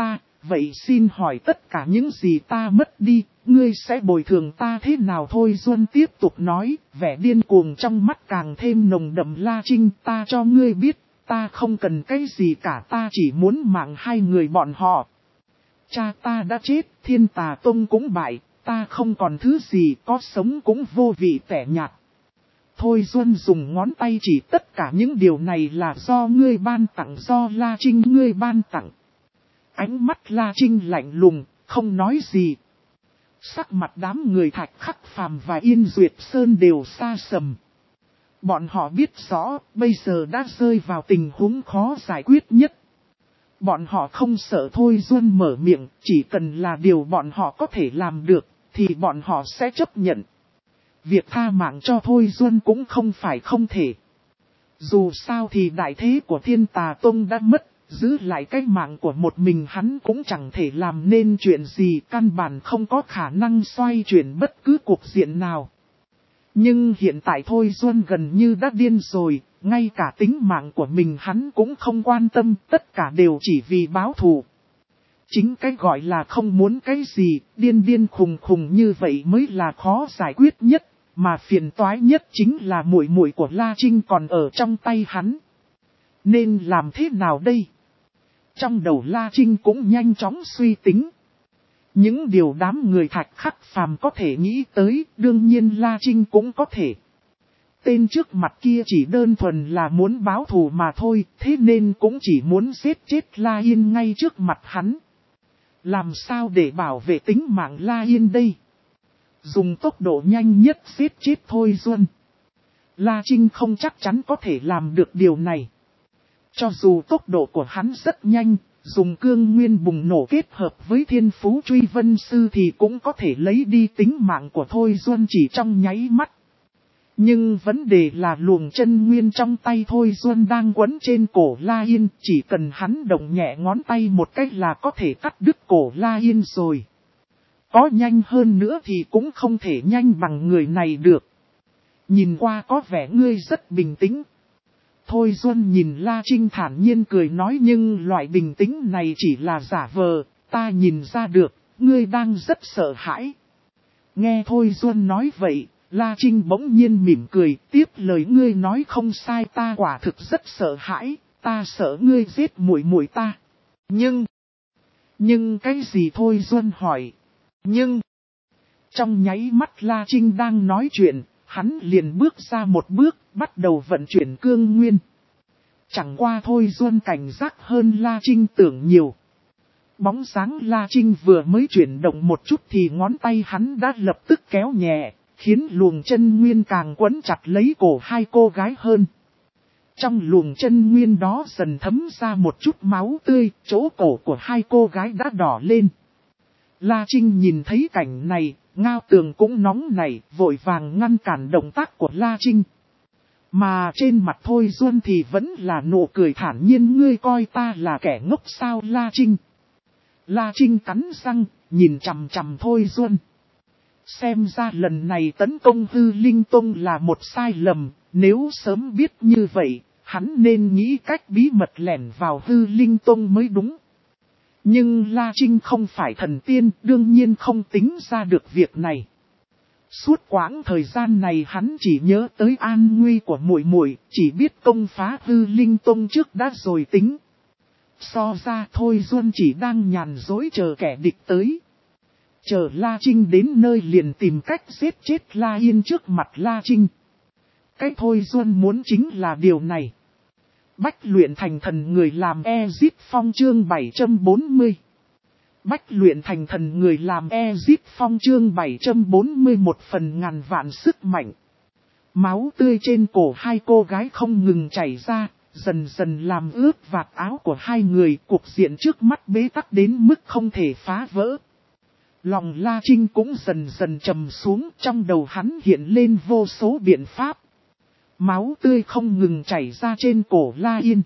vậy xin hỏi tất cả những gì ta mất đi, ngươi sẽ bồi thường ta thế nào? Thôi Duân tiếp tục nói, vẻ điên cuồng trong mắt càng thêm nồng đậm. La Trinh, ta cho ngươi biết, ta không cần cái gì cả, ta chỉ muốn mạng hai người bọn họ. Cha ta đã chết, Thiên Tà Tông cũng bại, ta không còn thứ gì, có sống cũng vô vị tẻ nhạt. Thôi Duân dùng ngón tay chỉ, tất cả những điều này là do ngươi ban tặng, do La Trinh ngươi ban tặng. Ánh mắt La Trinh lạnh lùng, không nói gì. Sắc mặt đám người Thạch Khắc Phàm và Yên Duyệt Sơn đều xa sầm. Bọn họ biết rõ, bây giờ đã rơi vào tình huống khó giải quyết nhất. Bọn họ không sợ Thôi Duân mở miệng, chỉ cần là điều bọn họ có thể làm được, thì bọn họ sẽ chấp nhận. Việc tha mạng cho Thôi Duân cũng không phải không thể. Dù sao thì đại thế của Thiên Tà Tông đã mất, giữ lại cái mạng của một mình hắn cũng chẳng thể làm nên chuyện gì, căn bản không có khả năng xoay chuyển bất cứ cuộc diện nào. Nhưng hiện tại Thôi Duân gần như đã điên rồi, ngay cả tính mạng của mình hắn cũng không quan tâm, tất cả đều chỉ vì báo thù. Chính cái gọi là không muốn cái gì, điên điên khùng khùng như vậy mới là khó giải quyết nhất, mà phiền toái nhất chính là muội muội của La Trinh còn ở trong tay hắn. Nên làm thế nào đây? Trong đầu La Trinh cũng nhanh chóng suy tính. Những điều đám người Thạch Khắc Phàm có thể nghĩ tới, đương nhiên La Trinh cũng có thể. Tên trước mặt kia chỉ đơn thuần là muốn báo thù mà thôi, thế nên cũng chỉ muốn giết chết La Yên ngay trước mặt hắn. Làm sao để bảo vệ tính mạng La Yên đây? Dùng tốc độ nhanh nhất giết chết Thôi Duân. La Trinh không chắc chắn có thể làm được điều này. Cho dù tốc độ của hắn rất nhanh, dùng cương nguyên bùng nổ kết hợp với thiên phú truy vân sư thì cũng có thể lấy đi tính mạng của Thôi Duân chỉ trong nháy mắt. Nhưng vấn đề là luồng chân nguyên trong tay Thôi Duân đang quấn trên cổ La Yên, chỉ cần hắn động nhẹ ngón tay một cách là có thể cắt đứt cổ La Yên rồi. Có nhanh hơn nữa thì cũng không thể nhanh bằng người này được. Nhìn qua có vẻ ngươi rất bình tĩnh. Thôi Duân nhìn La Trinh thản nhiên cười nói, nhưng loại bình tĩnh này chỉ là giả vờ, ta nhìn ra được, ngươi đang rất sợ hãi. Nghe Thôi Duân nói vậy, La Trinh bỗng nhiên mỉm cười, tiếp lời, ngươi nói không sai, ta quả thực rất sợ hãi, ta sợ ngươi giết muội muội ta. Nhưng, nhưng cái gì? Thôi Duân hỏi. Nhưng, trong nháy mắt La Trinh đang nói chuyện, hắn liền bước ra một bước, bắt đầu vận chuyển cương nguyên. Chẳng qua Thôi Duân cảnh giác hơn La Trinh tưởng nhiều. Bóng dáng La Trinh vừa mới chuyển động một chút thì ngón tay hắn đã lập tức kéo nhẹ, khiến luồng chân nguyên càng quấn chặt lấy cổ hai cô gái hơn. Trong luồng chân nguyên đó dần thấm ra một chút máu tươi, chỗ cổ của hai cô gái đã đỏ lên. La Trinh nhìn thấy cảnh này, Ngao Tường cũng nóng nảy, vội vàng ngăn cản động tác của La Trinh. Mà trên mặt Thôi Duân thì vẫn là nụ cười thản nhiên, ngươi coi ta là kẻ ngốc sao La Trinh? La Trinh cắn răng, nhìn chằm chằm Thôi Duân. Xem ra lần này tấn công Hư Linh Tông là một sai lầm, nếu sớm biết như vậy, hắn nên nghĩ cách bí mật lẻn vào Hư Linh Tông mới đúng. Nhưng La Trinh không phải thần tiên, đương nhiên không tính ra được việc này. Suốt quãng thời gian này hắn chỉ nhớ tới an nguy của muội muội, chỉ biết công phá Hư Linh Tông trước đã rồi tính. So ra Thôi Duân chỉ đang nhàn dối chờ kẻ địch tới. Chờ La Trinh đến nơi liền tìm cách giết chết La Yên trước mặt La Trinh. Cái Thôi Duân muốn chính là điều này. Bách luyện thành thần người làm Ezip Phong chương bảy trăm bốn mươi. Bách luyện thành thần người làm Ezip Phong chương bảy trăm bốn mươi, một phần ngàn vạn sức mạnh. Máu tươi trên cổ hai cô gái không ngừng chảy ra, dần dần làm ướt vạt áo của hai người, cục diện trước mắt bế tắc đến mức không thể phá vỡ. Lòng La Trinh cũng dần dần trầm xuống, trong đầu hắn hiện lên vô số biện pháp. Máu tươi không ngừng chảy ra trên cổ La Yên.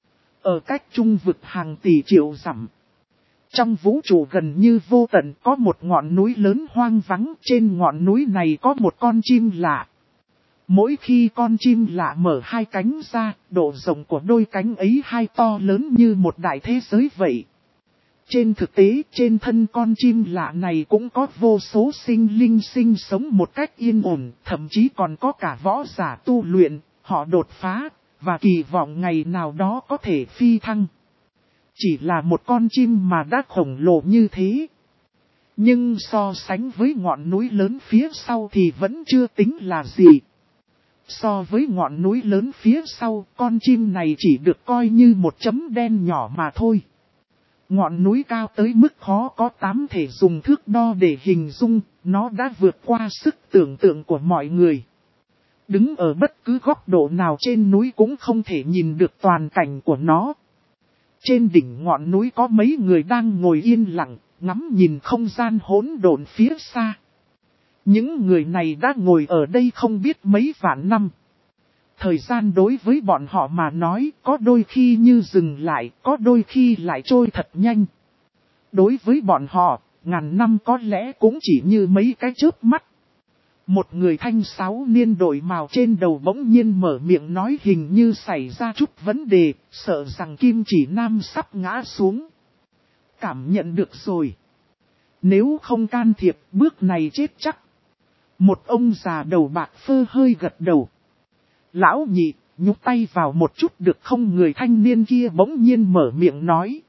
Ở cách trung vực hàng tỷ triệu dặm. Trong vũ trụ gần như vô tận có một ngọn núi lớn hoang vắng, trên ngọn núi này có một con chim lạ. Mỗi khi con chim lạ mở hai cánh ra, độ rộng của đôi cánh ấy hai to lớn như một đại thế giới vậy. Trên thực tế, trên thân con chim lạ này cũng có vô số sinh linh sinh sống một cách yên ổn, thậm chí còn có cả võ giả tu luyện, họ đột phá, và kỳ vọng ngày nào đó có thể phi thăng. Chỉ là một con chim mà đã khổng lồ như thế. Nhưng so sánh với ngọn núi lớn phía sau thì vẫn chưa tính là gì. So với ngọn núi lớn phía sau, con chim này chỉ được coi như một chấm đen nhỏ mà thôi. Ngọn núi cao tới mức khó có tám thể dùng thước đo để hình dung, nó đã vượt qua sức tưởng tượng của mọi người. Đứng ở bất cứ góc độ nào trên núi cũng không thể nhìn được toàn cảnh của nó. Trên đỉnh ngọn núi có mấy người đang ngồi yên lặng, ngắm nhìn không gian hỗn độn phía xa. Những người này đã ngồi ở đây không biết mấy vạn năm. Thời gian đối với bọn họ mà nói có đôi khi như dừng lại, có đôi khi lại trôi thật nhanh. Đối với bọn họ, ngàn năm có lẽ cũng chỉ như mấy cái chớp mắt. Một người thanh sáu niên đội màu trên đầu bỗng nhiên mở miệng nói hình như xảy ra chút vấn đề, sợ rằng Kim Chỉ Nam sắp ngã xuống. Cảm nhận được rồi. Nếu không can thiệp bước này chết chắc. Một ông già đầu bạc phơ hơi gật đầu. Lão nhị, nhúc tay vào một chút được không? Người thanh niên kia bỗng nhiên mở miệng nói.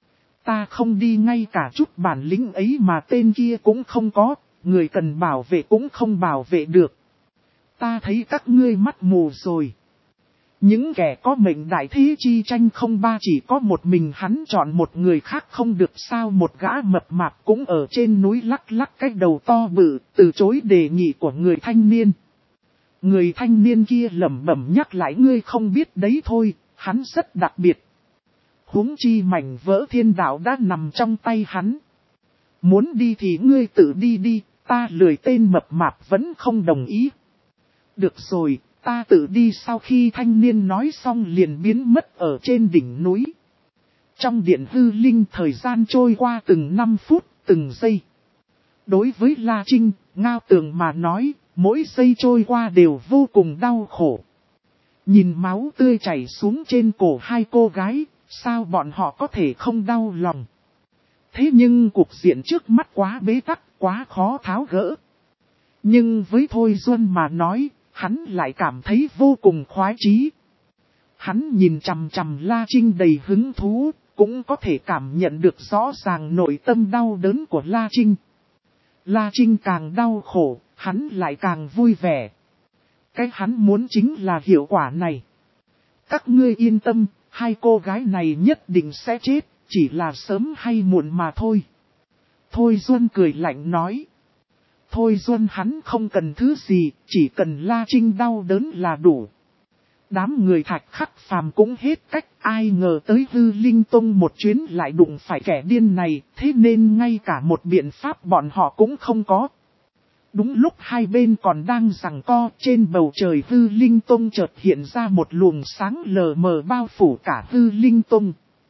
Ta không đi ngay cả chút bản lĩnh ấy mà tên kia cũng không có, người cần bảo vệ cũng không bảo vệ được. Ta thấy các ngươi mắt mù rồi. Những kẻ có mệnh đại thế chi tranh không ba chỉ có một mình hắn chọn một người khác không được sao? Một gã mập mạp cũng ở trên núi lắc lắc cái đầu to bự, từ chối đề nghị của người thanh niên. Người thanh niên kia lẩm bẩm nhắc lại, ngươi không biết đấy thôi, hắn rất đặc biệt. Huống chi mảnh vỡ thiên đạo đã nằm trong tay hắn. Muốn đi thì ngươi tự đi đi, ta lười. Tên mập mạp vẫn không đồng ý. Được rồi, ta tự đi. Sau khi thanh niên nói xong liền biến mất ở trên đỉnh núi. Trong điện hư linh thời gian trôi qua từng năm phút, từng giây. Đối với La Trinh, Ngao Tường mà nói, mỗi giây trôi qua đều vô cùng đau khổ. Nhìn máu tươi chảy xuống trên cổ hai cô gái, sao bọn họ có thể không đau lòng. Thế nhưng cục diện trước mắt quá bế tắc, quá khó tháo gỡ. Nhưng với Thôi Duân mà nói, hắn lại cảm thấy vô cùng khoái chí. Hắn nhìn chằm chằm La Trinh đầy hứng thú, cũng có thể cảm nhận được rõ ràng nội tâm đau đớn của La Trinh. La Trinh càng đau khổ, hắn lại càng vui vẻ. Cái hắn muốn chính là hiệu quả này. Các ngươi yên tâm, hai cô gái này nhất định sẽ chết, chỉ là sớm hay muộn mà thôi. Thôi Duân cười lạnh nói. Thôi Duân hắn không cần thứ gì, chỉ cần La Trinh đau đớn là đủ. Đám người Thạch Khắc Phàm cũng hết cách, ai ngờ tới Hư Linh Tông một chuyến lại đụng phải kẻ điên này, thế nên ngay cả một biện pháp bọn họ cũng không có. Đúng lúc hai bên còn đang giằng co, trên bầu trời Hư Linh Tông chợt hiện ra một luồng sáng lờ mờ bao phủ cả Hư Linh Tông.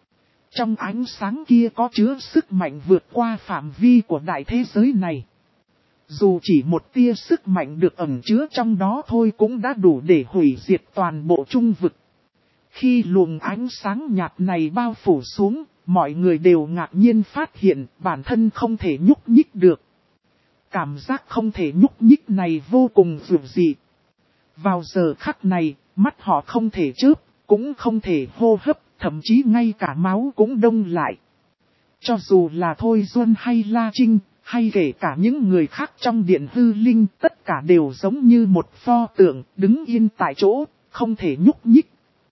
Trong ánh sáng kia có chứa sức mạnh vượt qua phạm vi của đại thế giới này. Dù chỉ một tia sức mạnh được ẩn chứa trong đó thôi cũng đã đủ để hủy diệt toàn bộ trung vực. Khi luồng ánh sáng nhạt này bao phủ xuống, mọi người đều ngạc nhiên phát hiện bản thân không thể nhúc nhích được. Cảm giác không thể nhúc nhích này vô cùng dữ dị. Vào giờ khắc này, mắt họ không thể chớp, cũng không thể hô hấp, thậm chí ngay cả máu cũng đông lại. Cho dù là Thôi Duân hay La Trinh, hay kể cả những người khác trong điện hư linh, tất cả đều giống như một pho tượng, đứng yên tại chỗ, không thể nhúc nhích.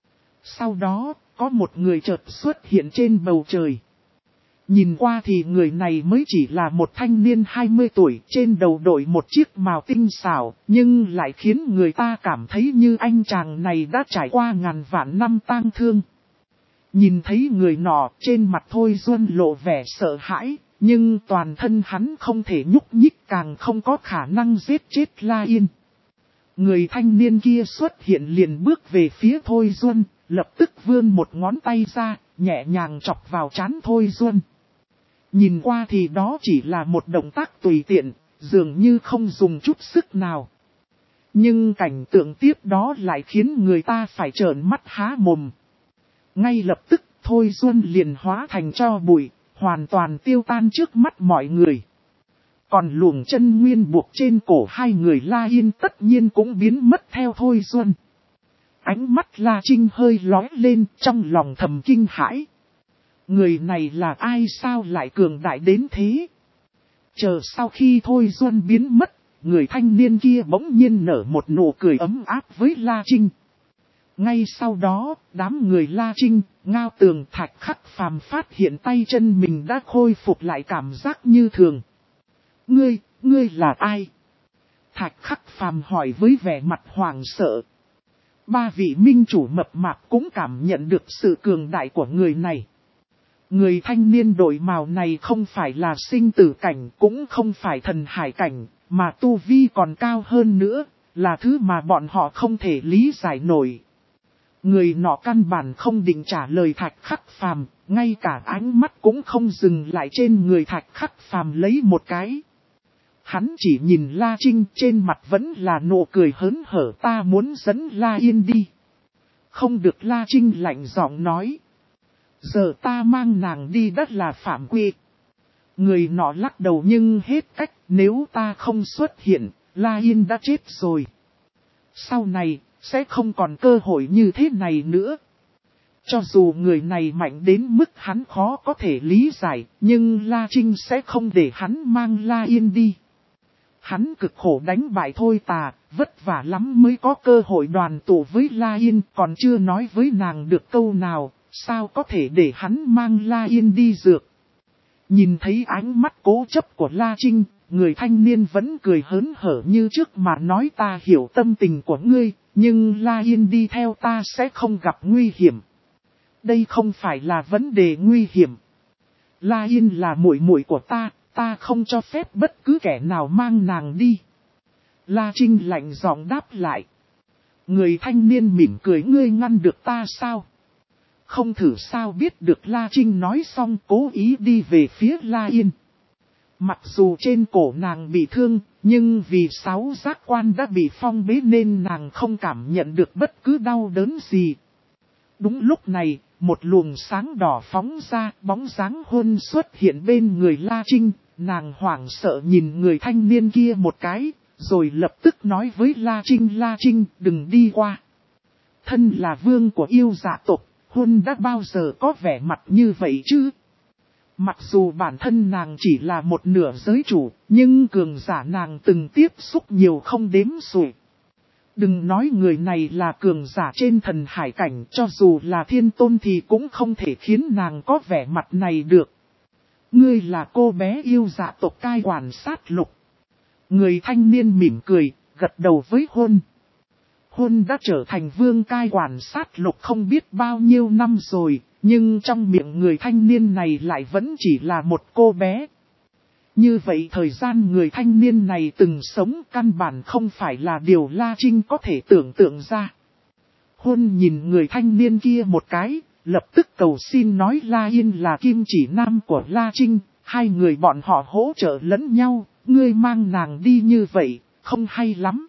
Sau đó, có một người chợt xuất hiện trên bầu trời. Nhìn qua thì người này mới chỉ là một thanh niên hai mươi tuổi, trên đầu đội một chiếc mào tinh xảo, nhưng lại khiến người ta cảm thấy như anh chàng này đã trải qua ngàn vạn năm tang thương. Nhìn thấy người nọ, trên mặt Thôi Duân lộ vẻ sợ hãi, nhưng toàn thân hắn không thể nhúc nhích, càng không có khả năng giết chết La Yên. Người thanh niên kia xuất hiện liền bước về phía Thôi Duân, lập tức vươn một ngón tay ra, nhẹ nhàng chọc vào trán Thôi Duân. Nhìn qua thì đó chỉ là một động tác tùy tiện, dường như không dùng chút sức nào. Nhưng cảnh tượng tiếp đó lại khiến người ta phải trợn mắt há mồm. Ngay lập tức, Thôi Duân liền hóa thành tro bụi, hoàn toàn tiêu tan trước mắt mọi người. Còn luồng chân nguyên buộc trên cổ hai người La Yên tất nhiên cũng biến mất theo Thôi Duân. Ánh mắt La Trinh hơi lóe lên trong lòng thầm kinh hãi. Người này là ai sao lại cường đại đến thế? Chờ sau khi Thôi Duân biến mất, người thanh niên kia bỗng nhiên nở một nụ cười ấm áp với La Trinh. Ngay sau đó, đám người La Trinh, Ngao Tường Thạch Khắc Phàm phát hiện tay chân mình đã khôi phục lại cảm giác như thường. Ngươi, ngươi là ai? Thạch Khắc Phàm hỏi với vẻ mặt hoảng sợ. Ba vị minh chủ mập mạp cũng cảm nhận được sự cường đại của người này. Người thanh niên đội màu này không phải là sinh tử cảnh, cũng không phải thần hải cảnh, mà tu vi còn cao hơn nữa, là thứ mà bọn họ không thể lý giải nổi. Người nọ căn bản không định trả lời Thạch Khắc Phàm, ngay cả ánh mắt cũng không dừng lại trên người Thạch Khắc Phàm lấy một cái. Hắn chỉ nhìn La Trinh, trên mặt vẫn là nụ cười hớn hở. Ta muốn dẫn La Yên đi. Không được, La Trinh lạnh giọng nói. Giờ ta mang nàng đi đất là phạm quy. Người nọ lắc đầu nhưng hết cách, nếu ta không xuất hiện, La Yên đã chết rồi. Sau này, sẽ không còn cơ hội như thế này nữa. Cho dù người này mạnh đến mức hắn khó có thể lý giải, nhưng La Trinh sẽ không để hắn mang La Yên đi. Hắn cực khổ đánh bại Thôi Tà, vất vả lắm mới có cơ hội đoàn tụ với La Yên, còn chưa nói với nàng được câu nào, sao có thể để hắn mang La Yên đi dược. Nhìn thấy ánh mắt cố chấp của La Trinh, người thanh niên vẫn cười hớn hở như trước mà nói ta hiểu tâm tình của ngươi, nhưng La Yên đi theo ta sẽ không gặp nguy hiểm. Đây không phải là vấn đề nguy hiểm. La Yên là muội muội của ta, ta không cho phép bất cứ kẻ nào mang nàng đi. La Trinh lạnh giọng đáp lại. Người thanh niên mỉm cười, ngươi ngăn được ta sao? Không thử sao biết được. La Trinh nói xong cố ý đi về phía La Yên. Mặc dù trên cổ nàng bị thương, nhưng vì sáu giác quan đã bị phong bế nên nàng không cảm nhận được bất cứ đau đớn gì. Đúng lúc này, một luồng sáng đỏ phóng ra, bóng dáng Huân xuất hiện bên người La Trinh. Nàng hoảng sợ nhìn người thanh niên kia một cái, rồi lập tức nói với La Trinh, La Trinh đừng đi qua. Thân là vương của yêu dạ tộc, Huân đã bao giờ có vẻ mặt như vậy chứ? Mặc dù bản thân nàng chỉ là một nửa giới chủ, nhưng cường giả nàng từng tiếp xúc nhiều không đếm xuể. Đừng nói người này là cường giả trên thần hải cảnh, cho dù là thiên tôn thì cũng không thể khiến nàng có vẻ mặt này được. Ngươi là cô bé yêu dạ tộc cai quản sát lục. Người thanh niên mỉm cười, gật đầu với Huân. Huân đã trở thành vương cai quản sát lục không biết bao nhiêu năm rồi, nhưng trong miệng người thanh niên này lại vẫn chỉ là một cô bé. Như vậy thời gian người thanh niên này từng sống căn bản không phải là điều La Trinh có thể tưởng tượng ra. Huân nhìn người thanh niên kia một cái, lập tức cầu xin nói La Yên là kim chỉ nam của La Trinh, hai người bọn họ hỗ trợ lẫn nhau, ngươi mang nàng đi như vậy, không hay lắm.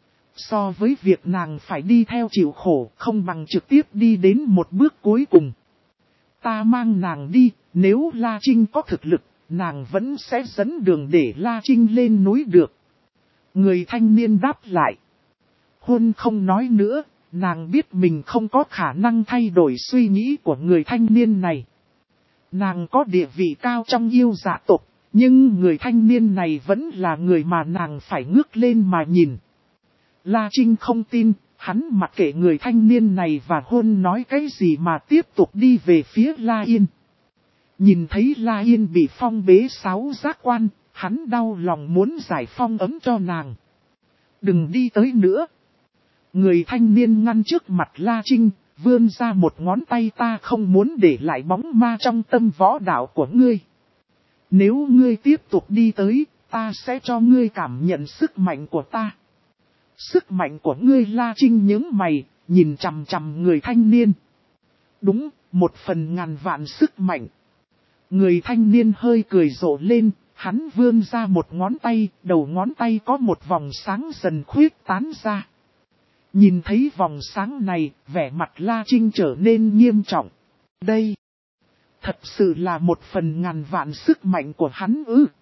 So với việc nàng phải đi theo chịu khổ, không bằng trực tiếp đi đến một bước cuối cùng. Ta mang nàng đi, nếu La Trinh có thực lực, nàng vẫn sẽ dẫn đường để La Trinh lên núi được. Người thanh niên đáp lại. Huân không nói nữa, nàng biết mình không có khả năng thay đổi suy nghĩ của người thanh niên này. Nàng có địa vị cao trong yêu dạ tộc, nhưng người thanh niên này vẫn là người mà nàng phải ngước lên mà nhìn. La Trinh không tin, hắn mặc kệ người thanh niên này và Huân nói cái gì mà tiếp tục đi về phía La Yên. Nhìn thấy La Yên bị phong bế sáu giác quan, hắn đau lòng muốn giải phong ấm cho nàng. Đừng đi tới nữa. Người thanh niên ngăn trước mặt La Trinh, vươn ra một ngón tay, ta không muốn để lại bóng ma trong tâm võ đạo của ngươi. Nếu ngươi tiếp tục đi tới, ta sẽ cho ngươi cảm nhận sức mạnh của ta. Sức mạnh của ngươi? La Trinh nhướng mày, nhìn chằm chằm người thanh niên. Đúng, một phần ngàn vạn sức mạnh. Người thanh niên hơi cười rộ lên, hắn vươn ra một ngón tay, đầu ngón tay có một vòng sáng dần khuyết tán ra. Nhìn thấy vòng sáng này, vẻ mặt La Trinh trở nên nghiêm trọng. Đây, thật sự là một phần ngàn vạn sức mạnh của hắn ư.